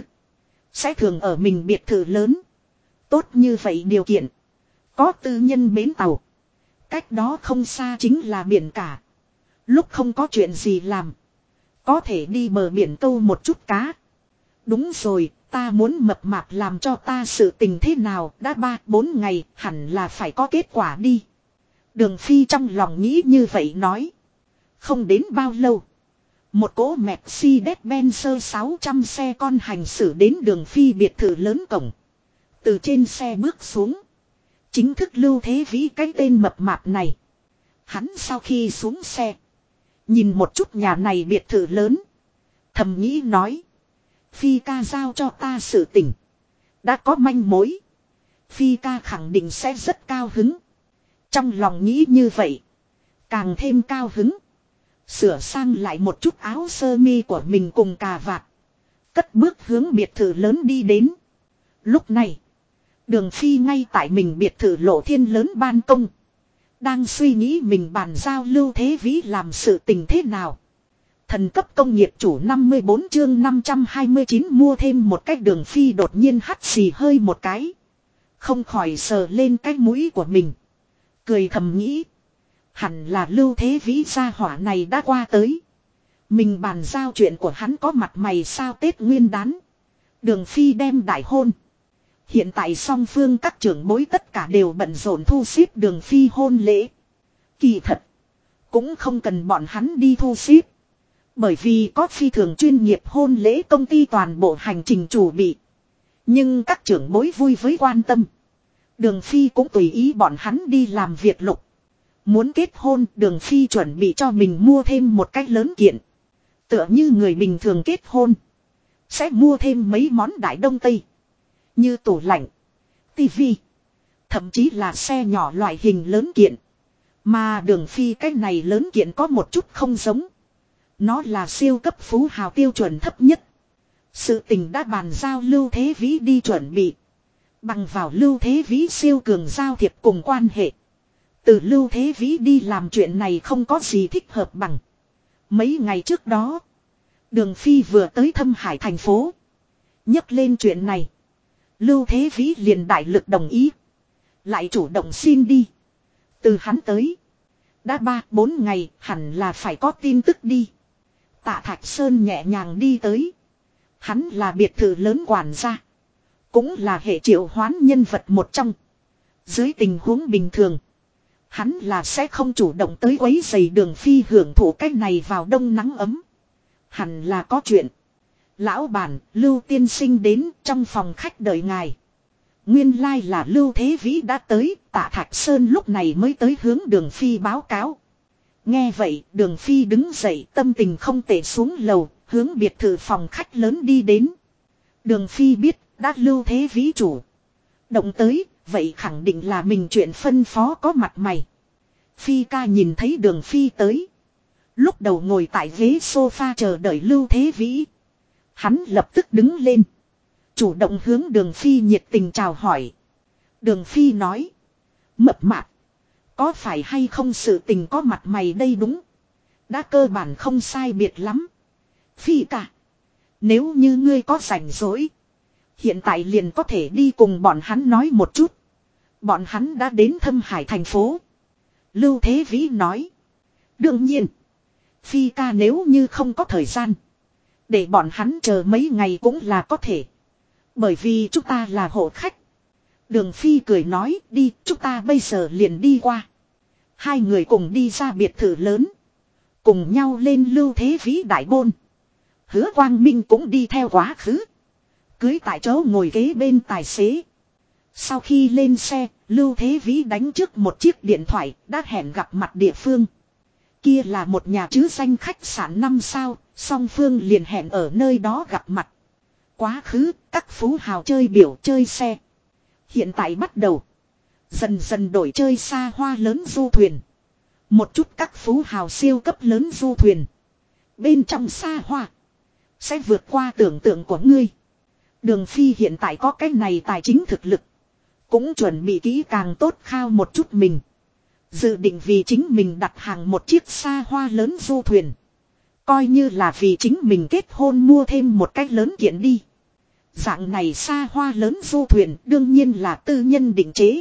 Sẽ thường ở mình biệt thự lớn. Tốt như vậy điều kiện. Có tư nhân bến tàu. Cách đó không xa chính là biển cả. Lúc không có chuyện gì làm. Có thể đi bờ biển câu một chút cá. Đúng rồi, ta muốn mập mạp làm cho ta sự tình thế nào. Đã 3-4 ngày hẳn là phải có kết quả đi. Đường Phi trong lòng nghĩ như vậy nói. Không đến bao lâu. Một cỗ Mercedes-Benz 600 xe con hành xử đến Đường Phi biệt thự lớn cổng. Từ trên xe bước xuống. Chính thức Lưu Thế Vĩ cái tên mập mạp này. Hắn sau khi xuống xe. Nhìn một chút nhà này biệt thự lớn. Thầm nghĩ nói. Phi ca giao cho ta sự tình. Đã có manh mối. Phi ca khẳng định sẽ rất cao hứng. Trong lòng nghĩ như vậy. Càng thêm cao hứng. Sửa sang lại một chút áo sơ mi của mình cùng cà vạt. Cất bước hướng biệt thự lớn đi đến. Lúc này. Đường Phi ngay tại mình biệt thự lộ thiên lớn ban công. Đang suy nghĩ mình bàn giao Lưu Thế Vĩ làm sự tình thế nào. Thần cấp công nghiệp chủ 54 chương 529 mua thêm một cái. Đường Phi đột nhiên hắt xì hơi một cái. Không khỏi sờ lên cái mũi của mình. Cười thầm nghĩ. Hẳn là Lưu Thế Vĩ gia hỏa này đã qua tới. Mình bàn giao chuyện của hắn có mặt mày sao Tết Nguyên Đán. Đường Phi đem đại hôn. Hiện tại song phương các trưởng bối tất cả đều bận rộn thu xếp Đường Phi hôn lễ. Kỳ thật. Cũng không cần bọn hắn đi thu xếp. Bởi vì có phi thường chuyên nghiệp hôn lễ công ty toàn bộ hành trình chủ bị. Nhưng các trưởng bối vui với quan tâm. Đường Phi cũng tùy ý bọn hắn đi làm việc lục. Muốn kết hôn, Đường Phi chuẩn bị cho mình mua thêm một cái lớn kiện. Tựa như người bình thường kết hôn. Sẽ mua thêm mấy món đại đông tây. Như tủ lạnh, tivi, thậm chí là xe nhỏ loại hình lớn kiện. Mà Đường Phi cái này lớn kiện có một chút không giống. Nó là siêu cấp phú hào tiêu chuẩn thấp nhất. Sự tình đã bàn giao Lưu Thế Vĩ đi chuẩn bị. Bằng vào Lưu Thế Vĩ siêu cường giao thiệp cùng quan hệ. Từ Lưu Thế Vĩ đi làm chuyện này không có gì thích hợp bằng. Mấy ngày trước đó, Đường Phi vừa tới Thâm Hải thành phố. Nhắc lên chuyện này, Lưu Thế Vĩ liền đại lực đồng ý. Lại chủ động xin đi. Từ hắn tới, đã 3-4 ngày hẳn là phải có tin tức đi. Tạ Thạch Sơn nhẹ nhàng đi tới. Hắn là biệt thự lớn quản gia. Cũng là hệ triệu hoán nhân vật một trong. Dưới tình huống bình thường, hắn là sẽ không chủ động tới quấy rầy Đường Phi hưởng thụ cái này vào đông nắng ấm. Hẳn là có chuyện. Lão bản, Lưu tiên sinh đến, trong phòng khách đợi ngài. Nguyên lai là Lưu Thế Vĩ đã tới, Tạ Thạch Sơn lúc này mới tới hướng Đường Phi báo cáo. Nghe vậy, Đường Phi đứng dậy, tâm tình không tệ, xuống lầu, hướng biệt thự phòng khách lớn đi đến. Đường Phi biết, đã Lưu Thế Vĩ chủ động tới, vậy khẳng định là mình chuyện phân phó có mặt mày. Phi ca nhìn thấy Đường Phi tới, lúc đầu ngồi tại ghế sofa chờ đợi Lưu Thế Vĩ. Hắn lập tức đứng lên, chủ động hướng Đường Phi nhiệt tình chào hỏi. Đường Phi nói, mập mạp, có phải hay không sự tình có mặt mày đây? Đúng, đã cơ bản không sai biệt lắm. Phi ca, nếu như ngươi có rảnh rỗi, hiện tại liền có thể đi cùng bọn hắn nói một chút. Bọn hắn đã đến Thâm Hải thành phố. Lưu Thế Vĩ nói, đương nhiên, Phi ca nếu như không có thời gian, để bọn hắn chờ mấy ngày cũng là có thể. Bởi vì chúng ta là hộ khách. Đường Phi cười nói, đi, chúng ta bây giờ liền đi qua. Hai người cùng đi ra biệt thự lớn, cùng nhau lên Lưu Thế Vĩ đại bôn. Hứa Quang Minh cũng đi theo quá khứ, cưới tại chỗ ngồi kế bên tài xế. Sau khi lên xe, Lưu Thế Vĩ đánh trước một chiếc điện thoại, đã hẹn gặp mặt địa phương. Kia là một nhà chứ danh khách sạn 5 sao, song phương liền hẹn ở nơi đó gặp mặt. Quá khứ, các phú hào chơi biểu chơi xe. Hiện tại bắt đầu, dần dần đổi chơi xa hoa lớn du thuyền. Một chút các phú hào siêu cấp lớn du thuyền. Bên trong xa hoa, sẽ vượt qua tưởng tượng của ngươi. Đường Phi hiện tại có cái này tài chính thực lực, cũng chuẩn bị kỹ càng tốt khao một chút mình. Dự định vì chính mình đặt hàng một chiếc xa hoa lớn du thuyền. Coi như là vì chính mình kết hôn mua thêm một cái lớn kiện đi. Dạng này xa hoa lớn du thuyền đương nhiên là tư nhân định chế.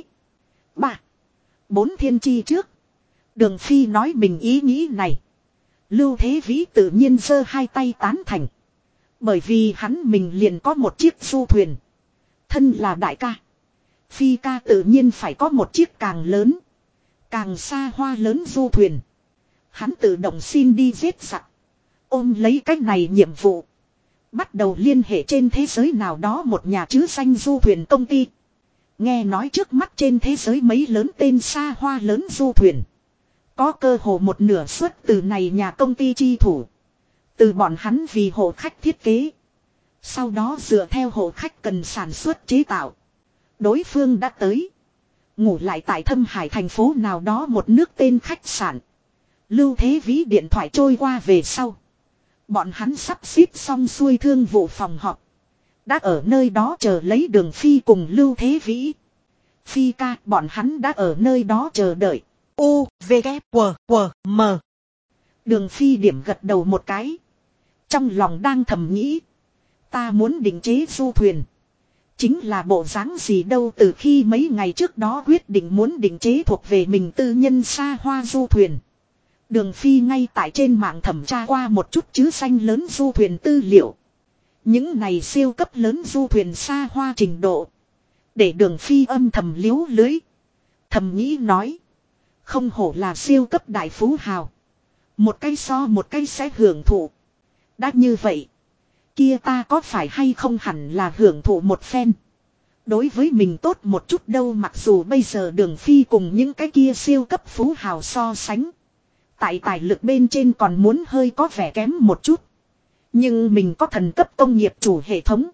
3-4 thiên chi trước, Đường Phi nói mình ý nghĩ này. Lưu Thế Vĩ tự nhiên giơ hai tay tán thành. Bởi vì hắn mình liền có một chiếc du thuyền. Thân là đại ca, Phi ca tự nhiên phải có một chiếc càng lớn, càng xa hoa lớn du thuyền. Hắn tự động xin đi giết giặc, ôm lấy cách này nhiệm vụ, bắt đầu liên hệ trên thế giới nào đó một nhà chứ danh du thuyền công ty. Nghe nói trước mắt trên thế giới mấy lớn tên xa hoa lớn du thuyền, có cơ hồ một nửa suất từ này nhà công ty chi thủ. Từ bọn hắn vì hộ khách thiết kế, sau đó dựa theo hộ khách cần sản xuất chế tạo. Đối phương đã tới, ngủ lại tại Thâm Hải thành phố nào đó một nước tên khách sạn. Lưu Thế Vĩ điện thoại trôi qua về sau, bọn hắn sắp xếp xong xuôi thương vụ phòng họp, đã ở nơi đó chờ lấy Đường Phi cùng Lưu Thế Vĩ. Phi ca, bọn hắn đã ở nơi đó chờ đợi. U, V, K, W, W, M. Đường Phi điểm gật đầu một cái, trong lòng đang thầm nghĩ, ta muốn định chế du thuyền, chính là bộ dáng gì đâu. Từ khi mấy ngày trước đó quyết định muốn định chế thuộc về mình tư nhân xa hoa du thuyền, Đường Phi ngay tại trên mạng thẩm tra qua một chút chứ danh lớn du thuyền tư liệu. Những này siêu cấp lớn du thuyền xa hoa trình độ, Để Đường Phi âm thầm liếu lưới. Thầm nghĩ nói. Không hổ là siêu cấp đại phú hào. Một cái so một cái sẽ hưởng thụ. Đã như vậy. Kia ta có phải hay không hẳn là hưởng thụ một phen. Đối với mình tốt một chút đâu, mặc dù bây giờ Đường Phi cùng những cái kia siêu cấp phú hào so sánh. Tại tài lực bên trên còn muốn hơi có vẻ kém một chút. Nhưng mình có thần cấp công nghiệp chủ hệ thống.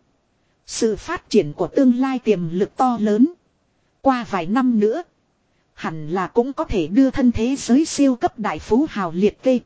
Sự phát triển của tương lai tiềm lực to lớn. Qua vài năm nữa. Hẳn là cũng có thể đưa thân thế giới siêu cấp đại phú hào liệt kê.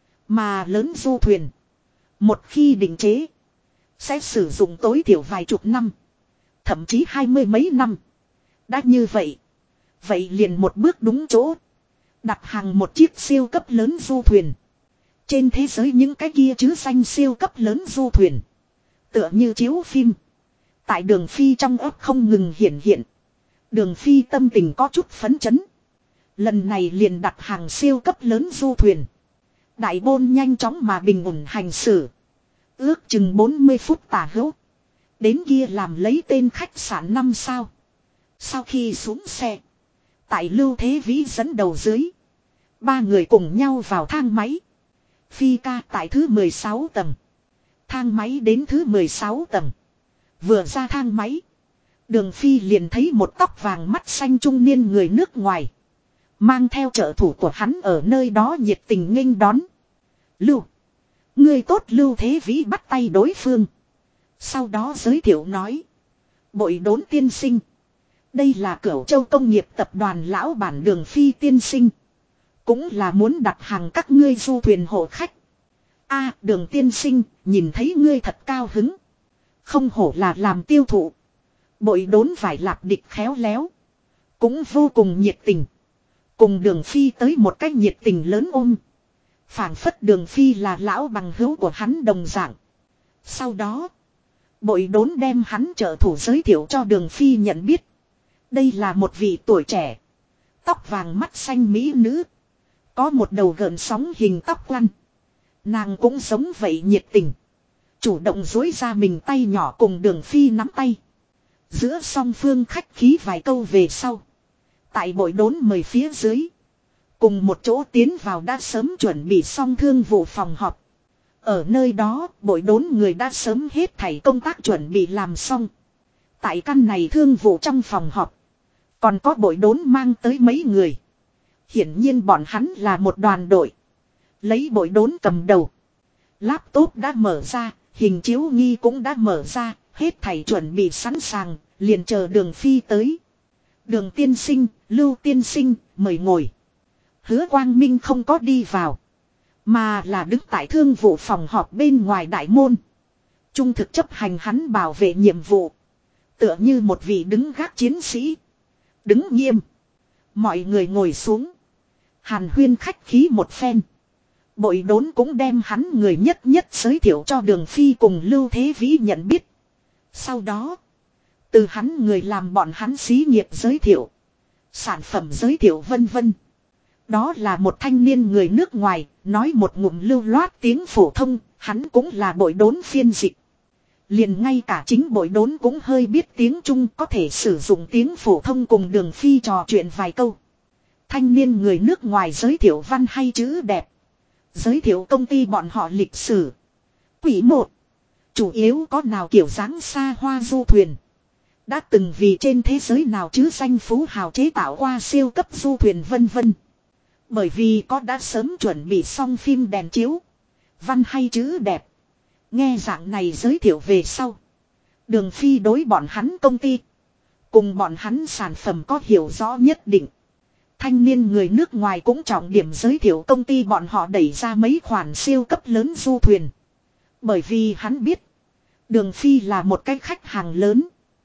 Mà lớn du thuyền. Một khi định chế. Sẽ sử dụng tối thiểu vài chục năm. Thậm chí 20 mấy năm. Đã như vậy. Vậy liền một bước đúng chỗ. Đặt hàng một chiếc siêu cấp lớn du thuyền. Trên thế giới những cái kia chứ danh siêu cấp lớn du thuyền. Tựa như chiếu phim. Tại Đường Phi trong ấp không ngừng hiện hiện. Đường Phi tâm tình có chút phấn chấn. Lần này liền đặt hàng siêu cấp lớn du thuyền. Đại bôn nhanh chóng mà bình ổn hành xử. Ước chừng 40 phút tả hữu. Đến kia làm lấy tên khách sạn 5 sao. Sau khi xuống xe. Tại Lưu Thế Vĩ dẫn đầu dưới. Ba người cùng nhau vào thang máy. Phi ca tại thứ 16 tầng. Thang máy đến thứ 16 tầng. Vừa ra thang máy. Đường Phi liền thấy một tóc vàng mắt xanh trung niên người nước ngoài. Mang theo trợ thủ của hắn ở nơi đó nhiệt tình nghênh đón. Lưu. Người tốt. Lưu Thế Vĩ bắt tay đối phương. Sau đó giới thiệu nói. Bội Đốn tiên sinh. Đây là Cửu Châu Công nghiệp tập đoàn lão bản Đường Phi tiên sinh. Cũng là muốn đặt hàng các ngươi du thuyền hộ khách. A, Đường tiên sinh, nhìn thấy ngươi thật cao hứng. Không hổ là làm tiêu thụ. Bội Đốn vải lạp địch khéo léo. Cũng vô cùng nhiệt tình. Cùng Đường Phi tới một cách nhiệt tình lớn ôm. Phảng phất Đường Phi là lão bằng hữu của hắn đồng dạng. Sau đó, Bội Đốn đem hắn trợ thủ giới thiệu cho Đường Phi nhận biết. Đây là một vị tuổi trẻ. Tóc vàng mắt xanh mỹ nữ. Có một đầu gợn sóng hình tóc quăn. Nàng cũng giống vậy nhiệt tình. Chủ động dối ra mình tay nhỏ cùng Đường Phi nắm tay. Giữa song phương khách khí vài câu về sau. Tại Bội Đốn mời phía dưới. Cùng một chỗ tiến vào đã sớm chuẩn bị xong thương vụ phòng họp. Ở nơi đó, Bội Đốn người đã sớm hết thảy công tác chuẩn bị làm xong. Tại căn này thương vụ trong phòng họp. Còn có Bội Đốn mang tới mấy người. Hiển nhiên bọn hắn là một đoàn đội. Lấy Bội Đốn cầm đầu. Laptop đã mở ra, hình chiếu nghi cũng đã mở ra, hết thảy chuẩn bị sẵn sàng, liền chờ Đường Phi tới. Đường tiên sinh, Lưu tiên sinh, mời ngồi. Hứa Quang Minh không có đi vào. Mà là đứng tại thương vụ phòng họp bên ngoài đại môn. Trung thực chấp hành hắn bảo vệ nhiệm vụ. Tựa như một vị đứng gác chiến sĩ. Đứng nghiêm. Mọi người ngồi xuống. Hàn huyên khách khí một phen. Bội Đốn cũng đem hắn người nhất nhất giới thiệu cho Đường Phi cùng Lưu Thế Vĩ nhận biết. Sau đó, từ hắn người làm bọn hắn xí nghiệp giới thiệu. Sản phẩm giới thiệu vân vân. Đó là một thanh niên người nước ngoài, nói một ngụm lưu loát tiếng phổ thông, hắn cũng là Bội Đốn phiên dịch. Liền ngay cả chính Bội Đốn cũng hơi biết tiếng Trung, có thể sử dụng tiếng phổ thông cùng Đường Phi trò chuyện vài câu. Thanh niên người nước ngoài giới thiệu văn hay chữ đẹp. Giới thiệu công ty bọn họ lịch sử. Quỷ một. Chủ yếu có nào kiểu dáng xa hoa du thuyền. Đã từng vì trên thế giới nào chứ danh phú hào chế tạo qua siêu cấp du thuyền vân vân. Bởi vì có đã sớm chuẩn bị xong phim đèn chiếu. Văn hay chữ đẹp. Nghe dạng này giới thiệu về sau. Đường Phi đối bọn hắn công ty. Cùng bọn hắn sản phẩm có hiểu rõ nhất định. Thanh niên người nước ngoài cũng trọng điểm giới thiệu công ty bọn họ đẩy ra mấy khoản siêu cấp lớn du thuyền. Bởi vì hắn biết. Đường Phi là một cái khách hàng lớn.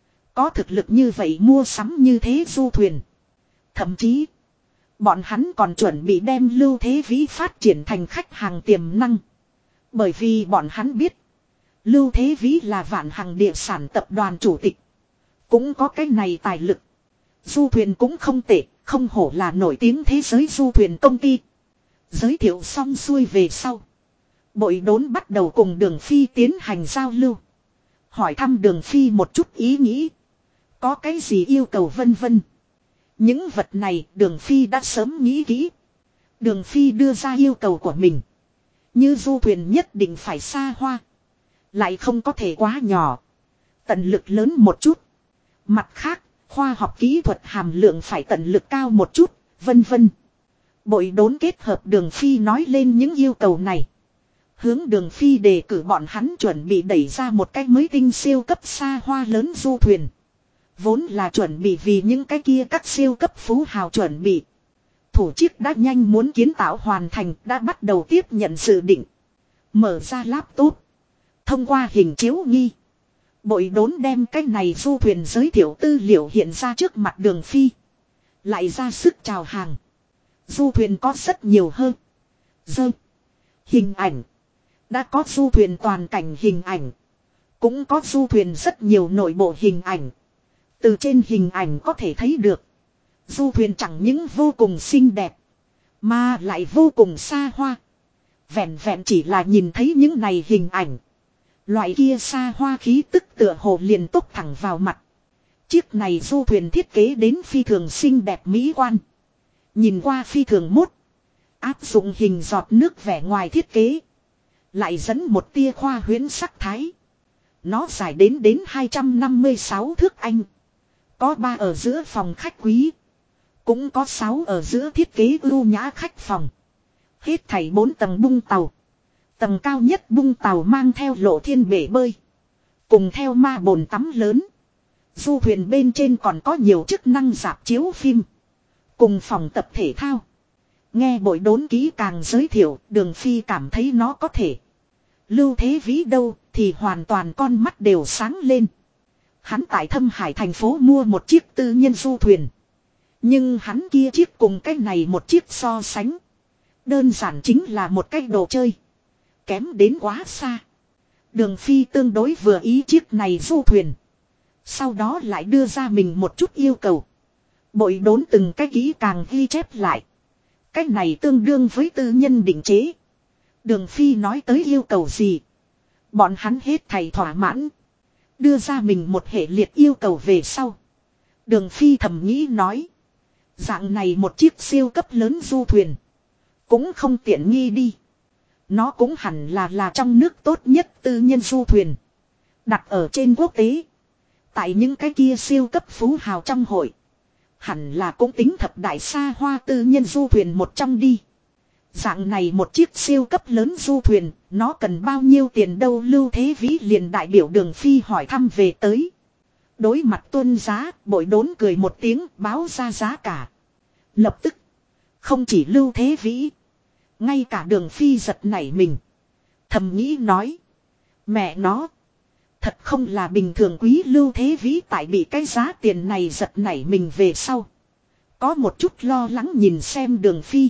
Có thực lực như vậy mua sắm như thế du thuyền. Thậm chí. Bọn hắn còn chuẩn bị đem Lưu Thế Vĩ phát triển thành khách hàng tiềm năng. Bởi vì bọn hắn biết. Lưu Thế Vĩ là Vạn Hằng địa sản tập đoàn chủ tịch. Cũng có cái này tài lực. Du thuyền cũng không tệ. Không hổ là nổi tiếng thế giới du thuyền công ty. Giới thiệu xong xuôi về sau. Bội Đốn bắt đầu cùng Đường Phi tiến hành giao lưu. Hỏi thăm Đường Phi một chút ý nghĩ. Có cái gì yêu cầu vân vân. Những vật này Đường Phi đã sớm nghĩ kỹ. Đường Phi đưa ra yêu cầu của mình. Như du thuyền nhất định phải xa hoa. Lại không có thể quá nhỏ. Tận lực lớn một chút. Mặt khác, khoa học kỹ thuật hàm lượng phải tận lực cao một chút, vân vân. Bội đốn kết hợp Đường Phi nói lên những yêu cầu này. Hướng Đường Phi đề cử bọn hắn chuẩn bị đẩy ra một cái mới tinh siêu cấp xa hoa lớn du thuyền. Vốn là chuẩn bị vì những cái kia các siêu cấp phú hào chuẩn bị. Thủ chiếc đã nhanh muốn kiến tạo hoàn thành, đã bắt đầu tiếp nhận dự định. Mở ra laptop. Thông qua hình chiếu nghi. Bội đốn đem cái này du thuyền giới thiệu tư liệu hiện ra trước mặt Đường Phi. Lại ra sức chào hàng. Du thuyền có rất nhiều hơn. Hình ảnh. Đã có du thuyền toàn cảnh hình ảnh. Cũng có du thuyền rất nhiều nội bộ hình ảnh. Từ trên hình ảnh có thể thấy được. Du thuyền chẳng những vô cùng xinh đẹp. Mà lại vô cùng xa hoa. Vẹn vẹn chỉ là nhìn thấy những này hình ảnh. Loại kia xa hoa khí tức tựa hồ liền tốc thẳng vào mặt. Chiếc này du thuyền thiết kế đến phi thường xinh đẹp mỹ quan. Nhìn qua phi thường mốt. Áp dụng hình giọt nước vẻ ngoài thiết kế. Lại dẫn một tia khoa huyễn sắc thái. Nó dài đến 256 thước Anh. Có 3 ở giữa phòng khách quý. Cũng có 6 ở giữa thiết kế ưu nhã khách phòng. Hết thảy 4 tầng bung tàu. Tầng cao nhất bung tàu mang theo lộ thiên bể bơi. Cùng theo ma bồn tắm lớn. Du thuyền bên trên còn có nhiều chức năng rạp chiếu phim. Cùng phòng tập thể thao. Nghe bội đốn kỹ càng giới thiệu, Đường Phi cảm thấy nó có thể. Lưu Thế Vĩ đâu thì hoàn toàn con mắt đều sáng lên. Hắn tại Thâm Hải thành phố mua một chiếc tư nhân du thuyền. Nhưng hắn kia chiếc cùng cái này một chiếc so sánh. Đơn giản chính là một cái đồ chơi. Kém đến quá xa. Đường Phi tương đối vừa ý chiếc này du thuyền. Sau đó lại đưa ra mình một chút yêu cầu. Bội đốn từng cái kỹ càng ghi chép lại. Cái này tương đương với tư nhân định chế. Đường Phi nói tới yêu cầu gì. Bọn hắn hết thầy thỏa mãn. Đưa ra mình một hệ liệt yêu cầu về sau. Đường Phi thầm nghĩ nói. Dạng này một chiếc siêu cấp lớn du thuyền. Cũng không tiện nghi đi. Nó cũng hẳn là trong nước tốt nhất tư nhân du thuyền. Đặt ở trên quốc tế. Tại những cái kia siêu cấp phú hào trong hội. Hẳn là cũng tính thập đại xa hoa tư nhân du thuyền một trong đi. Dạng này một chiếc siêu cấp lớn du thuyền, nó cần bao nhiêu tiền đâu? Lưu Thế Vĩ liền đại biểu Đường Phi hỏi thăm về tới. Đối mặt tuân giá, bội đốn cười một tiếng báo ra giá cả. Lập tức, không chỉ Lưu Thế Vĩ, ngay cả Đường Phi giật nảy mình. Thầm nghĩ nói, mẹ nó, thật không là bình thường. Quý Lưu Thế Vĩ tại bị cái giá tiền này giật nảy mình về sau. Có một chút lo lắng nhìn xem Đường Phi.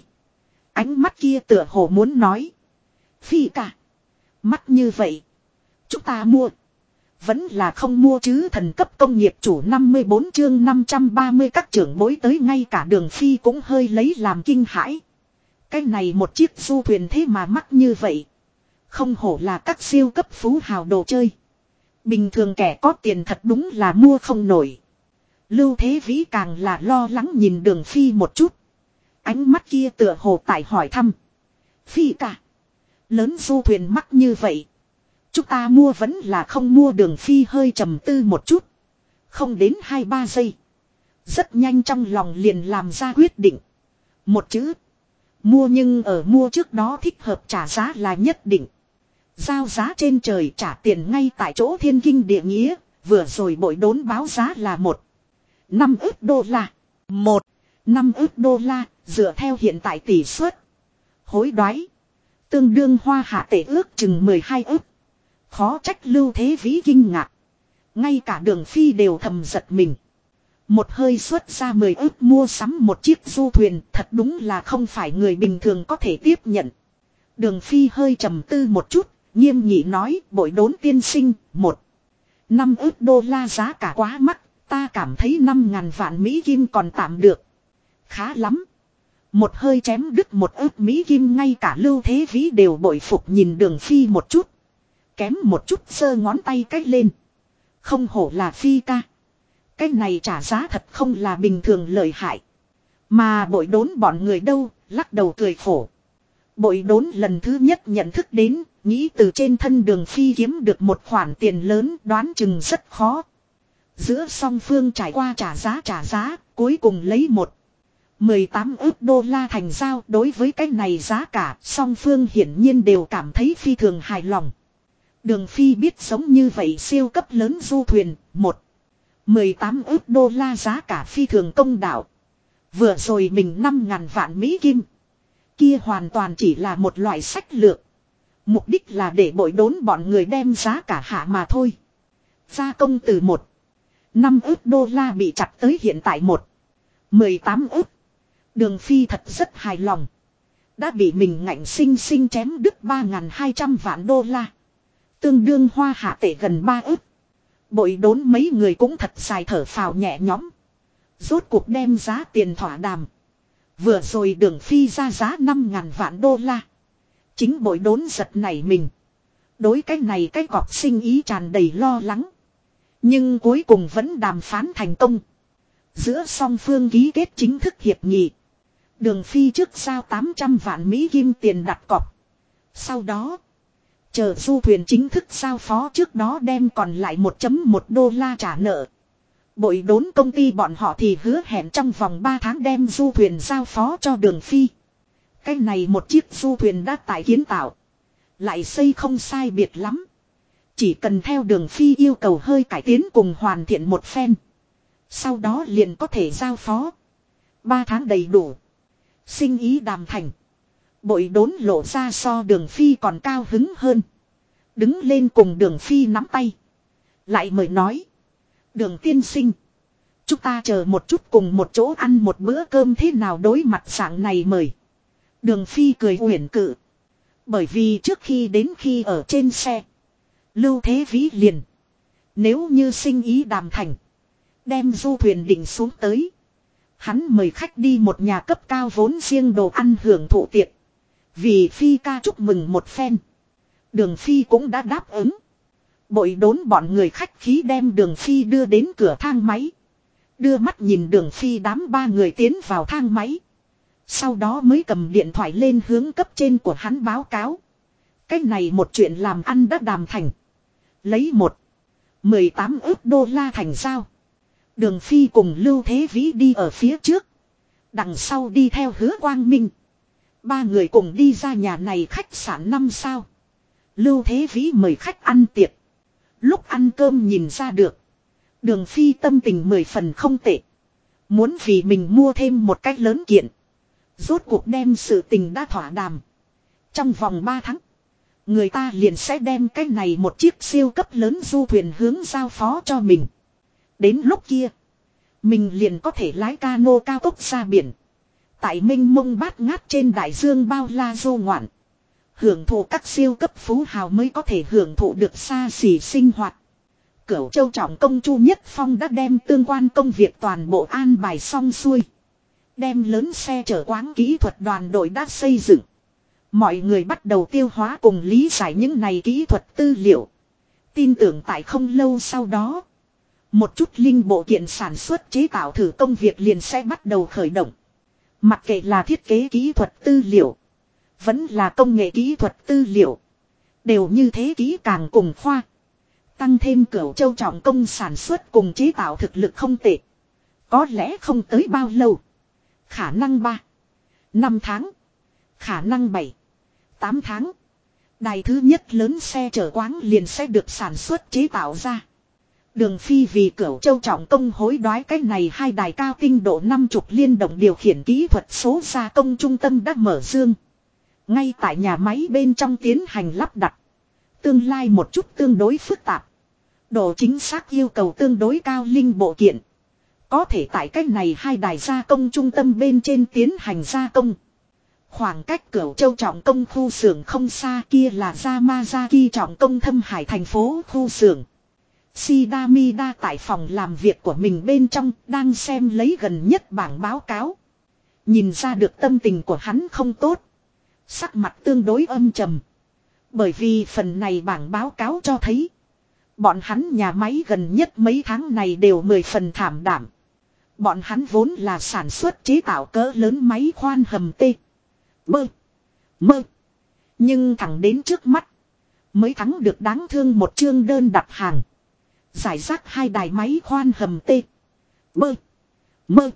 Ánh mắt kia tựa hồ muốn nói. Phi cả. Mắt như vậy. Chúng ta mua. Vẫn là không mua chứ. Thần cấp công nghiệp chủ 54 chương 530 các trưởng bối tới. Ngay cả Đường Phi cũng hơi lấy làm kinh hãi. Cái này một chiếc du thuyền thế mà mắc như vậy. Không hổ là các siêu cấp phú hào đồ chơi. Bình thường kẻ có tiền thật đúng là mua không nổi. Lưu Thế Vĩ càng là lo lắng nhìn Đường Phi một chút. Ánh mắt kia tựa hồ tại hỏi thăm. Phi cả. Lớn du thuyền mắc như vậy. Chúng ta mua vẫn là không mua? Đường Phi hơi trầm tư một chút. Không đến 2-3 giây. Rất nhanh trong lòng liền làm ra quyết định. Một chữ. Mua. Nhưng ở mua trước đó thích hợp trả giá là nhất định. Giao giá trên trời trả tiền ngay tại chỗ thiên kinh địa nghĩa. Vừa rồi bội đốn báo giá là 5 ức đô la. 5 ức đô la. Dựa theo hiện tại tỷ suất. Hối đoái. Tương đương hoa hạ tệ ước chừng 12 ức. Khó trách Lưu Thế Vĩ kinh ngạc. Ngay cả Đường Phi đều thầm giật mình. Một hơi xuất ra 10 ức mua sắm một chiếc du thuyền. Thật đúng là không phải người bình thường có thể tiếp nhận. Đường Phi hơi trầm tư một chút. Nghiêm nghị nói, bội đốn tiên sinh. 5 ức đô la giá cả quá mắc. Ta cảm thấy 5.000 vạn Mỹ Kim còn tạm được. Khá lắm. Một hơi chém đứt 1 ức Mỹ Kim. Ngay cả Lưu Thế Vĩ đều bội phục nhìn Đường Phi một chút. Kém một chút giơ ngón tay cách lên. Không hổ là Phi ca. Cái này trả giá thật không là bình thường lợi hại. Mà bội đốn bọn người đâu, lắc đầu cười khổ. Bội đốn lần thứ nhất nhận thức đến, nghĩ từ trên thân Đường Phi kiếm được một khoản tiền lớn đoán chừng rất khó. Giữa song phương trải qua trả giá, cuối cùng lấy 18 ức đô la thành giao. Đối với cái này giá cả, song phương hiển nhiên đều cảm thấy phi thường hài lòng. Đường Phi biết giống như vậy siêu cấp lớn du thuyền, 18 ức đô la giá cả phi thường công đạo. Vừa rồi mình 5.000 vạn Mỹ Kim. Kia hoàn toàn chỉ là một loại sách lược. Mục đích là để bội đốn bọn người đem giá cả hạ mà thôi. Gia công từ 5 ức đô la bị chặt tới hiện tại 18 ức. Đường Phi thật rất hài lòng. Đã bị mình ngạnh sinh sinh chém đứt 3.200 vạn đô la. Tương đương hoa hạ tệ gần 3 ức. Bội đốn mấy người cũng thật dài thở phào nhẹ nhõm. Rốt cuộc đem giá tiền thỏa đàm. Vừa rồi Đường Phi ra giá 5.000 vạn đô la. Chính bội đốn giật nảy mình. Đối cái này cái cọc sinh ý tràn đầy lo lắng. Nhưng cuối cùng vẫn đàm phán thành công. Giữa song phương ký kết chính thức hiệp nghị. Đường Phi trước giao 800 vạn Mỹ Kim tiền đặt cọc. Sau đó, chờ du thuyền chính thức giao phó trước đó đem còn lại 1.1 đô la trả nợ. Bội đốn công ty bọn họ thì hứa hẹn trong vòng 3 tháng đem du thuyền giao phó cho Đường Phi. Cái này một chiếc du thuyền đã tại kiến tạo. Lại xây không sai biệt lắm. Chỉ cần theo Đường Phi yêu cầu hơi cải tiến cùng hoàn thiện một phen. Sau đó liền có thể giao phó. 3 tháng đầy đủ. Sinh ý đàm thành. Bội đốn lộ ra so Đường Phi còn cao hứng hơn. Đứng lên cùng Đường Phi nắm tay. Lại mời nói. Đường tiên sinh. Chúng ta chờ một chút cùng một chỗ ăn một bữa cơm thế nào đối mặt dạng này mời. Đường Phi cười uyển cự. Bởi vì trước khi đến khi ở trên xe. Lưu Thế Vĩ liền. Nếu như sinh ý đàm thành. Đem du thuyền đỉnh xuống tới. Hắn mời khách đi một nhà cấp cao vốn riêng đồ ăn hưởng thụ tiệc. Vì Phi ca chúc mừng một phen. Đường Phi cũng đã đáp ứng. Bội đốn bọn người khách khí đem Đường Phi đưa đến cửa thang máy. Đưa mắt nhìn Đường Phi đám 3 người tiến vào thang máy. Sau đó mới cầm điện thoại lên hướng cấp trên của hắn báo cáo. Cái này một chuyện làm ăn đã đàm thành. Lấy 18 ức đô la thành giao. Đường Phi cùng Lưu Thế Vĩ đi ở phía trước. Đằng sau đi theo Hứa Quang Minh. 3 người cùng đi ra nhà này khách sạn 5 sao. Lưu Thế Vĩ mời khách ăn tiệc. Lúc ăn cơm nhìn ra được. Đường Phi tâm tình 10 phần không tệ. Muốn vì mình mua thêm một cách lớn kiện. Rốt cuộc đem sự tình đã thỏa đàm. Trong vòng 3 tháng. Người ta liền sẽ đem cái này một chiếc siêu cấp lớn du thuyền hướng giao phó cho mình. Đến lúc kia. Mình liền có thể lái cano cao tốc ra biển. Tại mênh mông bát ngát trên đại dương bao la du ngoạn. Hưởng thụ các siêu cấp phú hào mới có thể hưởng thụ được xa xỉ sinh hoạt. Cửu Châu Trọng Công Chu Nhất Phong đã đem tương quan công việc toàn bộ an bài xong xuôi. Đem lớn xe chở quáng kỹ thuật đoàn đội đã xây dựng. Mọi người bắt đầu tiêu hóa cùng lý giải những này kỹ thuật tư liệu. Tin tưởng tại không lâu sau đó. Một chút linh bộ kiện sản xuất chế tạo thử công việc liền sẽ bắt đầu khởi động. Mặc kệ là thiết kế kỹ thuật tư liệu. Vẫn là công nghệ kỹ thuật tư liệu. Đều như thế kỹ càng cùng khoa. Tăng thêm Cửu Châu Trọng Công sản xuất cùng chế tạo thực lực không tệ. Có lẽ không tới bao lâu. Khả năng 3, 5 tháng. Khả năng 7, 8 tháng. Đài thứ nhất lớn xe chở quáng liền sẽ được sản xuất chế tạo ra. Đường Phi vì Cửu Châu Trọng Công hối đoái cái này 2 đài cao tinh độ 50 liên động điều khiển kỹ thuật số gia công trung tâm đã mở dương. Ngay tại nhà máy bên trong tiến hành lắp đặt. Tương lai một chút tương đối phức tạp. Độ chính xác yêu cầu tương đối cao linh bộ kiện. Có thể tại cách này 2 đài gia công trung tâm bên trên tiến hành gia công. Khoảng cách Cửu Châu Trọng Công khu xưởng không xa kia là Yamazaki Trọng Công Thâm Hải thành phố khu xưởng. Shidamida tại phòng làm việc của mình bên trong đang xem lấy gần nhất bảng báo cáo. Nhìn ra được tâm tình của hắn không tốt. Sắc mặt tương đối âm trầm. Bởi vì phần này bảng báo cáo cho thấy. Bọn hắn nhà máy gần nhất mấy tháng này đều 10 phần thảm đảm. Bọn hắn vốn là sản xuất chế tạo cỡ lớn máy khoan hầm tê. Bơ. Mơ. Nhưng thẳng đến trước mắt. Mới thắng được đáng thương một chương đơn đặt hàng. Giải rác 2 đài máy khoan hầm tê. Bơ. Mơ.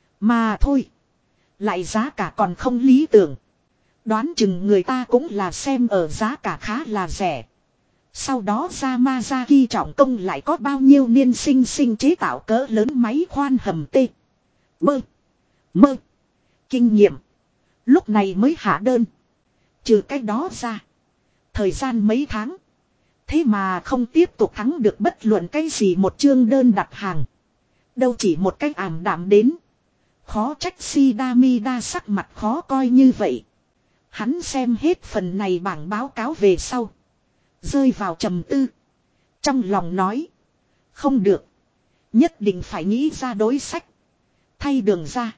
Mà thôi. Lại giá cả còn không lý tưởng. Đoán chừng người ta cũng là xem ở giá cả khá là rẻ. Sau đó Yamazaki trọng công lại có bao nhiêu niên sinh chế tạo cỡ lớn máy khoan hầm tê. Bơ. Mơ. Kinh nghiệm. Lúc này mới hạ đơn. Trừ cái đó ra. Thời gian mấy tháng. Thế mà không tiếp tục thắng được bất luận cái gì một chương đơn đặt hàng. Đâu chỉ một cách ảm đạm đến. Khó trách Shidamida sắc mặt khó coi như vậy. Hắn xem hết phần này bảng báo cáo về sau. Rơi vào trầm tư. Trong lòng nói. Không được. Nhất định phải nghĩ ra đối sách. Thay đường ra.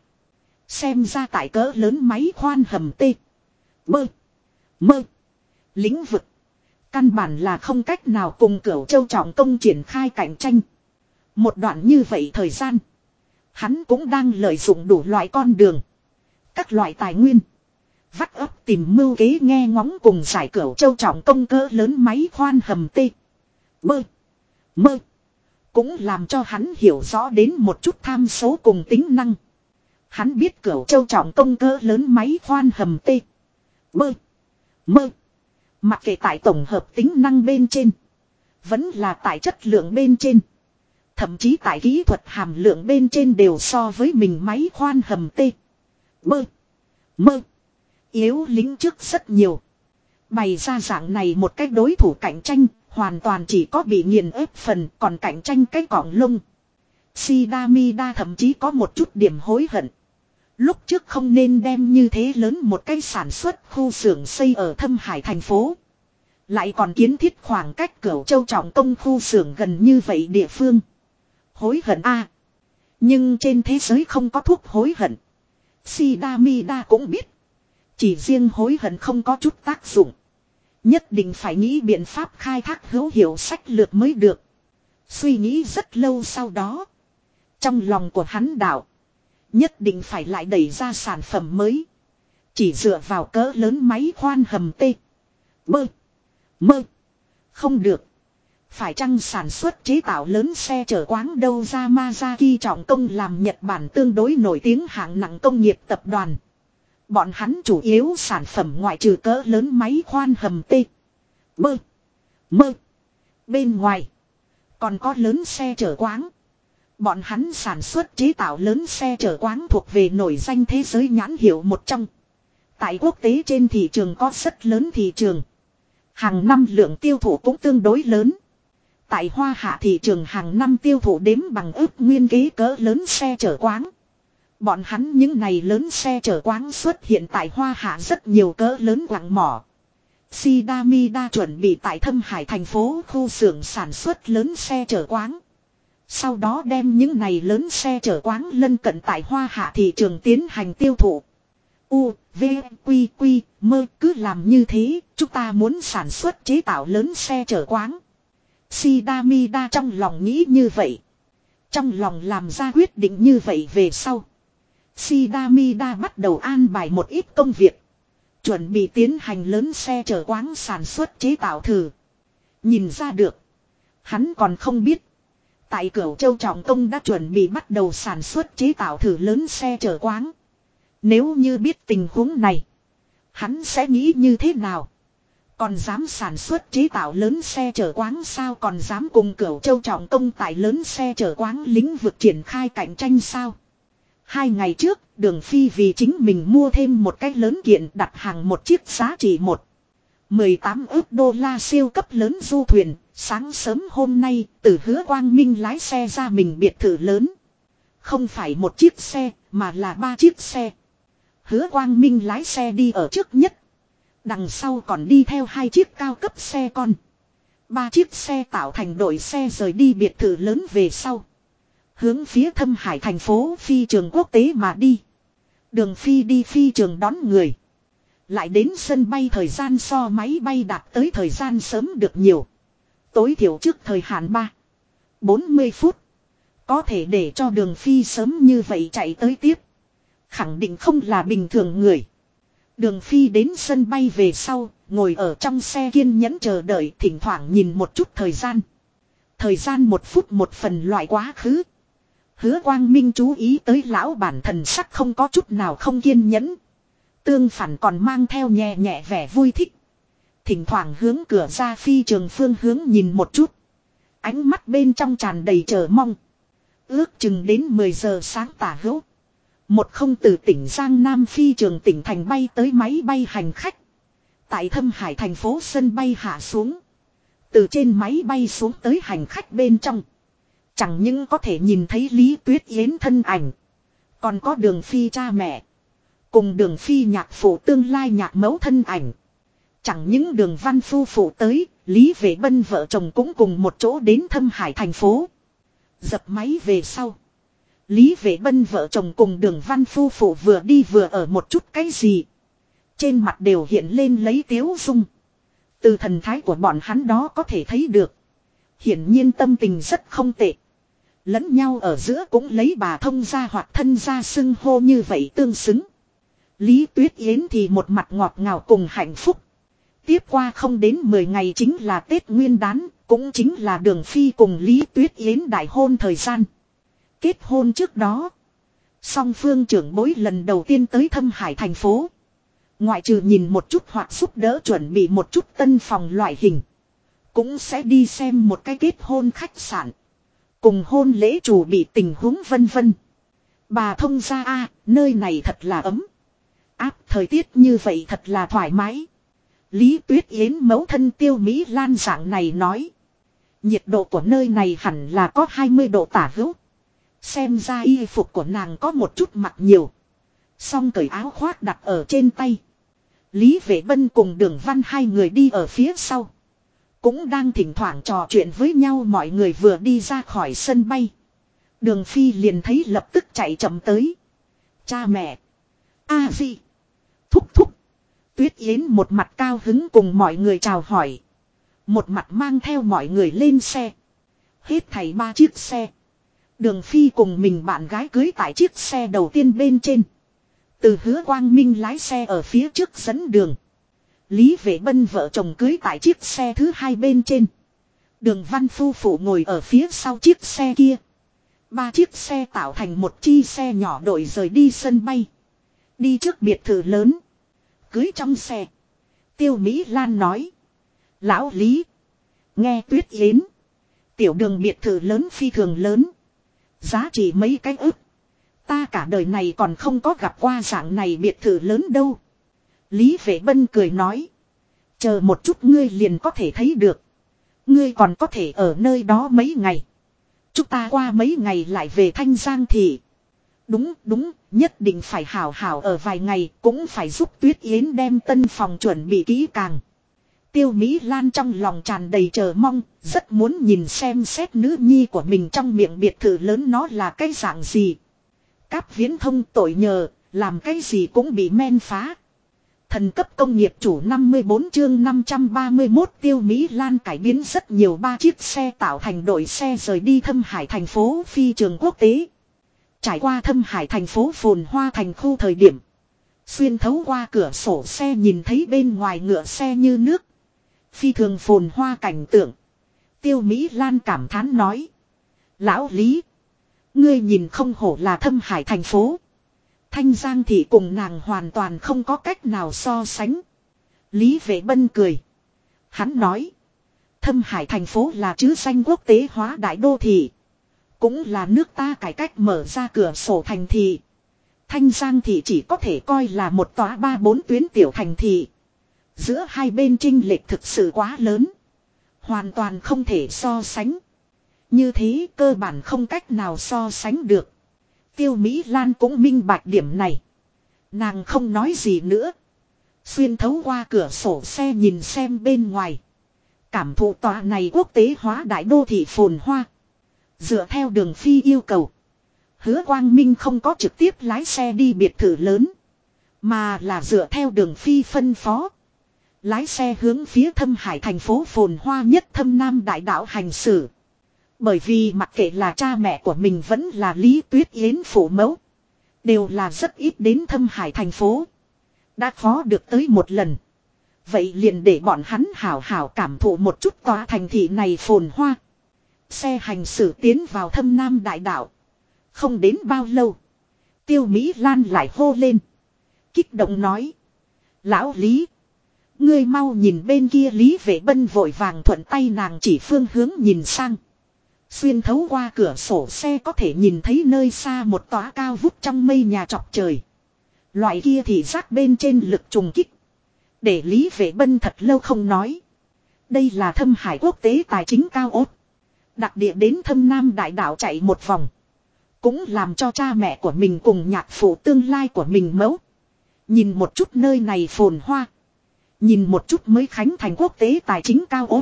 Xem ra tại cỡ lớn máy khoan hầm tê. Bơ. Mơ. Lĩnh vực. Căn bản là không cách nào cùng Cửu Châu trọng công triển khai cạnh tranh. Một đoạn như vậy thời gian. Hắn cũng đang lợi dụng đủ loại con đường. Các loại tài nguyên. Vắt ấp tìm mưu kế nghe ngóng cùng giải Cửu Châu trọng công cỡ lớn máy khoan hầm tê. Bơ. Mơ. Cũng làm cho hắn hiểu rõ đến một chút tham số cùng tính năng. Hắn biết Cửu Châu trọng công cỡ lớn máy khoan hầm tê. Bơ. Mơ. Mặc kệ tại tổng hợp tính năng bên trên. Vẫn là tại chất lượng bên trên. Thậm chí tại kỹ thuật hàm lượng bên trên đều so với mình máy khoan hầm tê. Bơ. Mơ. Yếu lính trước rất nhiều. Bày ra dạng này một cách đối thủ cạnh tranh. Hoàn toàn chỉ có bị nghiền ép phần. Còn cạnh tranh cái cọng lông. Shidamida thậm chí có một chút điểm hối hận. Lúc trước không nên đem như thế lớn một cái sản xuất khu xưởng xây ở Thâm Hải thành phố. Lại còn kiến thiết khoảng cách Cửu Châu trọng công khu xưởng gần như vậy địa phương. Hối hận a. Nhưng trên thế giới không có thuốc hối hận. Shidamida cũng biết. Chỉ riêng hối hận không có chút tác dụng. Nhất định phải nghĩ biện pháp khai thác hữu hiệu sách lược mới được. Suy nghĩ rất lâu sau đó. Trong lòng của hắn đạo. Nhất định phải lại đẩy ra sản phẩm mới. Chỉ dựa vào cỡ lớn máy khoan hầm tê. Bơ. Mơ. Không được. Phải chăng sản xuất chế tạo lớn xe chở quáng đâu Yamazaki trọng công làm Nhật Bản tương đối nổi tiếng hạng nặng công nghiệp tập đoàn. Bọn hắn chủ yếu sản phẩm ngoại trừ cỡ lớn máy khoan hầm tê. Bơ. Mơ. Bên ngoài. Còn có lớn xe chở quáng. Bọn hắn sản xuất chế tạo lớn xe chở quáng thuộc về nổi danh thế giới nhãn hiệu một trong. Tại quốc tế trên thị trường có rất lớn thị trường. Hàng năm lượng tiêu thụ cũng tương đối lớn. Tại Hoa Hạ thị trường hàng năm tiêu thụ đếm bằng ước nguyên kế cỡ lớn xe chở quáng. Bọn hắn những này lớn xe chở quáng xuất hiện tại Hoa Hạ rất nhiều cỡ lớn quặng mỏ. Shidamida chuẩn bị tại Thâm Hải thành phố khu xưởng sản xuất lớn xe chở quáng. Sau đó đem những này lớn xe chở quáng lân cận tại Hoa Hạ thị trường tiến hành tiêu thụ. U, V, Quy, Quy, Mơ cứ làm như thế, chúng ta muốn sản xuất chế tạo lớn xe chở quáng. Shidamida trong lòng nghĩ như vậy. Trong lòng làm ra quyết định như vậy về sau. Shidamida bắt đầu an bài một ít công việc. Chuẩn bị tiến hành lớn xe chở quáng sản xuất chế tạo thử. Nhìn ra được. Hắn còn không biết. Tại Cửu Châu trọng công đã chuẩn bị bắt đầu sản xuất chế tạo thử lớn xe chở quáng. Nếu như biết tình huống này. Hắn sẽ nghĩ như thế nào? Còn dám sản xuất chế tạo lớn xe chở quáng sao? Còn dám cùng Cửu Châu trọng công tại lớn xe chở quáng lĩnh vực triển khai cạnh tranh sao? 2 ngày trước, Đường Phi vì chính mình mua thêm một cái lớn kiện đặt hàng một chiếc giá trị 18 ức đô la siêu cấp lớn du thuyền. Sáng sớm hôm nay, từ Hứa Quang Minh lái xe ra mình biệt thự lớn. Không phải một chiếc xe, mà là 3 chiếc xe. Hứa Quang Minh lái xe đi ở trước nhất. Đằng sau còn đi theo 2 chiếc cao cấp xe con. 3 chiếc xe tạo thành đội xe rời đi biệt thự lớn về sau. Hướng phía Thâm Hải thành phố phi trường quốc tế mà đi. Đường Phi đi phi trường đón người. Lại đến sân bay thời gian so máy bay đạt tới thời gian sớm được nhiều. Tối thiểu trước thời hạn 40 phút. Có thể để cho Đường Phi sớm như vậy chạy tới tiếp. Khẳng định không là bình thường người. Đường Phi đến sân bay về sau, ngồi ở trong xe kiên nhẫn chờ đợi, thỉnh thoảng nhìn một chút thời gian. Thời gian 1 phút một phần loại quá khứ. Hứa Quang Minh chú ý tới lão bản thần sắc không có chút nào không kiên nhẫn. Tương phản còn mang theo nhẹ nhẹ vẻ vui thích. Thỉnh thoảng hướng cửa ra phi trường phương hướng nhìn một chút. Ánh mắt bên trong tràn đầy chờ mong. Ước chừng đến 10 giờ sáng tả hữu. Một không từ tỉnh Giang Nam phi trường tỉnh thành bay tới máy bay hành khách. Tại Thâm Hải thành phố sân bay hạ xuống. Từ trên máy bay xuống tới hành khách bên trong. Chẳng những có thể nhìn thấy Lý Tuyết Yến thân ảnh. Còn có Đường Phi cha mẹ. Cùng Đường Phi nhạc phụ tương lai nhạc mẫu thân ảnh. Chẳng những Đường Văn phu phụ tới, Lý Vệ Bân vợ chồng cũng cùng một chỗ đến Thâm Hải thành phố. Dập máy về sau. Lý Vệ Bân vợ chồng cùng Đường Văn phu phụ vừa đi vừa ở một chút cái gì. Trên mặt đều hiện lên lấy tiếu dung. Từ thần thái của bọn hắn đó có thể thấy được. Hiển nhiên tâm tình rất không tệ. Lẫn nhau ở giữa cũng lấy bà thông gia hoặc thân gia xưng hô như vậy tương xứng. Lý Tuyết Yến thì một mặt ngọt ngào cùng hạnh phúc. Tiếp qua không đến 10 ngày chính là Tết Nguyên Đán, cũng chính là Đường Phi cùng Lý Tuyết Yến đại hôn thời gian. Kết hôn trước đó, song phương trưởng bối lần đầu tiên tới Thâm Hải thành phố. Ngoại trừ nhìn một chút hoặc giúp đỡ chuẩn bị một chút tân phòng loại hình. Cũng sẽ đi xem một cái kết hôn khách sạn. Cùng hôn lễ chủ bị tình huống vân vân. Bà thông gia a, nơi này thật là ấm. Áp thời tiết như vậy thật là thoải mái. Lý Tuyết Yến mẫu thân Tiêu Mỹ Lan dạng này nói. Nhiệt độ của nơi này hẳn là có 20 độ tả hữu. Xem ra y phục của nàng có một chút mặc nhiều. Xong cởi áo khoác đặt ở trên tay. Lý Vệ Bân cùng Đường Văn hai người đi ở phía sau. Cũng đang thỉnh thoảng trò chuyện với nhau, mọi người vừa đi ra khỏi sân bay. Đường Phi liền thấy lập tức chạy chậm tới. Cha mẹ. A Di. Thúc thúc. Tuyết Yến một mặt cao hứng cùng mọi người chào hỏi. Một mặt mang theo mọi người lên xe. Hết thảy 3 chiếc xe. Đường Phi cùng mình bạn gái cưới tại chiếc xe đầu tiên bên trên. Từ Hứa Quang Minh lái xe ở phía trước dẫn đường. Lý Vệ Bân vợ chồng cưới tại chiếc xe thứ 2 bên trên. Đường Văn phu phụ ngồi ở phía sau chiếc xe kia. 3 chiếc xe tạo thành một chi xe nhỏ đội rời đi sân bay. Đi trước biệt thự lớn. Cưới trong xe. Tiêu Mỹ Lan nói. Lão Lý. Nghe Tuyết Yến. Tiểu Đường biệt thự lớn phi thường lớn. Giá trị mấy cái ức. Ta cả đời này còn không có gặp qua dạng này biệt thự lớn đâu. Lý Vệ Bân cười nói. Chờ một chút ngươi liền có thể thấy được. Ngươi còn có thể ở nơi đó mấy ngày. Chúng ta qua mấy ngày lại về Thanh Giang thị. Đúng đúng, nhất định phải hảo hảo ở vài ngày. Cũng phải giúp Tuyết Yến đem tân phòng chuẩn bị kỹ càng. Tiêu Mỹ Lan trong lòng tràn đầy chờ mong. Rất muốn nhìn xem xét nữ nhi của mình trong miệng biệt thự lớn nó là cái dạng gì. Cáp Viễn Thông tội nhờ, làm cái gì cũng bị men phá. Thần cấp công nghiệp chủ 54 chương 531 Tiêu Mỹ Lan cải biến rất nhiều 3 chiếc xe tạo thành đội xe rời đi Thâm Hải thành phố phi trường quốc tế. Trải qua Thâm Hải thành phố phồn hoa thành khu thời điểm. Xuyên thấu qua cửa sổ xe nhìn thấy bên ngoài ngựa xe như nước. Phi thường phồn hoa cảnh tượng. Tiêu Mỹ Lan cảm thán nói. Lão Lý. Ngươi nhìn không hổ là Thâm Hải thành phố. Thanh Giang thì cùng nàng hoàn toàn không có cách nào so sánh. Lý Vệ Bân cười. Hắn nói. Thâm Hải thành phố là chứ danh quốc tế hóa đại đô thị. Cũng là nước ta cải cách mở ra cửa sổ thành thị. Thanh Giang thì chỉ có thể coi là một tòa 3-4 tuyến tiểu thành thị. Giữa hai bên chênh lệch thực sự quá lớn. Hoàn toàn không thể so sánh. Như thế cơ bản không cách nào so sánh được. Tiêu Mỹ Lan cũng minh bạch điểm này. Nàng không nói gì nữa. Xuyên thấu qua cửa sổ xe nhìn xem bên ngoài. Cảm thụ tòa này quốc tế hóa đại đô thị phồn hoa. Dựa theo Đường Phi yêu cầu. Hứa Quang Minh không có trực tiếp lái xe đi biệt thự lớn. Mà là dựa theo Đường Phi phân phó. Lái xe hướng phía Thâm Hải thành phố phồn hoa nhất Thâm Nam đại đảo hành xử. Bởi vì mặc kệ là cha mẹ của mình vẫn là Lý Tuyết Yến phụ mẫu. Đều là rất ít đến Thâm Hải thành phố. Đã khó được tới một lần. Vậy liền để bọn hắn hảo hảo cảm thụ một chút tòa thành thị này phồn hoa. Xe hành xử tiến vào Thâm Nam đại đảo. Không đến bao lâu. Tiêu Mỹ Lan lại hô lên. Kích động nói. Lão Lý. Ngươi mau nhìn bên kia. Lý Vệ Bân vội vàng thuận tay nàng chỉ phương hướng nhìn sang. Xuyên thấu qua cửa sổ xe có thể nhìn thấy nơi xa một tòa cao vút trong mây nhà chọc trời. Loại kia thì rác bên trên lực trùng kích. Để Lý Vệ Bân thật lâu không nói. Đây là Thâm Hải quốc tế tài chính cao ốt. Đặc địa đến Thâm Nam đại đảo chạy một vòng. Cũng làm cho cha mẹ của mình cùng nhạc phụ tương lai của mình mẫu. Nhìn một chút nơi này phồn hoa. Nhìn một chút mới khánh thành quốc tế tài chính cao ốt.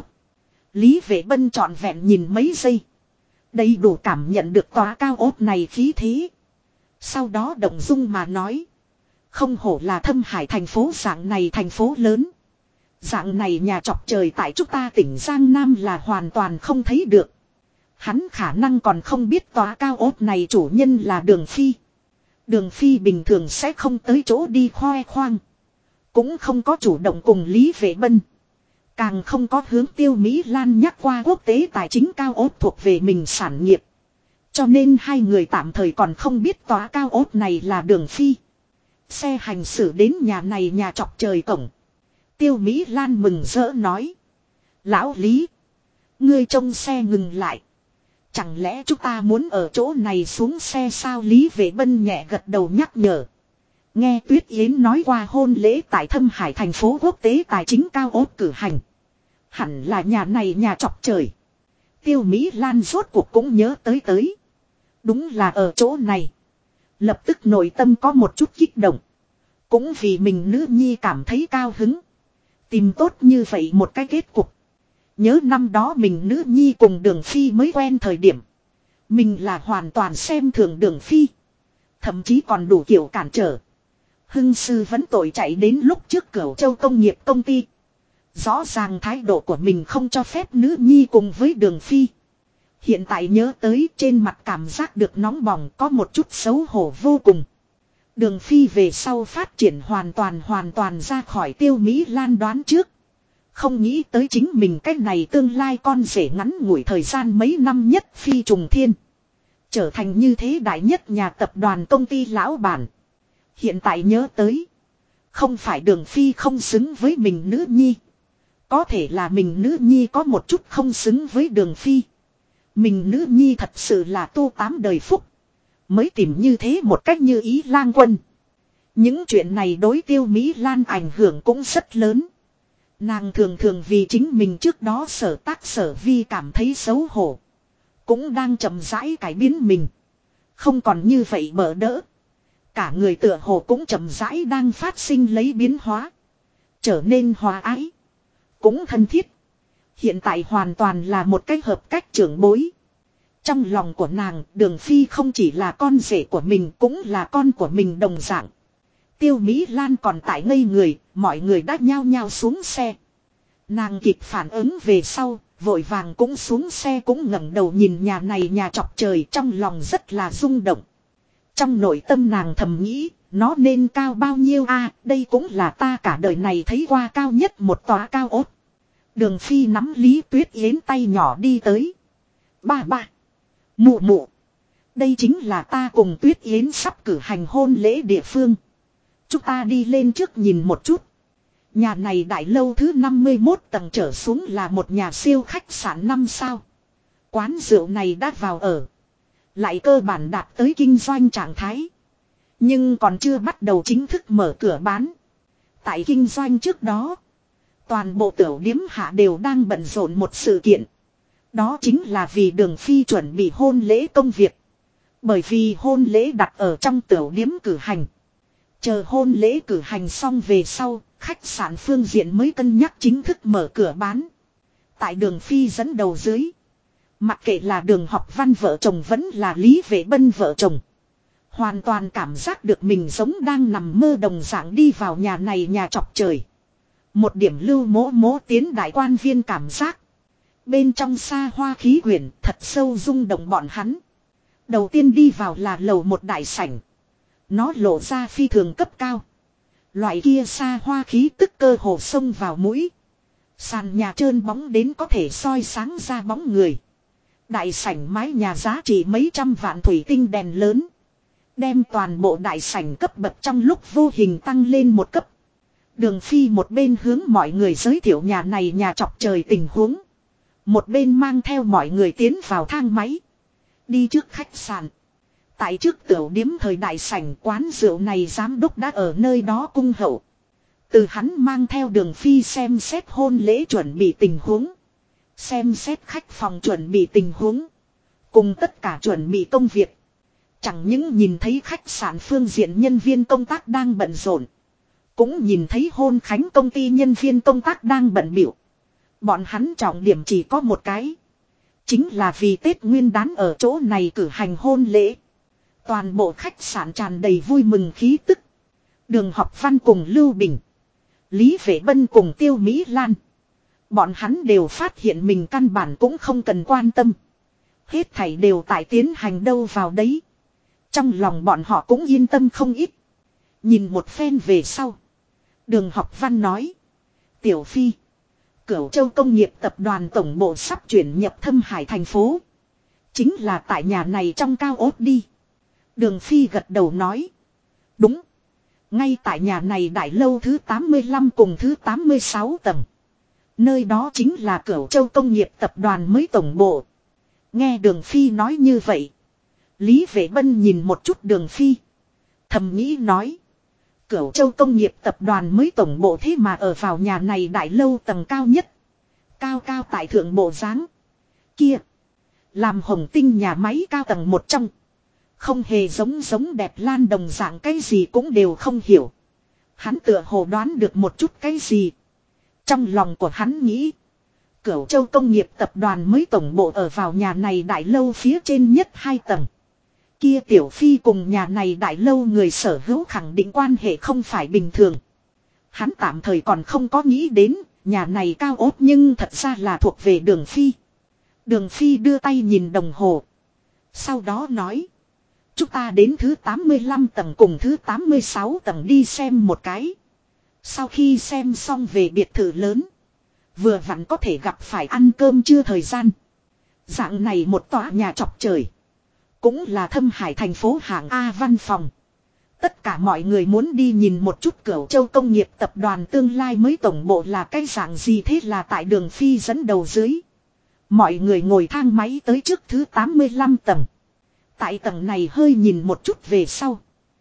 Lý Vệ Bân trọn vẹn nhìn mấy giây. Đầy đủ cảm nhận được tòa cao ốt này khí thế. Sau đó động dung mà nói. Không hổ là Thâm Hải thành phố dạng này thành phố lớn. Dạng này nhà chọc trời tại chúng ta tỉnh Giang Nam là hoàn toàn không thấy được. Hắn khả năng còn không biết tòa cao ốt này chủ nhân là Đường Phi. Đường Phi bình thường sẽ không tới chỗ đi khoe khoang. Cũng không có chủ động cùng Lý Vệ Bân. Càng không có hướng Tiêu Mỹ Lan nhắc qua quốc tế tài chính cao ốt thuộc về mình sản nghiệp. Cho nên hai người tạm thời còn không biết tòa cao ốt này là Đường Phi. Xe hành xử đến nhà này nhà chọc trời cổng. Tiêu Mỹ Lan mừng rỡ nói. Lão Lý. Ngươi trông xe ngừng lại. Chẳng lẽ chúng ta muốn ở chỗ này xuống xe sao? Lý Vệ Bân nhẹ gật đầu nhắc nhở. Nghe Tuyết Yến nói qua hôn lễ tại Thâm Hải thành phố quốc tế tài chính cao ốt cử hành. Hẳn là nhà này nhà chọc trời. Tiêu Mỹ Lan rốt cuộc cũng nhớ tới. Đúng là ở chỗ này. Lập tức nội tâm có một chút kích động. Cũng vì mình nữ nhi cảm thấy cao hứng. Tìm tốt như vậy một cái kết cục. Nhớ năm đó mình nữ nhi cùng Đường Phi mới quen thời điểm. Mình là hoàn toàn xem thường Đường Phi. Thậm chí còn đủ kiểu cản trở. Hưng sư vẫn tội chạy đến lúc trước Cửu Châu công nghiệp công ty. Rõ ràng thái độ của mình không cho phép nữ nhi cùng với Đường Phi. Hiện tại nhớ tới trên mặt cảm giác được nóng bỏng có một chút xấu hổ vô cùng. Đường Phi về sau phát triển hoàn toàn ra khỏi Tiêu Mỹ Lan đoán trước. Không nghĩ tới chính mình cách này tương lai con rể ngắn ngủi thời gian mấy năm nhất phi trùng thiên. Trở thành như thế đại nhất nhà tập đoàn công ty lão bản. Hiện tại nhớ tới. Không phải Đường Phi không xứng với mình nữ nhi. Có thể là mình nữ nhi có một chút không xứng với Đường Phi. Mình nữ nhi thật sự là tu 8 đời phúc. Mới tìm như thế một cách như ý lang quân. Những chuyện này đối Tiêu Mỹ Lan ảnh hưởng cũng rất lớn. Nàng thường vì chính mình trước đó sở tác sở vi cảm thấy xấu hổ. Cũng đang chậm rãi cải biến mình. Không còn như vậy bỡ đỡ. Cả người tựa hồ cũng chậm rãi đang phát sinh lấy biến hóa. Trở nên hòa ái. Cũng thân thiết. Hiện tại hoàn toàn là một cách hợp cách trưởng bối. Trong lòng của nàng, Đường Phi không chỉ là con rể của mình cũng là con của mình đồng dạng. Tiêu Mỹ Lan còn tại ngây người, mọi người đã nhao nhao xuống xe. Nàng kịp phản ứng về sau, vội vàng cũng xuống xe cũng ngẩng đầu nhìn nhà này nhà chọc trời trong lòng rất là rung động. Trong nội tâm nàng thầm nghĩ, nó nên cao bao nhiêu a? Đây cũng là ta cả đời này thấy qua cao nhất một tòa cao ốt. Đường Phi nắm Lý Tuyết Yến tay nhỏ đi tới. Ba. Mụ mụ. Đây chính là ta cùng Tuyết Yến sắp cử hành hôn lễ địa phương. Chúng ta đi lên trước nhìn một chút. Nhà này đại lâu thứ 51 tầng trở xuống là một nhà siêu khách sạn 5 sao. Quán rượu này đã vào ở. Lại cơ bản đạt tới kinh doanh trạng thái. Nhưng còn chưa bắt đầu chính thức mở cửa bán. Tại kinh doanh trước đó. Toàn bộ tiểu điếm hạ đều đang bận rộn một sự kiện. Đó chính là vì Đường Phi chuẩn bị hôn lễ công việc. Bởi vì hôn lễ đặt ở trong tiểu điếm cử hành. Chờ hôn lễ cử hành xong về sau, khách sạn phương diện mới cân nhắc chính thức mở cửa bán. Tại Đường Phi dẫn đầu dưới. Mặc kệ là Đường Học Văn vợ chồng vẫn là Lý Vệ Bân vợ chồng. Hoàn toàn cảm giác được mình giống đang nằm mơ đồng dạng đi vào nhà này nhà chọc trời. Một điểm lưu mố mố tiến đại quan viên cảm giác. Bên trong xa hoa khí quyển thật sâu rung động bọn hắn. Đầu tiên đi vào là lầu một đại sảnh. Nó lộ ra phi thường cấp cao. Loại kia xa hoa khí tức cơ hồ xông vào mũi. Sàn nhà trơn bóng đến có thể soi sáng ra bóng người. Đại sảnh mái nhà giá trị mấy trăm vạn thủy tinh đèn lớn. Đem toàn bộ đại sảnh cấp bậc trong lúc vô hình tăng lên một cấp. Đường Phi một bên hướng mọi người giới thiệu nhà này nhà chọc trời tình huống. Một bên mang theo mọi người tiến vào thang máy. Đi trước khách sạn. Tại trước tiểu điếm thời đại sảnh quán rượu này giám đốc đã ở nơi đó cung hậu. Từ hắn mang theo Đường Phi xem xét hôn lễ chuẩn bị tình huống. Xem xét khách phòng chuẩn bị tình huống. Cùng tất cả chuẩn bị công việc. Chẳng những nhìn thấy khách sạn phương diện nhân viên công tác đang bận rộn. Cũng nhìn thấy hôn khánh công ty nhân viên công tác đang bận biểu. Bọn hắn trọng điểm chỉ có một cái. Chính là vì Tết Nguyên Đán ở chỗ này cử hành hôn lễ. Toàn bộ khách sạn tràn đầy vui mừng khí tức. Đường Học Văn cùng Lưu Bình. Lý Vệ Bân cùng Tiêu Mỹ Lan. Bọn hắn đều phát hiện mình căn bản cũng không cần quan tâm. Hết thảy đều tại tiến hành đâu vào đấy. Trong lòng bọn họ cũng yên tâm không ít. Nhìn một phen về sau. Đường Học Văn nói. Tiểu Phi. Cửu Châu Công nghiệp tập đoàn tổng bộ sắp chuyển nhập Thâm Hải thành phố. Chính là tại nhà này trong cao ốt đi. Đường Phi gật đầu nói. Đúng. Ngay tại nhà này đại lâu thứ 85 cùng thứ 86 tầng. Nơi đó chính là Cửu Châu Công nghiệp tập đoàn mới tổng bộ. Nghe Đường Phi nói như vậy. Lý Vệ Bân nhìn một chút Đường Phi. Thầm nghĩ nói. Cửu Châu Công nghiệp tập đoàn mới tổng bộ thế mà ở vào nhà này đại lâu tầng cao nhất. Cao cao tại thượng bộ dáng kia. Làm Hồng Tinh nhà máy cao tầng một trong. Không hề giống đẹp lan đồng dạng cái gì cũng đều không hiểu. Hắn tựa hồ đoán được một chút cái gì. Trong lòng của hắn nghĩ. Cửu Châu Công nghiệp tập đoàn mới tổng bộ ở vào nhà này đại lâu phía trên nhất 2 tầng. Kia Tiểu Phi cùng nhà này đại lâu người sở hữu khẳng định quan hệ không phải bình thường. Hắn tạm thời còn không có nghĩ đến, nhà này cao ốt nhưng thật ra là thuộc về Đường Phi. Đường Phi đưa tay nhìn đồng hồ. Sau đó nói. Chúng ta đến thứ 85 tầng cùng thứ 86 tầng đi xem một cái. Sau khi xem xong về biệt thự lớn. Vừa vặn có thể gặp phải ăn cơm trưa thời gian. Dạng này một tòa nhà chọc trời. Cũng là Thâm Hải thành phố hạng A văn phòng. Tất cả mọi người muốn đi nhìn một chút Cửu Châu Công nghiệp tập đoàn tương lai mới tổng bộ là cái dạng gì, thế là tại Đường Phi dẫn đầu dưới. Mọi người ngồi thang máy tới trước thứ 85 tầng. Tại tầng này hơi nhìn một chút về sau.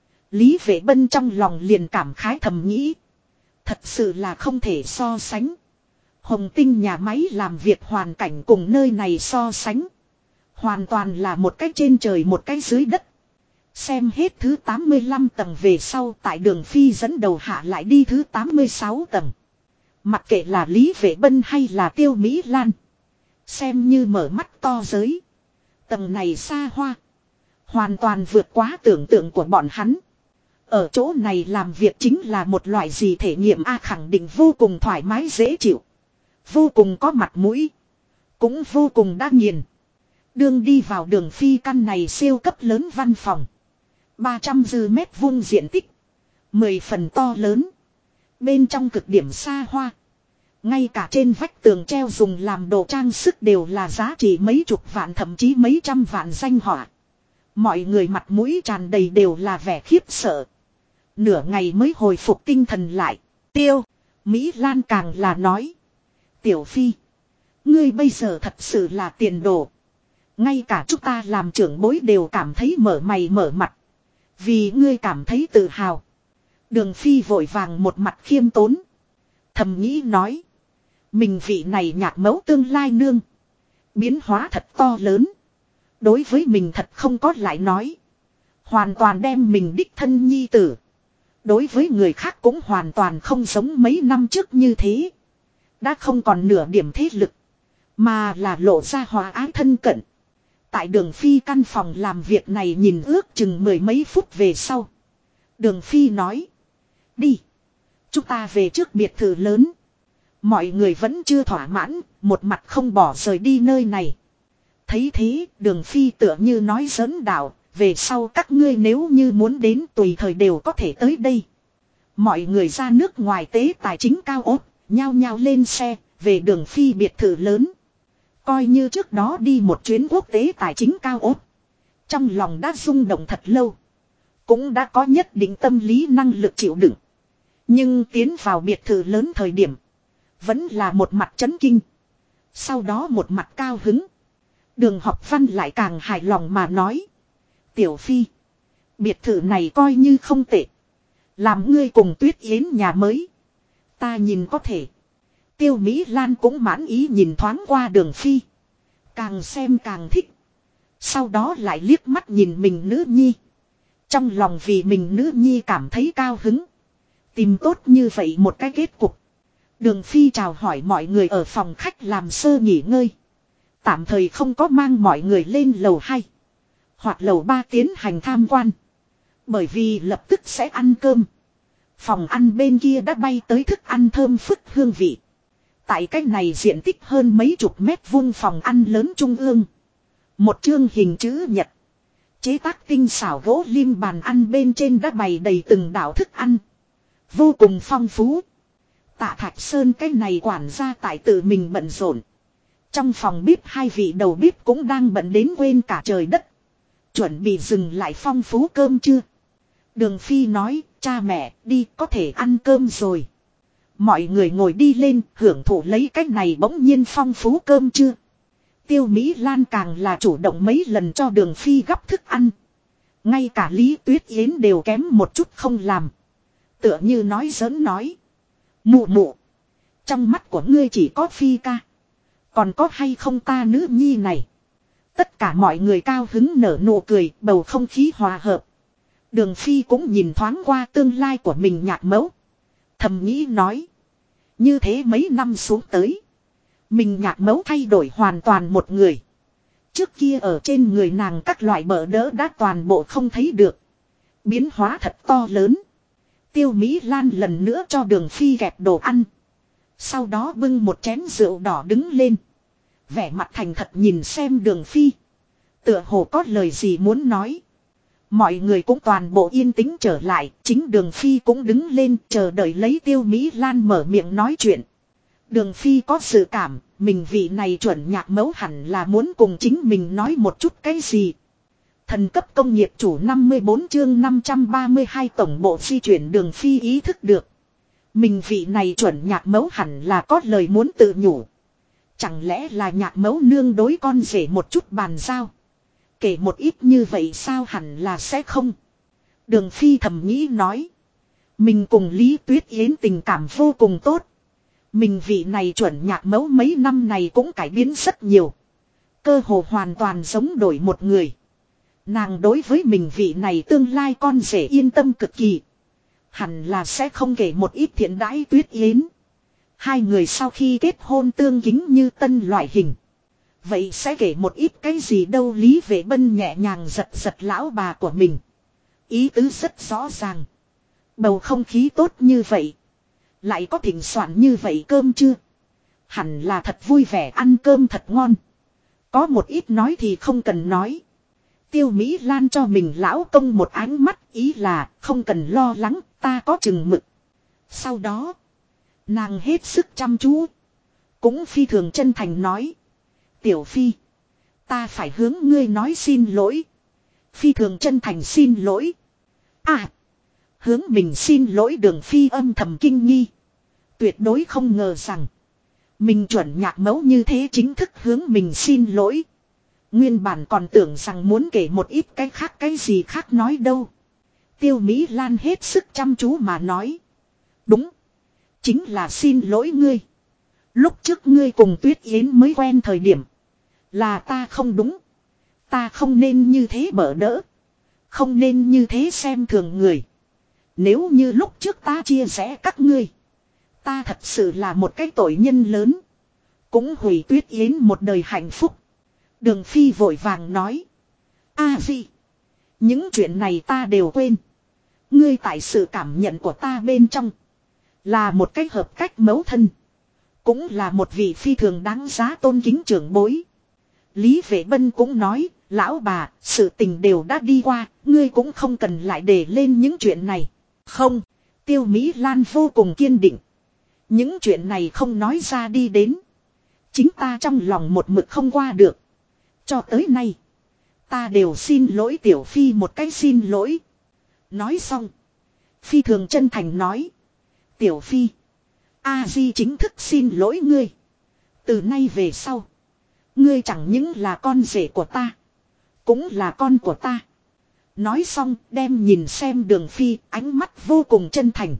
Lý Vệ Bân trong lòng liền cảm khái thầm nghĩ. Thật sự là không thể so sánh. Hồng Tinh nhà máy làm việc hoàn cảnh cùng nơi này so sánh. Hoàn toàn là một cái trên trời một cái dưới đất. Xem hết thứ 85 tầng về sau tại Đường Phi dẫn đầu hạ lại đi thứ 86 tầng. Mặc kệ là Lý Vệ Bân hay là Tiêu Mỹ Lan. Xem như mở mắt to giới. Tầng này xa hoa. Hoàn toàn vượt quá tưởng tượng của bọn hắn. Ở chỗ này làm việc chính là một loại gì thể nghiệm A, khẳng định vô cùng thoải mái dễ chịu. Vô cùng có mặt mũi. Cũng vô cùng đa nghiền. Đương đi vào Đường Phi căn này siêu cấp lớn văn phòng. 300 dư mét vuông diện tích. 10 phần to lớn. Bên trong cực điểm xa hoa. Ngay cả trên vách tường treo dùng làm đồ trang sức đều là giá trị mấy chục vạn thậm chí mấy trăm vạn danh họa. Mọi người mặt mũi tràn đầy đều là vẻ khiếp sợ. Nửa ngày mới hồi phục tinh thần lại. Tiêu Mỹ Lan càng là nói. Tiểu Phi. Ngươi bây giờ thật sự là tiền đồ. Ngay cả chúng ta làm trưởng bối đều cảm thấy mở mày mở mặt. Vì ngươi cảm thấy tự hào. Đường Phi vội vàng một mặt khiêm tốn. Thầm nghĩ nói. Mình vị này nhạc mẫu tương lai nương. Biến hóa thật to lớn. Đối với mình thật không có lại nói. Hoàn toàn đem mình đích thân nhi tử. Đối với người khác cũng hoàn toàn không giống mấy năm trước như thế. Đã không còn nửa điểm thế lực. Mà là lộ ra hòa ái thân cận. Tại Đường Phi căn phòng làm việc này nhìn ước chừng 10 mấy phút về sau. Đường Phi nói. Đi. Chúng ta về trước biệt thự lớn. Mọi người vẫn chưa thỏa mãn, một mặt không bỏ rời đi nơi này. Thấy thế, Đường Phi tựa như nói giỡn đạo, về sau các ngươi nếu như muốn đến tùy thời đều có thể tới đây. Mọi người ra nước ngoài tế tài chính cao ốt, nhao nhao lên xe, về Đường Phi biệt thự lớn. Coi như trước đó đi một chuyến quốc tế tài chính cao ốt. Trong lòng đã rung động thật lâu. Cũng đã có nhất định tâm lý năng lực chịu đựng. Nhưng tiến vào biệt thự lớn thời điểm. Vẫn là một mặt chấn kinh. Sau đó một mặt cao hứng. Đường Học Văn lại càng hài lòng mà nói. Tiểu Phi. Biệt thự này coi như không tệ. Làm ngươi cùng Tuyết Yến nhà mới. Ta nhìn có thể. Tiêu Mỹ Lan cũng mãn ý nhìn thoáng qua Đường Phi. Càng xem càng thích. Sau đó lại liếc mắt nhìn mình nữ nhi. Trong lòng vì mình nữ nhi cảm thấy cao hứng. Tìm tốt như vậy một cái kết cục. Đường Phi chào hỏi mọi người ở phòng khách làm sơ nghỉ ngơi. Tạm thời không có mang mọi người lên lầu 2. Hoặc lầu 3 tiến hành tham quan. Bởi vì lập tức sẽ ăn cơm. Phòng ăn bên kia đã bay tới thức ăn thơm phức hương vị. Tại cái này diện tích hơn mấy chục mét vuông phòng ăn lớn trung ương. Một chương hình chữ nhật. Chế tác tinh xảo gỗ lim bàn ăn bên trên đã bày đầy từng đảo thức ăn. Vô cùng phong phú. Tạ Thạch Sơn cái này quản gia tại tự mình bận rộn. Trong phòng bếp hai vị đầu bếp cũng đang bận đến quên cả trời đất. Chuẩn bị dừng lại phong phú cơm chưa? Đường Phi nói, cha mẹ, đi có thể ăn cơm rồi. Mọi người ngồi đi lên, hưởng thụ lấy cách này bỗng nhiên phong phú cơm chưa? Tiêu Mỹ Lan càng là chủ động mấy lần cho Đường Phi gắp thức ăn. Ngay cả Lý Tuyết Yến đều kém một chút không làm. Tựa như nói giỡn nói. Mụ mụ. Trong mắt của ngươi chỉ có Phi ca. Còn có hay không ta nữ nhi này? Tất cả mọi người cao hứng nở nụ cười, bầu không khí hòa hợp. Đường Phi cũng nhìn thoáng qua tương lai của mình nhạc mẫu. Thầm nghĩ nói. Như thế mấy năm xuống tới. Mình nhạc mẫu thay đổi hoàn toàn một người. Trước kia ở trên người nàng các loại bỡ đỡ đã toàn bộ không thấy được. Biến hóa thật to lớn. Tiêu Mỹ Lan lần nữa cho Đường Phi gẹp đồ ăn. Sau đó bưng một chén rượu đỏ đứng lên. Vẻ mặt thành thật nhìn xem Đường Phi. Tựa hồ có lời gì muốn nói. Mọi người cũng toàn bộ yên tĩnh trở lại. Chính Đường Phi cũng đứng lên chờ đợi lấy Tiêu Mỹ Lan mở miệng nói chuyện. Đường Phi có dự cảm. Mình vị này chuẩn nhạc mẫu hẳn là muốn cùng chính mình nói một chút cái gì. Thần cấp công nghiệp chủ 54 chương 532 tổng bộ di chuyển Đường Phi ý thức được. Mình vị này chuẩn nhạc mẫu hẳn là có lời muốn tự nhủ. Chẳng lẽ là nhạc mẫu nương đối con rể một chút bàn giao. Kể một ít như vậy sao hẳn là sẽ không. Đường Phi thầm nghĩ nói. Mình cùng Lý Tuyết Yến tình cảm vô cùng tốt. Mình vị này chuẩn nhạc mẫu mấy năm này cũng cải biến rất nhiều. Cơ hồ hoàn toàn giống đổi một người. Nàng đối với mình vị này tương lai con rể yên tâm cực kỳ. Hẳn là sẽ không kể một ít thiện đãi Tuyết Yến. Hai người sau khi kết hôn tương kính như tân loại hình. Vậy sẽ kể một ít cái gì đâu. Lý Vệ Bân nhẹ nhàng giật giật lão bà của mình. Ý tứ rất rõ ràng. Bầu không khí tốt như vậy. Lại có thỉnh soạn như vậy cơm chưa? Hẳn là thật vui vẻ ăn cơm thật ngon. Có một ít nói thì không cần nói. Tiêu Mỹ Lan cho mình lão công một ánh mắt ý là không cần lo lắng ta có chừng mực. Sau đó nàng hết sức chăm chú. Cũng phi thường chân thành nói. Tiểu Phi. Ta phải hướng ngươi nói xin lỗi. Phi thường chân thành xin lỗi. À. Hướng mình xin lỗi Đường Phi âm thầm kinh nghi. Tuyệt đối không ngờ rằng. Mình chuẩn nhạc mẫu như thế chính thức hướng mình xin lỗi. Nguyên bản còn tưởng rằng muốn kể một ít cái khác cái gì khác nói đâu. Tiêu Mỹ Lan hết sức chăm chú mà nói. Đúng. Chính là xin lỗi ngươi. Lúc trước ngươi cùng Tuyết Yến mới quen thời điểm. Là ta không đúng. Ta không nên như thế bỡ đỡ. Không nên như thế xem thường người. Nếu như lúc trước ta chia sẻ các ngươi. Ta thật sự là một cái tội nhân lớn. Cũng hủy Tuyết Yến một đời hạnh phúc. Đường Phi vội vàng nói. A Di. Những chuyện này ta đều quên. Ngươi tại sự cảm nhận của ta bên trong. Là một cách hợp cách mẫu thân. Cũng là một vị phi thường đáng giá tôn kính trưởng bối. Lý Vệ Bân cũng nói, lão bà, sự tình đều đã đi qua, ngươi cũng không cần lại để lên những chuyện này. Không, Tiêu Mỹ Lan vô cùng kiên định. Những chuyện này không nói ra đi đến. Chính ta trong lòng một mực không qua được. Cho tới nay, ta đều xin lỗi Tiểu Phi một cái xin lỗi. Nói xong, Phi thường chân thành nói. Tiểu Phi, A-di chính thức xin lỗi ngươi. Từ nay về sau, ngươi chẳng những là con rể của ta, cũng là con của ta. Nói xong đem nhìn xem Đường Phi, ánh mắt vô cùng chân thành.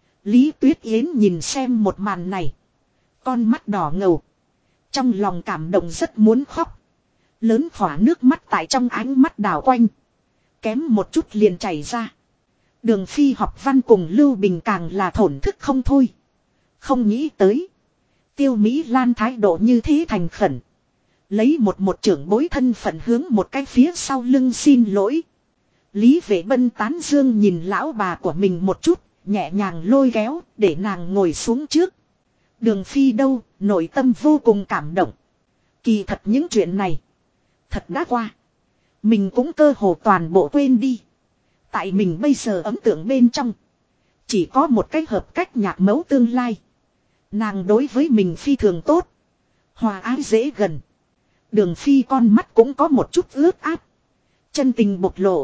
Lý Tuyết Yến nhìn xem một màn này, con mắt đỏ ngầu, trong lòng cảm động rất muốn khóc. Lớn khỏa nước mắt tại trong ánh mắt đảo quanh, kém một chút liền chảy ra. Đường Phi học văn cùng Lưu Bình càng là thổn thức không thôi. Không nghĩ tới, Tiêu Mỹ Lan thái độ như thế thành khẩn, lấy một trưởng bối thân phận hướng một cái phía sau lưng xin lỗi. Lý Vệ Bân tán dương nhìn lão bà của mình một chút, nhẹ nhàng lôi kéo để nàng ngồi xuống trước. Đường Phi đâu, nội tâm vô cùng cảm động. Kỳ thật những chuyện này, thật đã qua. Mình cũng cơ hồ toàn bộ quên đi. Tại mình bây giờ ấn tượng bên trong, chỉ có một cách hợp cách nhạc mẫu tương lai. Nàng đối với mình phi thường tốt, hòa ái dễ gần. Đường Phi con mắt cũng có một chút ướt át, chân tình bộc lộ.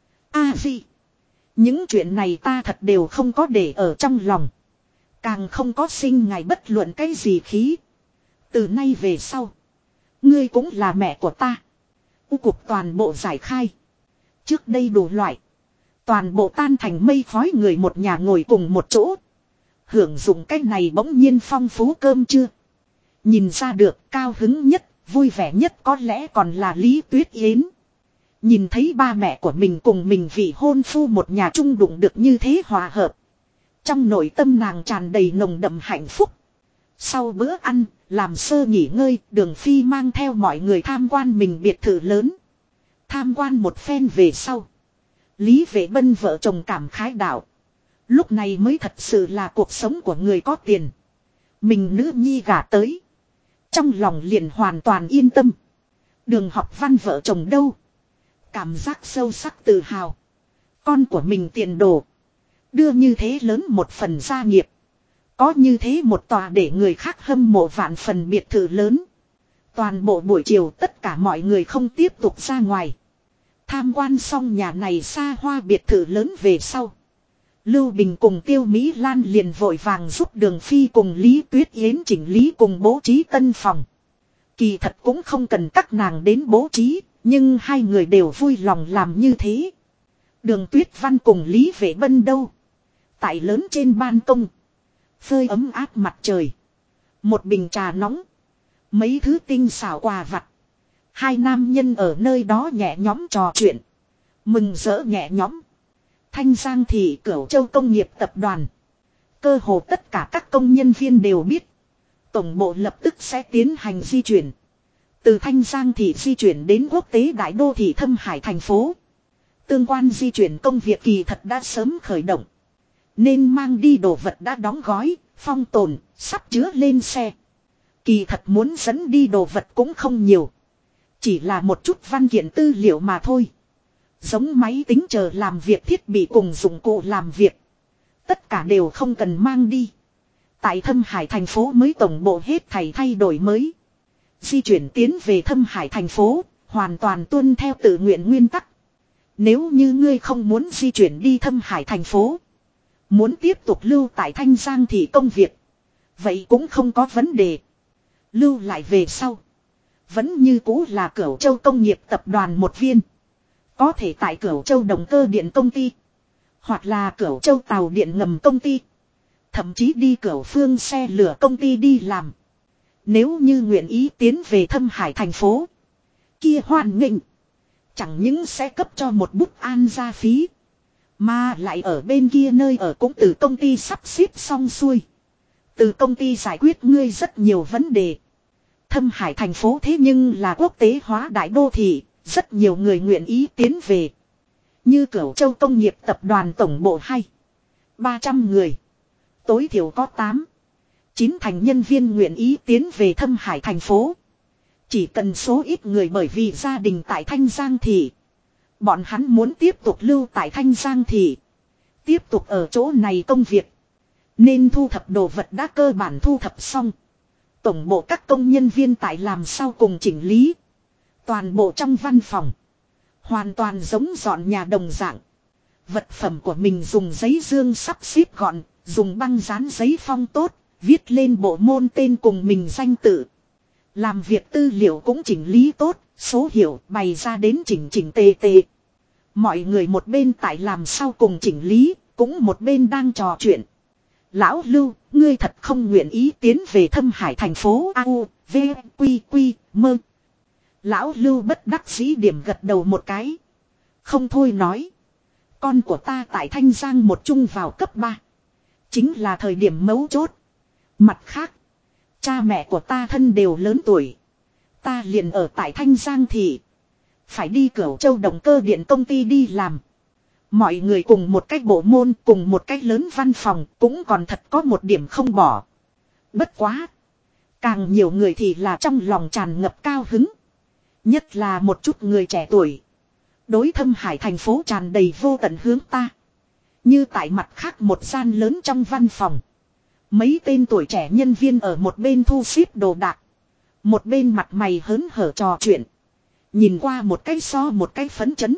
A-di, những chuyện này ta thật đều không có để ở trong lòng, càng không có sinh ngài bất luận cái gì khí. Từ nay về sau, ngươi cũng là mẹ của ta. U cục toàn bộ giải khai. Trước đây đủ loại, toàn bộ tan thành mây khói, người một nhà ngồi cùng một chỗ, hưởng dụng cái này bỗng nhiên phong phú cơm trưa. Nhìn ra được cao hứng nhất, vui vẻ nhất có lẽ còn là Lý Tuyết Yến. Nhìn thấy ba mẹ của mình cùng mình vị hôn phu một nhà chung đụng được như thế hòa hợp, trong nội tâm nàng tràn đầy nồng đậm hạnh phúc. Sau bữa ăn, làm sơ nghỉ ngơi, Đường Phi mang theo mọi người tham quan mình biệt thự lớn. Tham quan một phen về sau, Lý Vệ Bân vợ chồng cảm khái đạo. Lúc này mới thật sự là cuộc sống của người có tiền. Mình nữ nhi gả tới, trong lòng liền hoàn toàn yên tâm. Đường Học Văn vợ chồng đâu, cảm giác sâu sắc tự hào. Con của mình tiền đồ, đưa như thế lớn một phần gia nghiệp, có như thế một tòa để người khác hâm mộ vạn phần biệt thự lớn. Toàn bộ buổi chiều tất cả mọi người không tiếp tục ra ngoài. Tham quan xong nhà này xa hoa biệt thự lớn về sau, Lưu Bình cùng Tiêu Mỹ Lan liền vội vàng giúp Đường Phi cùng Lý Tuyết Yến chỉnh lý cùng bố trí tân phòng. Kỳ thật cũng không cần các nàng đến bố trí, nhưng hai người đều vui lòng làm như thế. Đường Tuyết Văn cùng Lý Vệ Bân đâu, tại lớn trên ban công, phơi ấm áp mặt trời, một bình trà nóng, mấy thứ tinh xảo quà vặt. Hai nam nhân ở nơi đó nhẹ nhõm trò chuyện, mừng rỡ nhẹ nhõm. Thanh Giang Thị Cửu Châu Công nghiệp Tập đoàn, cơ hồ tất cả các công nhân viên đều biết, tổng bộ lập tức sẽ tiến hành di chuyển. Từ Thanh Giang Thị di chuyển đến quốc tế đại đô thị Thâm Hải thành phố. Tương quan di chuyển công việc kỳ thật đã sớm khởi động. Nên mang đi đồ vật đã đóng gói, phong tồn, sắp chứa lên xe. Kỳ thật muốn dẫn đi đồ vật cũng không nhiều, chỉ là một chút văn kiện tư liệu mà thôi. Giống máy tính chờ làm việc thiết bị cùng dụng cụ làm việc, tất cả đều không cần mang đi. Tại Thâm Hải thành phố mới tổng bộ hết thảy thay đổi mới. Di chuyển tiến về Thâm Hải thành phố, hoàn toàn tuân theo tự nguyện nguyên tắc. Nếu như ngươi không muốn di chuyển đi Thâm Hải thành phố, muốn tiếp tục lưu tại Thanh Giang Thị công việc, vậy cũng không có vấn đề. Lưu lại về sau, vẫn như cũ là Cửu Châu Công nghiệp Tập đoàn một viên. Có thể tại Cửu Châu Động Cơ Điện công ty, hoặc là Cửu Châu Tàu Điện ngầm công ty, thậm chí đi Cửu Phương xe lửa công ty đi làm. Nếu như nguyện ý tiến về Thâm Hải thành phố, kia hoan nghênh, chẳng những sẽ cấp cho một bút an gia phí, mà lại ở bên kia nơi ở cũng từ công ty sắp xếp xong xuôi. Từ công ty giải quyết ngươi rất nhiều vấn đề. Thâm Hải thành phố thế nhưng là quốc tế hóa đại đô thị, rất nhiều người nguyện ý tiến về. Như Cửu Châu Công nghiệp Tập đoàn tổng bộ 200-300 người, tối thiểu có 8, Chín thành nhân viên nguyện ý tiến về Thâm Hải thành phố. Chỉ cần số ít người bởi vì gia đình tại Thanh Giang Thị. Bọn hắn muốn tiếp tục lưu tại Thanh Giang Thị. Tiếp tục ở chỗ này công việc. Nên thu thập đồ vật đã cơ bản thu thập xong. Tổng bộ các công nhân viên tại làm sau cùng chỉnh lý. Toàn bộ trong văn phòng. Hoàn toàn giống dọn nhà đồng dạng. Vật phẩm của mình dùng giấy dương sắp xếp gọn. Dùng băng dán giấy phong tốt. Viết lên bộ môn tên cùng mình danh tự. Làm việc tư liệu cũng chỉnh lý tốt. Số hiệu bày ra đến chỉnh tề tề. Mọi người một bên tại làm sau cùng chỉnh lý. Cũng một bên đang trò chuyện. Lão Lưu, ngươi thật không nguyện ý tiến về Thâm Hải thành phố A U, V, Quy, Quy, Mơ. Lão Lưu bất đắc dĩ điểm gật đầu một cái. Không thôi nói. Con của ta tại Thanh Giang một trung vào cấp 3. Chính là thời điểm mấu chốt. Mặt khác, cha mẹ của ta thân đều lớn tuổi. Ta liền ở tại Thanh Giang Thị. Phải đi Cửu Châu Động Cơ Điện công ty đi làm. Mọi người cùng một cách bộ môn, cùng một cách lớn văn phòng, cũng còn thật có một điểm không bỏ. Bất quá. Càng nhiều người thì là trong lòng tràn ngập cao hứng. Nhất là một chút người trẻ tuổi. Đối Thâm Hải thành phố tràn đầy vô tận hướng ta. Như tại mặt khác một gian lớn trong văn phòng. Mấy tên tuổi trẻ nhân viên ở một bên thu xếp đồ đạc. Một bên mặt mày hớn hở trò chuyện. Nhìn qua một cái so một cái phấn chấn.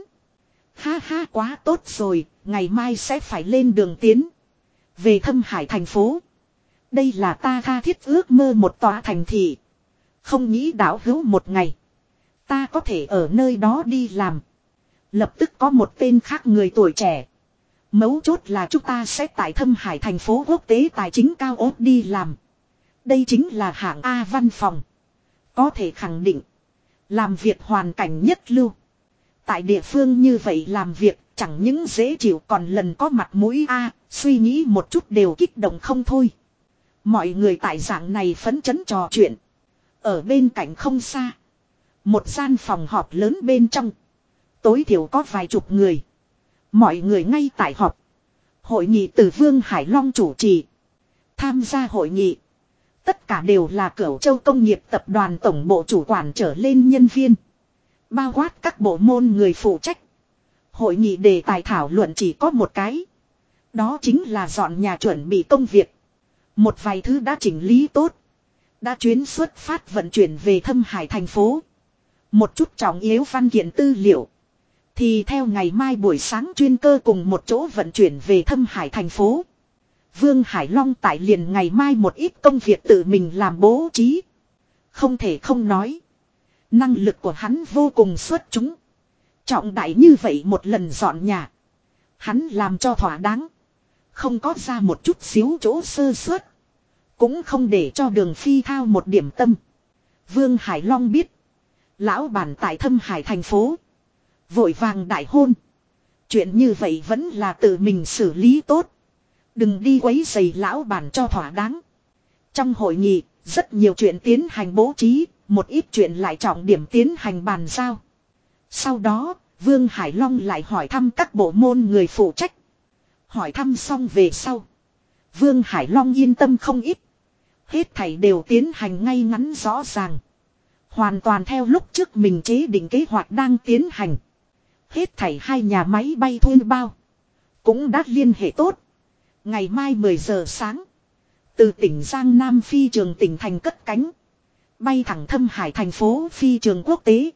Ha ha quá tốt rồi, ngày mai sẽ phải lên đường tiến. Về Thâm Hải thành phố. Đây là ta tha thiết ước mơ một tòa thành thị. Không nghĩ đảo hữu một ngày. Ta có thể ở nơi đó đi làm. Lập tức có một tên khác người tuổi trẻ. Mấu chốt là chúng ta sẽ tại Thâm Hải thành phố quốc tế tài chính cao ốt đi làm. Đây chính là hạng A văn phòng. Có thể khẳng định. Làm việc hoàn cảnh nhất lưu. Tại địa phương như vậy làm việc chẳng những dễ chịu còn lần có mặt mũi A, suy nghĩ một chút đều kích động không thôi. Mọi người tại dạng này phấn chấn trò chuyện. Ở bên cạnh không xa. Một gian phòng họp lớn bên trong. Tối thiểu có vài chục người. Mọi người ngay tại họp. Hội nghị từ Vương Hải Long chủ trì. Tham gia hội nghị. Tất cả đều là Cửu Châu Công nghiệp tập đoàn tổng bộ chủ quản trở lên nhân viên. Bao quát các bộ môn người phụ trách. Hội nghị đề tài thảo luận chỉ có một cái. Đó chính là dọn nhà chuẩn bị công việc. Một vài thứ đã chỉnh lý tốt. Đã chuyến xuất phát vận chuyển về Thâm Hải thành phố. Một chút trọng yếu văn kiện tư liệu. Thì theo ngày mai buổi sáng chuyên cơ cùng một chỗ vận chuyển về Thâm Hải thành phố. Vương Hải Long tại liền ngày mai một ít công việc tự mình làm bố trí. Không thể không nói. Năng lực của hắn vô cùng xuất chúng. Trọng đại như vậy một lần dọn nhà. Hắn làm cho thỏa đáng. Không có ra một chút xíu chỗ sơ suất. Cũng không để cho Đường Phi thao một điểm tâm. Vương Hải Long biết. Lão bản tại Thâm Hải thành phố. Vội vàng đại hôn. Chuyện như vậy vẫn là tự mình xử lý tốt. Đừng đi quấy rầy lão bản cho thỏa đáng. Trong hội nghị, rất nhiều chuyện tiến hành bố trí, một ít chuyện lại trọng điểm tiến hành bàn giao. Sau đó, Vương Hải Long lại hỏi thăm các bộ môn người phụ trách. Hỏi thăm xong về sau. Vương Hải Long yên tâm không ít. Hết thảy đều tiến hành ngay ngắn rõ ràng. Hoàn toàn theo lúc trước mình chế định kế hoạch đang tiến hành. Hết thảy hai nhà máy bay thuê bao. Cũng đã liên hệ tốt. Ngày mai 10 giờ sáng. Từ tỉnh Giang Nam phi trường tỉnh thành cất cánh. Bay thẳng Thâm Hải thành phố phi trường quốc tế.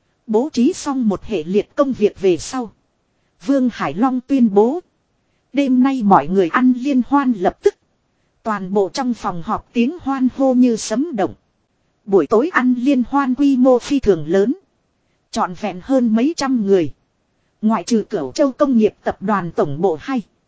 Bố trí xong một hệ liệt công việc về sau. Vương Hải Long tuyên bố. Đêm nay mọi người ăn liên hoan lập tức. Toàn bộ trong phòng họp tiếng hoan hô như sấm động. Buổi tối ăn liên hoan quy mô phi thường lớn. Trọn vẹn hơn mấy trăm người. Ngoại trừ Cửu Châu Công nghiệp tập đoàn tổng bộ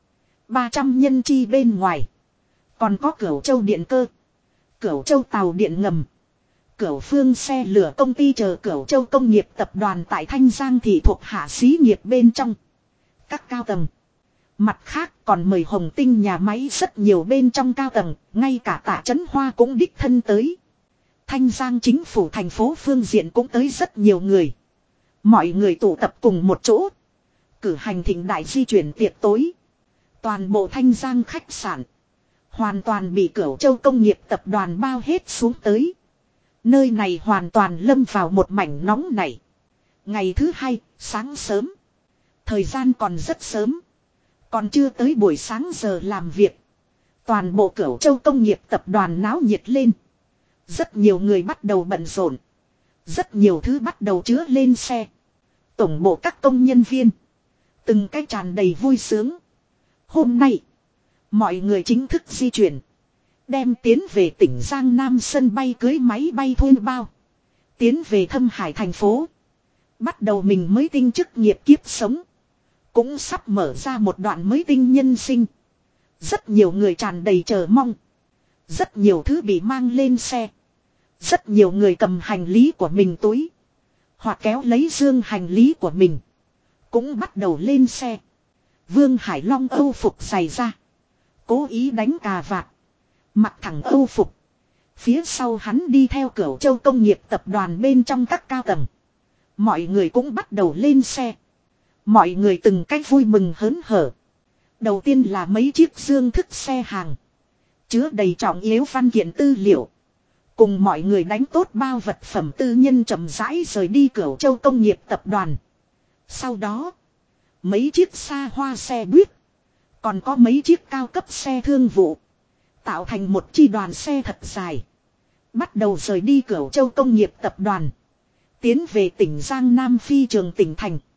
200-300 nhân chi bên ngoài. Còn có Cửu Châu Điện Cơ. Cửu Châu Tàu Điện Ngầm. Cửu Phương Xe Lửa Công ty chờ Cửu Châu Công nghiệp tập đoàn tại Thanh Giang thị thuộc hạ xí nghiệp bên trong. Các cao tầng. Mặt khác còn mời Hồng Tinh nhà máy rất nhiều bên trong cao tầng. Ngay cả Tạ Chấn Hoa cũng đích thân tới. Thanh Giang chính phủ thành phố phương diện cũng tới rất nhiều người. Mọi người tụ tập cùng một chỗ. Cử hành thịnh đại di chuyển tiệc tối. Toàn bộ Thanh Giang khách sạn. hoàn toàn bị Cửu Châu công nghiệp tập đoàn bao hết xuống tới. Nơi này hoàn toàn lâm vào một mảnh nóng nảy. Ngày thứ hai, sáng sớm. Thời gian còn rất sớm. Còn chưa tới buổi sáng giờ làm việc. Toàn bộ Cửu Châu công nghiệp tập đoàn náo nhiệt lên. Rất nhiều người bắt đầu bận rộn. Rất nhiều thứ bắt đầu chứa lên xe. Tổng bộ các công nhân viên. Từng cái tràn đầy vui sướng. Hôm nay, mọi người chính thức di chuyển. Đem tiến về tỉnh Giang Nam sân bay cưới máy bay thuê bao. Tiến về Thâm Hải thành phố. Bắt đầu mình mới tinh chức nghiệp kiếp sống. Cũng sắp mở ra một đoạn mới tinh nhân sinh. Rất nhiều người tràn đầy chờ mong. Rất nhiều thứ bị mang lên xe. Rất nhiều người cầm hành lý của mình túi. Hoặc kéo lấy dương hành lý của mình. Cũng bắt đầu lên xe. Vương Hải Long âu phục giày ra. Cố ý đánh cà vạt. Mặc thẳng âu phục. Phía sau hắn đi theo Cửu Châu công nghiệp tập đoàn bên trong các cao tầng. Mọi người cũng bắt đầu lên xe. Mọi người từng cách vui mừng hớn hở. Đầu tiên là mấy chiếc dương thức xe hàng. Chứa đầy trọng yếu văn kiện tư liệu. Cùng mọi người đánh tốt bao vật phẩm tư nhân chậm rãi rời đi Cửu Châu công nghiệp tập đoàn. Sau đó, mấy chiếc xa hoa xe buýt. Còn có mấy chiếc cao cấp xe thương vụ. Tạo thành một chi đoàn xe thật dài. Bắt đầu rời đi Cửu Châu công nghiệp tập đoàn. Tiến về tỉnh Giang Nam phi trường tỉnh thành.